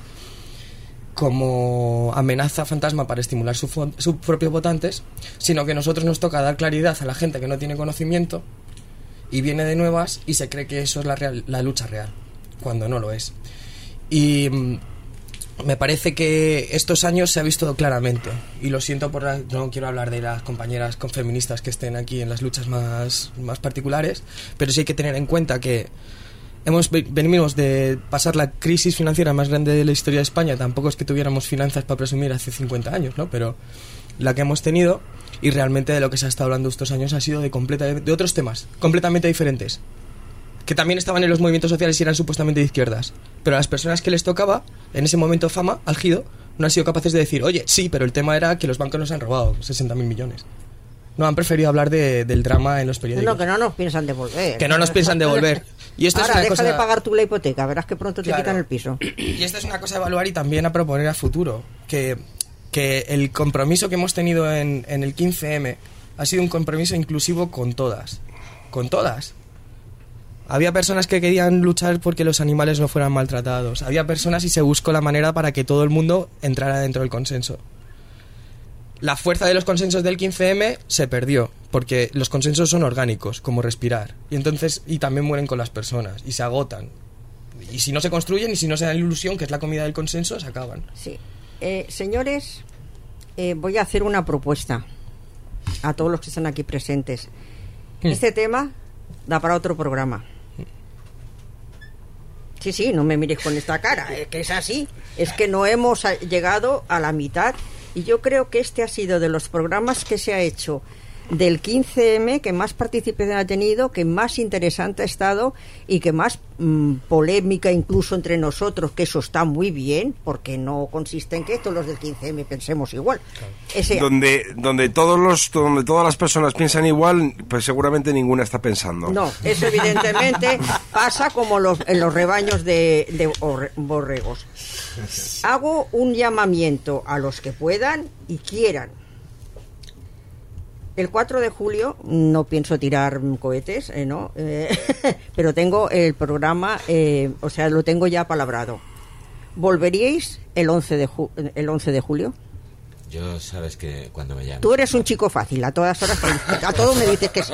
como amenaza fantasma para estimular sus su propios votantes, sino que a nosotros nos toca dar claridad a la gente que no tiene conocimiento y viene de nuevas y se cree que eso es la, real, la lucha real, cuando no lo es. Y mmm, me parece que estos años se ha visto claramente, y lo siento por la, no quiero hablar de las compañeras con feministas que estén aquí en las luchas más, más particulares, pero sí hay que tener en cuenta que hemos venimos de pasar la crisis financiera más grande de la historia de España. Tampoco es que tuviéramos finanzas para presumir hace cincuenta años, ¿no? Pero la que hemos tenido, y realmente de lo que se ha estado hablando estos años ha sido de completa de otros temas completamente diferentes, que también estaban en los movimientos sociales y eran supuestamente de izquierdas, pero a las personas que les tocaba en ese momento fama, álgido, no han sido capaces de decir, oye, sí, pero el tema era que los bancos nos han robado sesenta mil millones. No, han preferido hablar de, del drama en los periódicos. No, que no nos piensan devolver. Que no nos piensan devolver. Y esto Ahora, es una deja cosa... de pagar tú la hipoteca, verás que pronto te Claro. quitan el piso. Y esto es una cosa a evaluar y también a proponer a futuro. Que, que el compromiso que hemos tenido en, en el quince eme ha sido un compromiso inclusivo con todas. Con todas. Había personas que querían luchar porque los animales no fueran maltratados. Había personas y se buscó la manera para que todo el mundo entrara dentro del consenso. La fuerza de los consensos del quince eme se perdió, porque los consensos son orgánicos, como respirar. Y entonces, y también mueren con las personas, y se agotan. Y si no se construyen, y si no se da la ilusión, que es la comida del consenso, se acaban. Sí. Eh, señores, eh, voy a hacer una propuesta a todos los que están aquí presentes. Hmm. Este tema da para otro programa. Sí, sí, no me mires con esta cara, es que es así. Es que no hemos a- llegado a la mitad. Y yo creo que este ha sido de los programas que se ha hecho del quince eme que más participación ha tenido, que más interesante ha estado y que más mmm, polémica incluso entre nosotros, que eso está muy bien, porque no consiste en que todos los del quince eme pensemos igual. Ese, Donde, donde, todos los, donde todas las personas piensan igual, pues seguramente ninguna está pensando. no, eso evidentemente pasa como los, en los rebaños de, de orre- borregos. Hago un llamamiento a los que puedan y quieran. El cuatro de julio no pienso tirar cohetes, eh, ¿no? Eh, pero tengo el programa, eh, o sea, lo tengo ya palabrado. ¿Volveríais el once de, ju- el once de julio? Yo sabes que cuando me llames... Tú eres un chico fácil, a todas horas, a todo me dices que sí.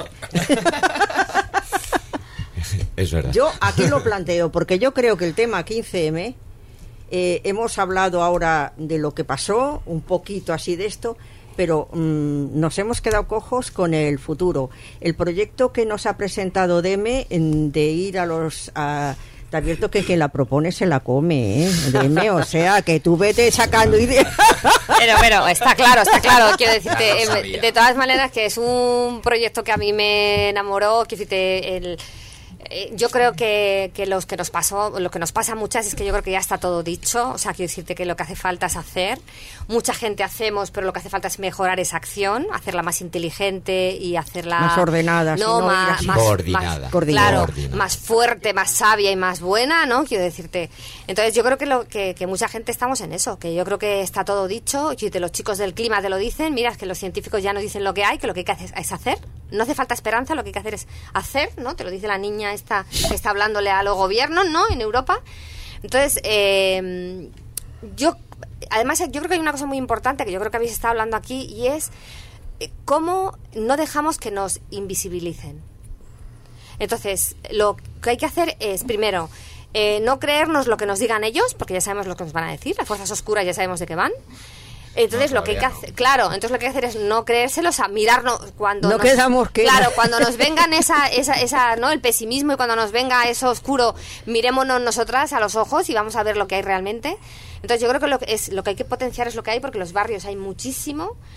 Es verdad. Yo aquí lo planteo, porque yo creo que el tema quince eme, eh, hemos hablado ahora de lo que pasó, un poquito así de esto, pero mmm, nos hemos quedado cojos con el futuro. El proyecto que nos ha presentado Deme en, de ir a los... A, te advierto que quien la propone se la come, ¿eh? Deme, o sea, que tú vete sacando ideas. Pero, pero está claro, está claro. Quiero decirte, Ya lo eh, sabía. de todas maneras, que es un proyecto que a mí me enamoró. Quiero decirte, el, eh, yo creo que, que los que nos pasó, lo que nos pasa a muchas es que yo creo que ya está todo dicho. O sea, quiero decirte que lo que hace falta es hacer. Mucha gente hacemos, pero lo que hace falta es mejorar esa acción, hacerla más inteligente y hacerla Más ordenada, no, si no, ir más, así. más Coordinada. más- Coordinada. claro, Coordinada. más fuerte, más sabia y más buena, ¿no? Quiero decirte. Entonces yo creo que, lo, que, que mucha gente estamos en eso, que yo creo que está todo dicho, y te- los chicos del clima te lo dicen, mira, es que los científicos ya nos dicen lo que hay, que lo que hay que hacer es hacer, no hace falta esperanza, lo que hay que hacer es hacer, ¿no? Te lo dice la niña esta que está hablándole a los gobiernos, ¿no? En Europa. Entonces, eh, yo, además yo creo que hay una cosa muy importante que yo creo que habéis estado hablando aquí, y es eh, cómo no dejamos que nos invisibilicen. Entonces, lo que hay que hacer es, primero, eh, no creernos lo que nos digan ellos, porque ya sabemos lo que nos van a decir, las fuerzas oscuras ya sabemos de qué van. Entonces, No, lo que hay que todavía hacer, no. claro, entonces lo que hay que hacer es no creérselos, a mirarnos cuando No nos, quedamos que- claro, cuando nos vengan esa, esa, esa, ¿no? El pesimismo, y cuando nos venga eso oscuro, mirémonos nosotras a los ojos y vamos a ver lo que hay realmente. Entonces, yo creo que lo que es lo que hay que potenciar es lo que hay, porque los barrios hay muchísimo.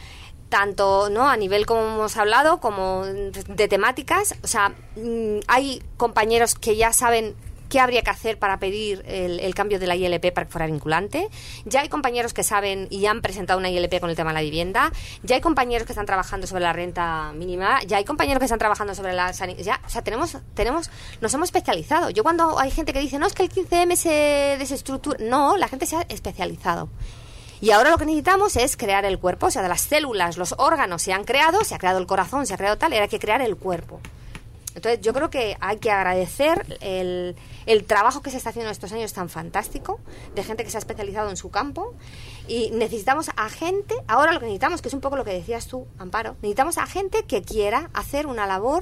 tanto no a nivel como hemos hablado como de temáticas. O sea, mmm, hay compañeros que ya saben qué habría que hacer para pedir el, el cambio de la I L P para que fuera vinculante. Ya hay compañeros que saben y han presentado una I L P con el tema de la vivienda. Ya hay compañeros que están trabajando sobre la renta mínima. Ya hay compañeros que están trabajando sobre la sanidad. Ya, o sea, tenemos, tenemos, nos hemos especializado. Yo cuando hay gente que dice, no, es que el quince eme se desestructura. No, la gente se ha especializado. Y ahora lo que necesitamos es crear el cuerpo. O sea, de las células, los órganos se han creado, se ha creado el corazón, se ha creado tal, era que crear el cuerpo. Entonces yo creo que hay que agradecer el, el trabajo que se está haciendo estos años tan fantástico, de gente que se ha especializado en su campo, y necesitamos a gente, ahora lo que necesitamos, que es un poco lo que decías tú, Amparo, necesitamos a gente que quiera hacer una labor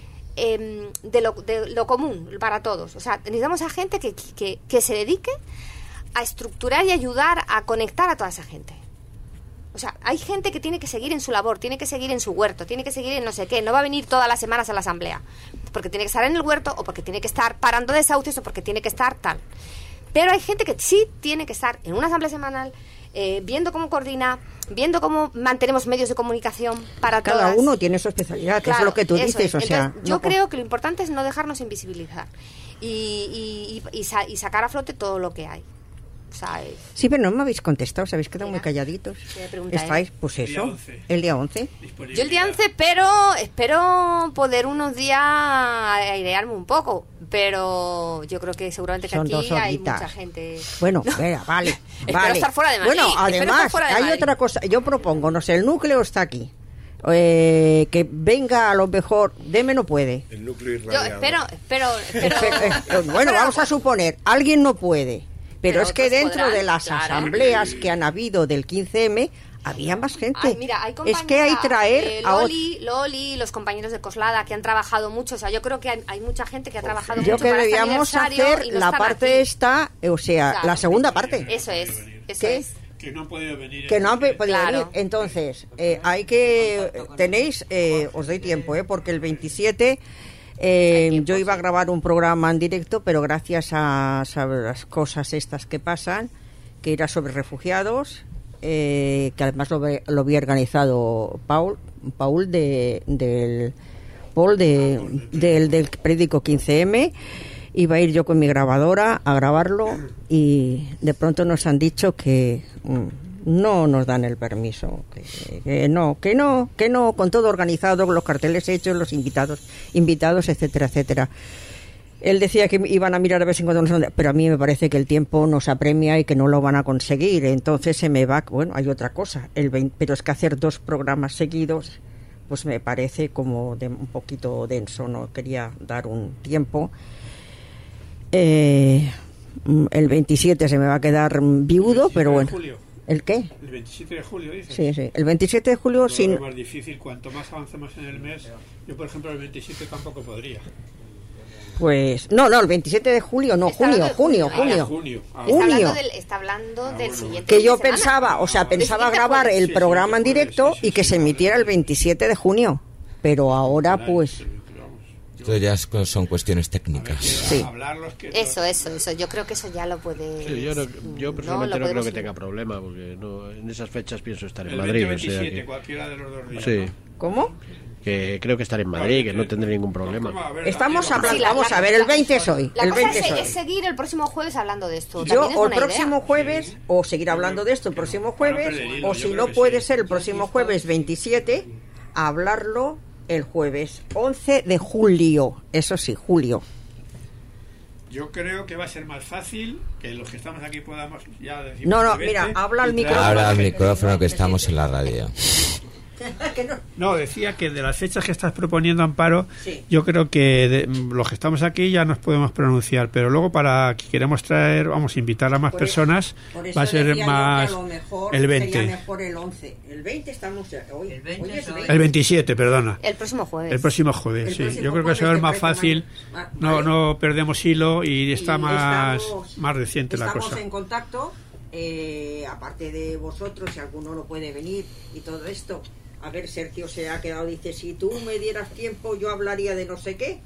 eh, de, lo, de lo común para todos. O sea, necesitamos a gente que, que, que se dedique a estructurar y ayudar a conectar a toda esa gente. O sea, hay gente que tiene que seguir en su labor, tiene que seguir en su huerto, tiene que seguir en no sé qué. No va a venir todas las semanas a la asamblea, porque tiene que estar en el huerto, o porque tiene que estar parando desahucios, o porque tiene que estar tal. Pero hay gente que sí tiene que estar en una asamblea semanal, eh, viendo cómo coordina, viendo cómo mantenemos medios de comunicación para todas. Cada uno tiene su especialidad, que claro, eso es lo que tú dices. Es. O Entonces, sea, yo no creo que lo importante es no dejarnos invisibilizar y, y, y, y, sa- y sacar a flote todo lo que hay. O sea, es... Sí, pero no me habéis contestado, os habéis quedado muy calladitos. Estáis, pues El eso, día once. el día once. Yo el día once, pero espero poder unos días airearme un poco, pero yo creo que seguramente que Son aquí dos hay horitas. mucha gente... Bueno, No. venga, vale, Espero vale. estar fuera de Madrid, Bueno, espero estar además, fuera de hay Madrid. otra cosa. Yo propongo, no sé, el núcleo está aquí. Eh, que venga a lo mejor, Deme no puede. El núcleo Yo irradiado. espero, espero, espero... Eh, bueno, vamos a suponer, alguien no puede. Pero, Pero es que otros dentro podrán, de las claro. asambleas que han habido del quince eme, había más gente. Ay, mira, hay es que hay compañera, traer eh, a ot- Loli, Loli, los compañeros de Coslada que han trabajado mucho. O sea, yo creo que hay, hay mucha gente que ha trabajado Yo mucho que para este debíamos aniversario hacer y no la están parte aquí. esta, o sea, Claro. la segunda parte. Eso es, eso ¿Qué? es. Que no han podido venir. Que no han pe- podido Claro. venir. Entonces, eh, hay que... Tenéis, eh, os doy tiempo, eh, porque el veintisiete... Eh, yo iba a grabar un programa en directo, pero gracias a, a las cosas estas que pasan, que era sobre refugiados, eh, que además lo, ve- lo había organizado Paul, Paul de, del Paul de, del, del periódico quince eme. Iba a ir yo con mi grabadora a grabarlo y de pronto nos han dicho que mm, no nos dan el permiso, que, que no, que no, que no, con todo organizado, con los carteles hechos, los invitados, invitados, etcétera, etcétera. Él decía que iban a mirar a ver si encontramos, pero a mí me parece que el tiempo nos apremia y que no lo van a conseguir. Entonces se me va, bueno, hay otra cosa, el veinte, pero es que hacer dos programas seguidos, pues me parece como de, un poquito denso, no quería dar un tiempo. Eh, el veintisiete se me va a quedar viudo, pero bueno. Julio. ¿El qué? El veintisiete de julio, dices. Sí, sí. El veintisiete de julio, Lo sin... veo más difícil, cuanto más avancemos en el mes. Yo, por ejemplo, el veintisiete tampoco podría. Pues... No, no, el veintisiete de julio, no, Está junio, hablando de junio, junio. junio. Ah, junio. Ah, Está hablando Junio. del, está hablando del bueno. siguiente Que fin yo de semana. pensaba, o sea, Del pensaba siguiente grabar jueves. el Sí, programa en sí, sí, directo sí, sí, y que sí, se sí. emitiera el veintisiete de junio. Pero ahora, Caray, pues... pero vamos, yo- Esto ya es- son cuestiones técnicas. Sí. Hablarlos que Eso, eso, eso. Yo creo que eso ya lo puede... Sí, yo, no- yo personalmente no, creo podemos- que tenga problema, porque no, en esas fechas pienso estar en el Madrid. veinte O sea veintisiete, que, cualquiera de los dos días. sí, ¿no? ¿Cómo? que creo que estaré en Madrid, que no tendré ningún ¿Cómo? problema. A ver, Estamos Daniel, hablando... Sí, la- Vamos la- a ver, el la- veinte es hoy. La El cosa veinte es, es hoy. es seguir el próximo jueves hablando de esto. Yo También es o el buena próximo idea. jueves, o seguir hablando de esto el próximo jueves, Para no perder hilo, o yo si creo no que puede sí. ser el próximo jueves veintisiete, hablarlo el jueves once de julio. Eso sí, julio. Yo creo que va a ser más fácil que los que estamos aquí podamos ya decir. No, no, mira, habla al micrófono. Habla al micrófono que estamos en la radio. Que no- No, decía que de las fechas que estás proponiendo, Amparo, Sí. yo creo que de- los que estamos aquí ya nos podemos pronunciar, pero luego para que queremos traer, vamos a invitar a más Por eso- personas, por eso va a ser decía yo que más a lo mejor el sería veinte. mejor el once. El veinte estamos ya- hoy. El veinte hoy es es hoy. veinte. El veintisiete, perdona. El próximo jueves. El próximo jueves, El sí. próximo Yo creo que jueves se va a ver te más parece fácil, más- ah, no vale. no perdemos hilo y está Y más, estamos- más reciente la estamos cosa. en contacto, eh, aparte de vosotros, si alguno no puede venir y todo esto. A ver, Sergio se ha quedado, dice, si tú me dieras tiempo yo hablaría de no sé qué.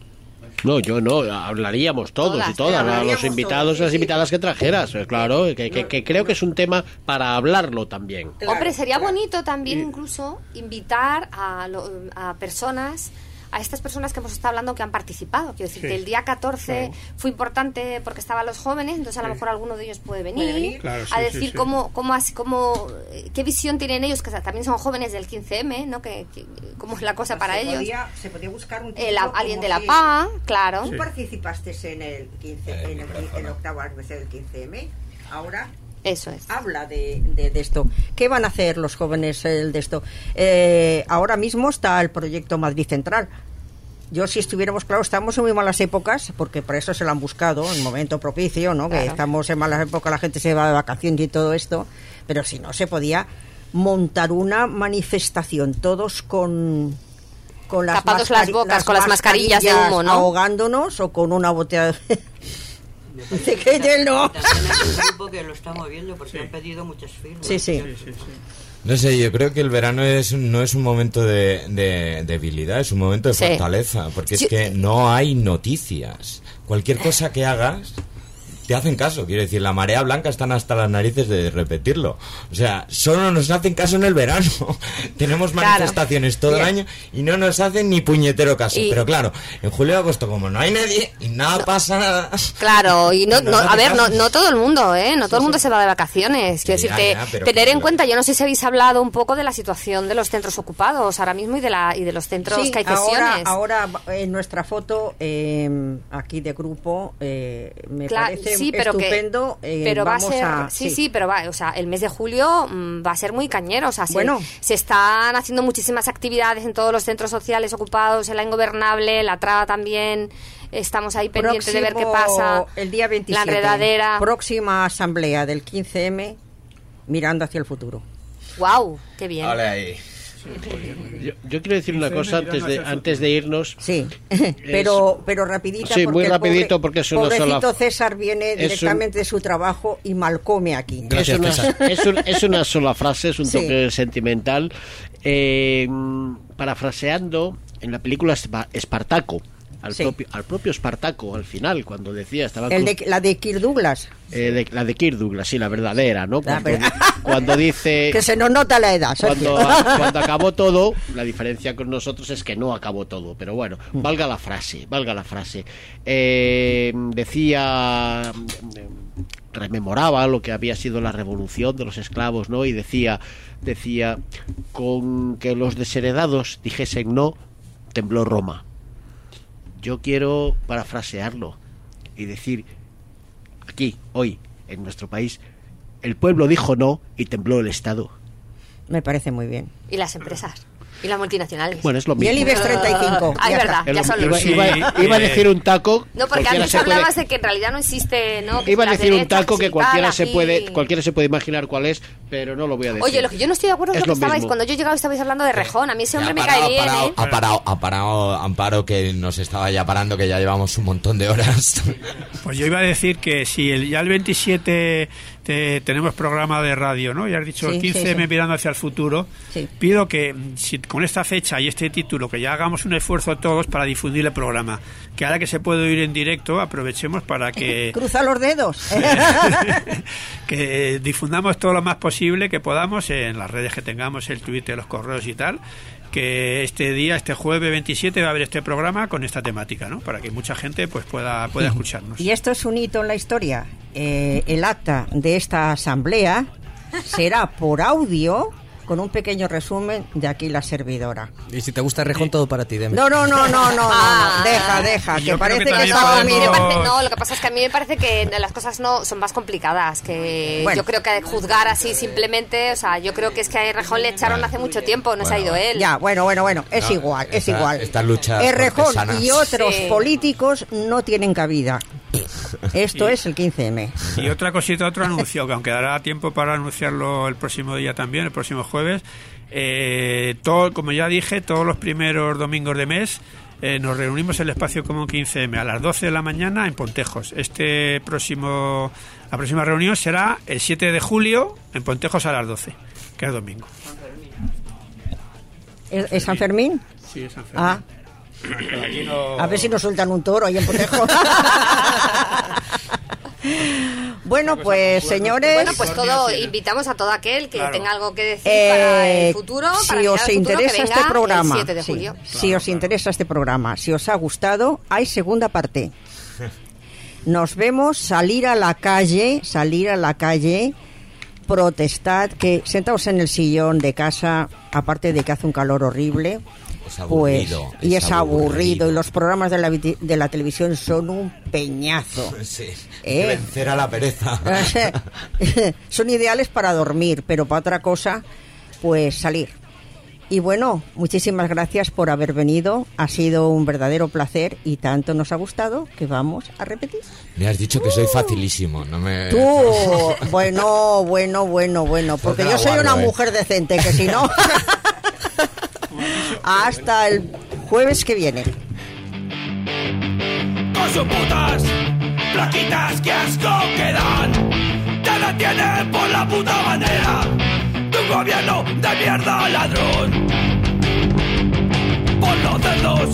No, yo no, hablaríamos todos Todas, y todas, hablaríamos los invitados todos, y las sí. invitadas que trajeras, eh, claro, que, que, que creo que es un tema para hablarlo también. Claro, Hombre, sería claro. bonito también incluso invitar a, lo- a personas, a estas personas que hemos estado hablando que han participado. Quiero decir Sí. que el día catorce fue importante porque estaban los jóvenes, entonces a lo Sí. mejor alguno de ellos puede venir, Puede venir. Claro, sí, a sí, decir sí. cómo, cómo, así, cómo, eh, qué visión tienen ellos, que también son jóvenes del quince eme, ¿no? Que, que- cómo es la cosa para se ellos. Podía, se podía buscar un El- título alguien como de la si- P A, claro. ¿Tú participaste en el quince, Eh, en el, micrófono. en el octavo aniversario del quince eme? Ahora Eso es. habla de, de, de esto. ¿Qué van a hacer los jóvenes el de esto? Eh, ahora mismo está el proyecto Madrid Central. Yo, si estuviéramos, claro, estamos en muy malas épocas, porque por eso se lo han buscado, en momento propicio, ¿no? Que Claro. estamos en malas épocas, la gente se va de vacaciones y todo esto, pero si no, se podía montar una manifestación, todos con... con las Tapados las mascari- bocas, con las mascarillas de humo, ¿no? Ahogándonos o con una botella de... Dice que él no. También hay un grupo que lo está moviendo porque han pedido muchas firmas. Sí, sí. Sí, sí, sí. No sé, yo creo que el verano es no es un momento de, de debilidad, es un momento de Sí. fortaleza, porque Sí. es que no hay noticias. Cualquier cosa que hagas, te hacen caso. Quiero decir, la marea blanca están hasta las narices de repetirlo. O sea, solo nos hacen caso en el verano. Tenemos Claro. manifestaciones todo el Bien. año y no nos hacen ni puñetero caso. Y- Pero claro, en julio y agosto, como no hay nadie y nada pasa nada... Claro, y no, No no, hace a ver, no, caso. no todo el mundo, ¿eh? No todo el mundo se va de vacaciones. Quiero Ya, decirte, ya, pero tener que en lo- cuenta, yo no sé si habéis hablado un poco de la situación de los centros ocupados ahora mismo y de la y de los centros Sí, que hay ahora, cesiones. ahora en nuestra foto eh, aquí de grupo eh, me Cla- parece sí, pero que- estupendo. eh, pero va a vamos ser, a- sí, sí, pero va, o sea, el mes de julio mm, va a ser muy cañero, o sea, se, Bueno. se están haciendo muchísimas actividades en todos los centros sociales ocupados, en la Ingobernable, la Traba también, estamos ahí pendientes de ver qué Próximo, pasa. el día veintisiete, La enredadera. próxima asamblea del quince eme, mirando hacia el futuro. Wow, qué bien. Vale, ahí. Yo, yo quiero decir una cosa antes de, antes de irnos. Sí, pero pero rapidita. Sí, porque muy el rapidito, pobre- porque es una pobrecito sola- César viene es un- directamente de su trabajo y mal come aquí. es, Gracias, una, César. es, un- es una sola frase, es un Sí. toque sentimental. Eh, parafraseando en la película Espa- Espartaco, al, Sí. propio, al propio Espartaco, al final, cuando decía, estaba El cruz- de, la de Kirk Douglas, eh, de- la de Kirk Douglas, sí, la verdadera, ¿no? La Cuando, ver- cuando dice... que se nos nota la edad. Sergio. Cuando, cuando acabó todo, la diferencia con nosotros es que no acabó todo, pero bueno, valga la frase, valga la frase. Eh, decía, rememoraba lo que había sido la revolución de los esclavos, ¿no? Y decía, decía, con que los desheredados dijesen no, tembló Roma. Yo quiero parafrasearlo y decir, aquí, hoy, en nuestro país, el pueblo dijo no y tembló el Estado. Me parece muy bien. Y las empresas. Y las multinacionales. Bueno, es lo Y mismo. el IBEX treinta y cinco. Ah, es ya verdad, está. Es ya lo- son iba, los... Sí, iba- iba a eh, decir un taco. No, porque cualquiera antes se puede- hablabas de que en realidad no existe, ¿no? Que Iba a las decir un derechas taco que y cualquiera tal, se aquí. puede cualquiera se puede imaginar cuál es, pero no lo voy a decir. Oye, lo que yo no estoy de acuerdo es, Es lo que lo estabais, mismo. cuando yo he llegado estabais hablando de Rejón, a mí ese Ya hombre ha me parado, cae bien, ha parado, ¿eh? ha parado, ha parado Amparo, que nos estaba ya parando, que ya llevamos un montón de horas. Pues yo iba a decir que si el, ya el veintisiete te- tenemos programa de radio, ¿no? Ya has dicho Sí, el quince sí, eme sí. mirando hacia el futuro. Sí. Pido que mm, si con esta fecha y este título, que ya hagamos un esfuerzo todos para difundir el programa. Que ahora que se puede oír en directo, aprovechemos para que... Cruza los dedos. que difundamos todo lo más posible que podamos en las redes que tengamos, el Twitter, los correos y tal, que este día, este jueves veintisiete va a haber este programa con esta temática, ¿no? Para que mucha gente pues pueda, pueda escucharnos. Y esto es un hito en la historia. Eh, el acta de esta asamblea será por audio, con un pequeño resumen de aquí la servidora. Y si te gusta Rejón, todo para ti, Deme. No, no, no, no, no, no, Ah. no. Deja, deja, Y que yo creo parece que que, también estaba No, a mí me podemos- parece- no, lo que pasa es que a mí me parece que las cosas no son más complicadas, que Bueno. yo creo que juzgar así simplemente, o sea, yo creo que es que a Rejón le echaron hace mucho tiempo, no se ha ido él. Ya, bueno, bueno, bueno, es No, igual, es esta- igual. estas luchas Errejón cortesanas. y otros Sí. políticos no tienen cabida. Esto es el quince eme. Y otra cosita, otro anuncio, que aunque dará tiempo para anunciarlo el próximo día también, el próximo jueves, eh, todo, como ya dije, todos los primeros domingos de mes eh, nos reunimos en el Espacio Común quince eme a las doce de la mañana en Pontejos. Este próximo, la próxima reunión será el siete de julio en Pontejos a las doce, que es domingo. ¿Es, es San Fermín? Sí, es San Fermín. Ah, no... A ver si nos sueltan un toro ahí en Potejo. Bueno, pues señores, bueno, pues todo, invitamos a todo aquel que claro. tenga algo que decir eh, para el futuro, para si os el futuro, interesa que venga este programa, el siete de sí, julio. si Claro, os claro. interesa este programa, si os ha gustado, hay segunda parte. Nos vemos, salir a la calle, salir a la calle, protestad, que sentaos en el sillón de casa, aparte de que hace un calor horrible. Es aburrido, Pues, y es es aburrido. aburrido. Y los programas de la, viti- de la televisión son un peñazo. Sí, ¿Eh? que vencer a la pereza. Son ideales para dormir, pero para otra cosa, pues salir. Y bueno, muchísimas gracias por haber venido. Ha sido un verdadero placer y tanto nos ha gustado que vamos a repetir. Me has dicho que soy facilísimo, no me... Tú, bueno, bueno, bueno, bueno, porque Pues te yo la soy guardo, una eh. mujer decente, que si no... Hasta el jueves que viene. Con sus putas plaquitas que asco que dan, te detienen por la puta manera de un gobierno de mierda ladrón. Por los cerdos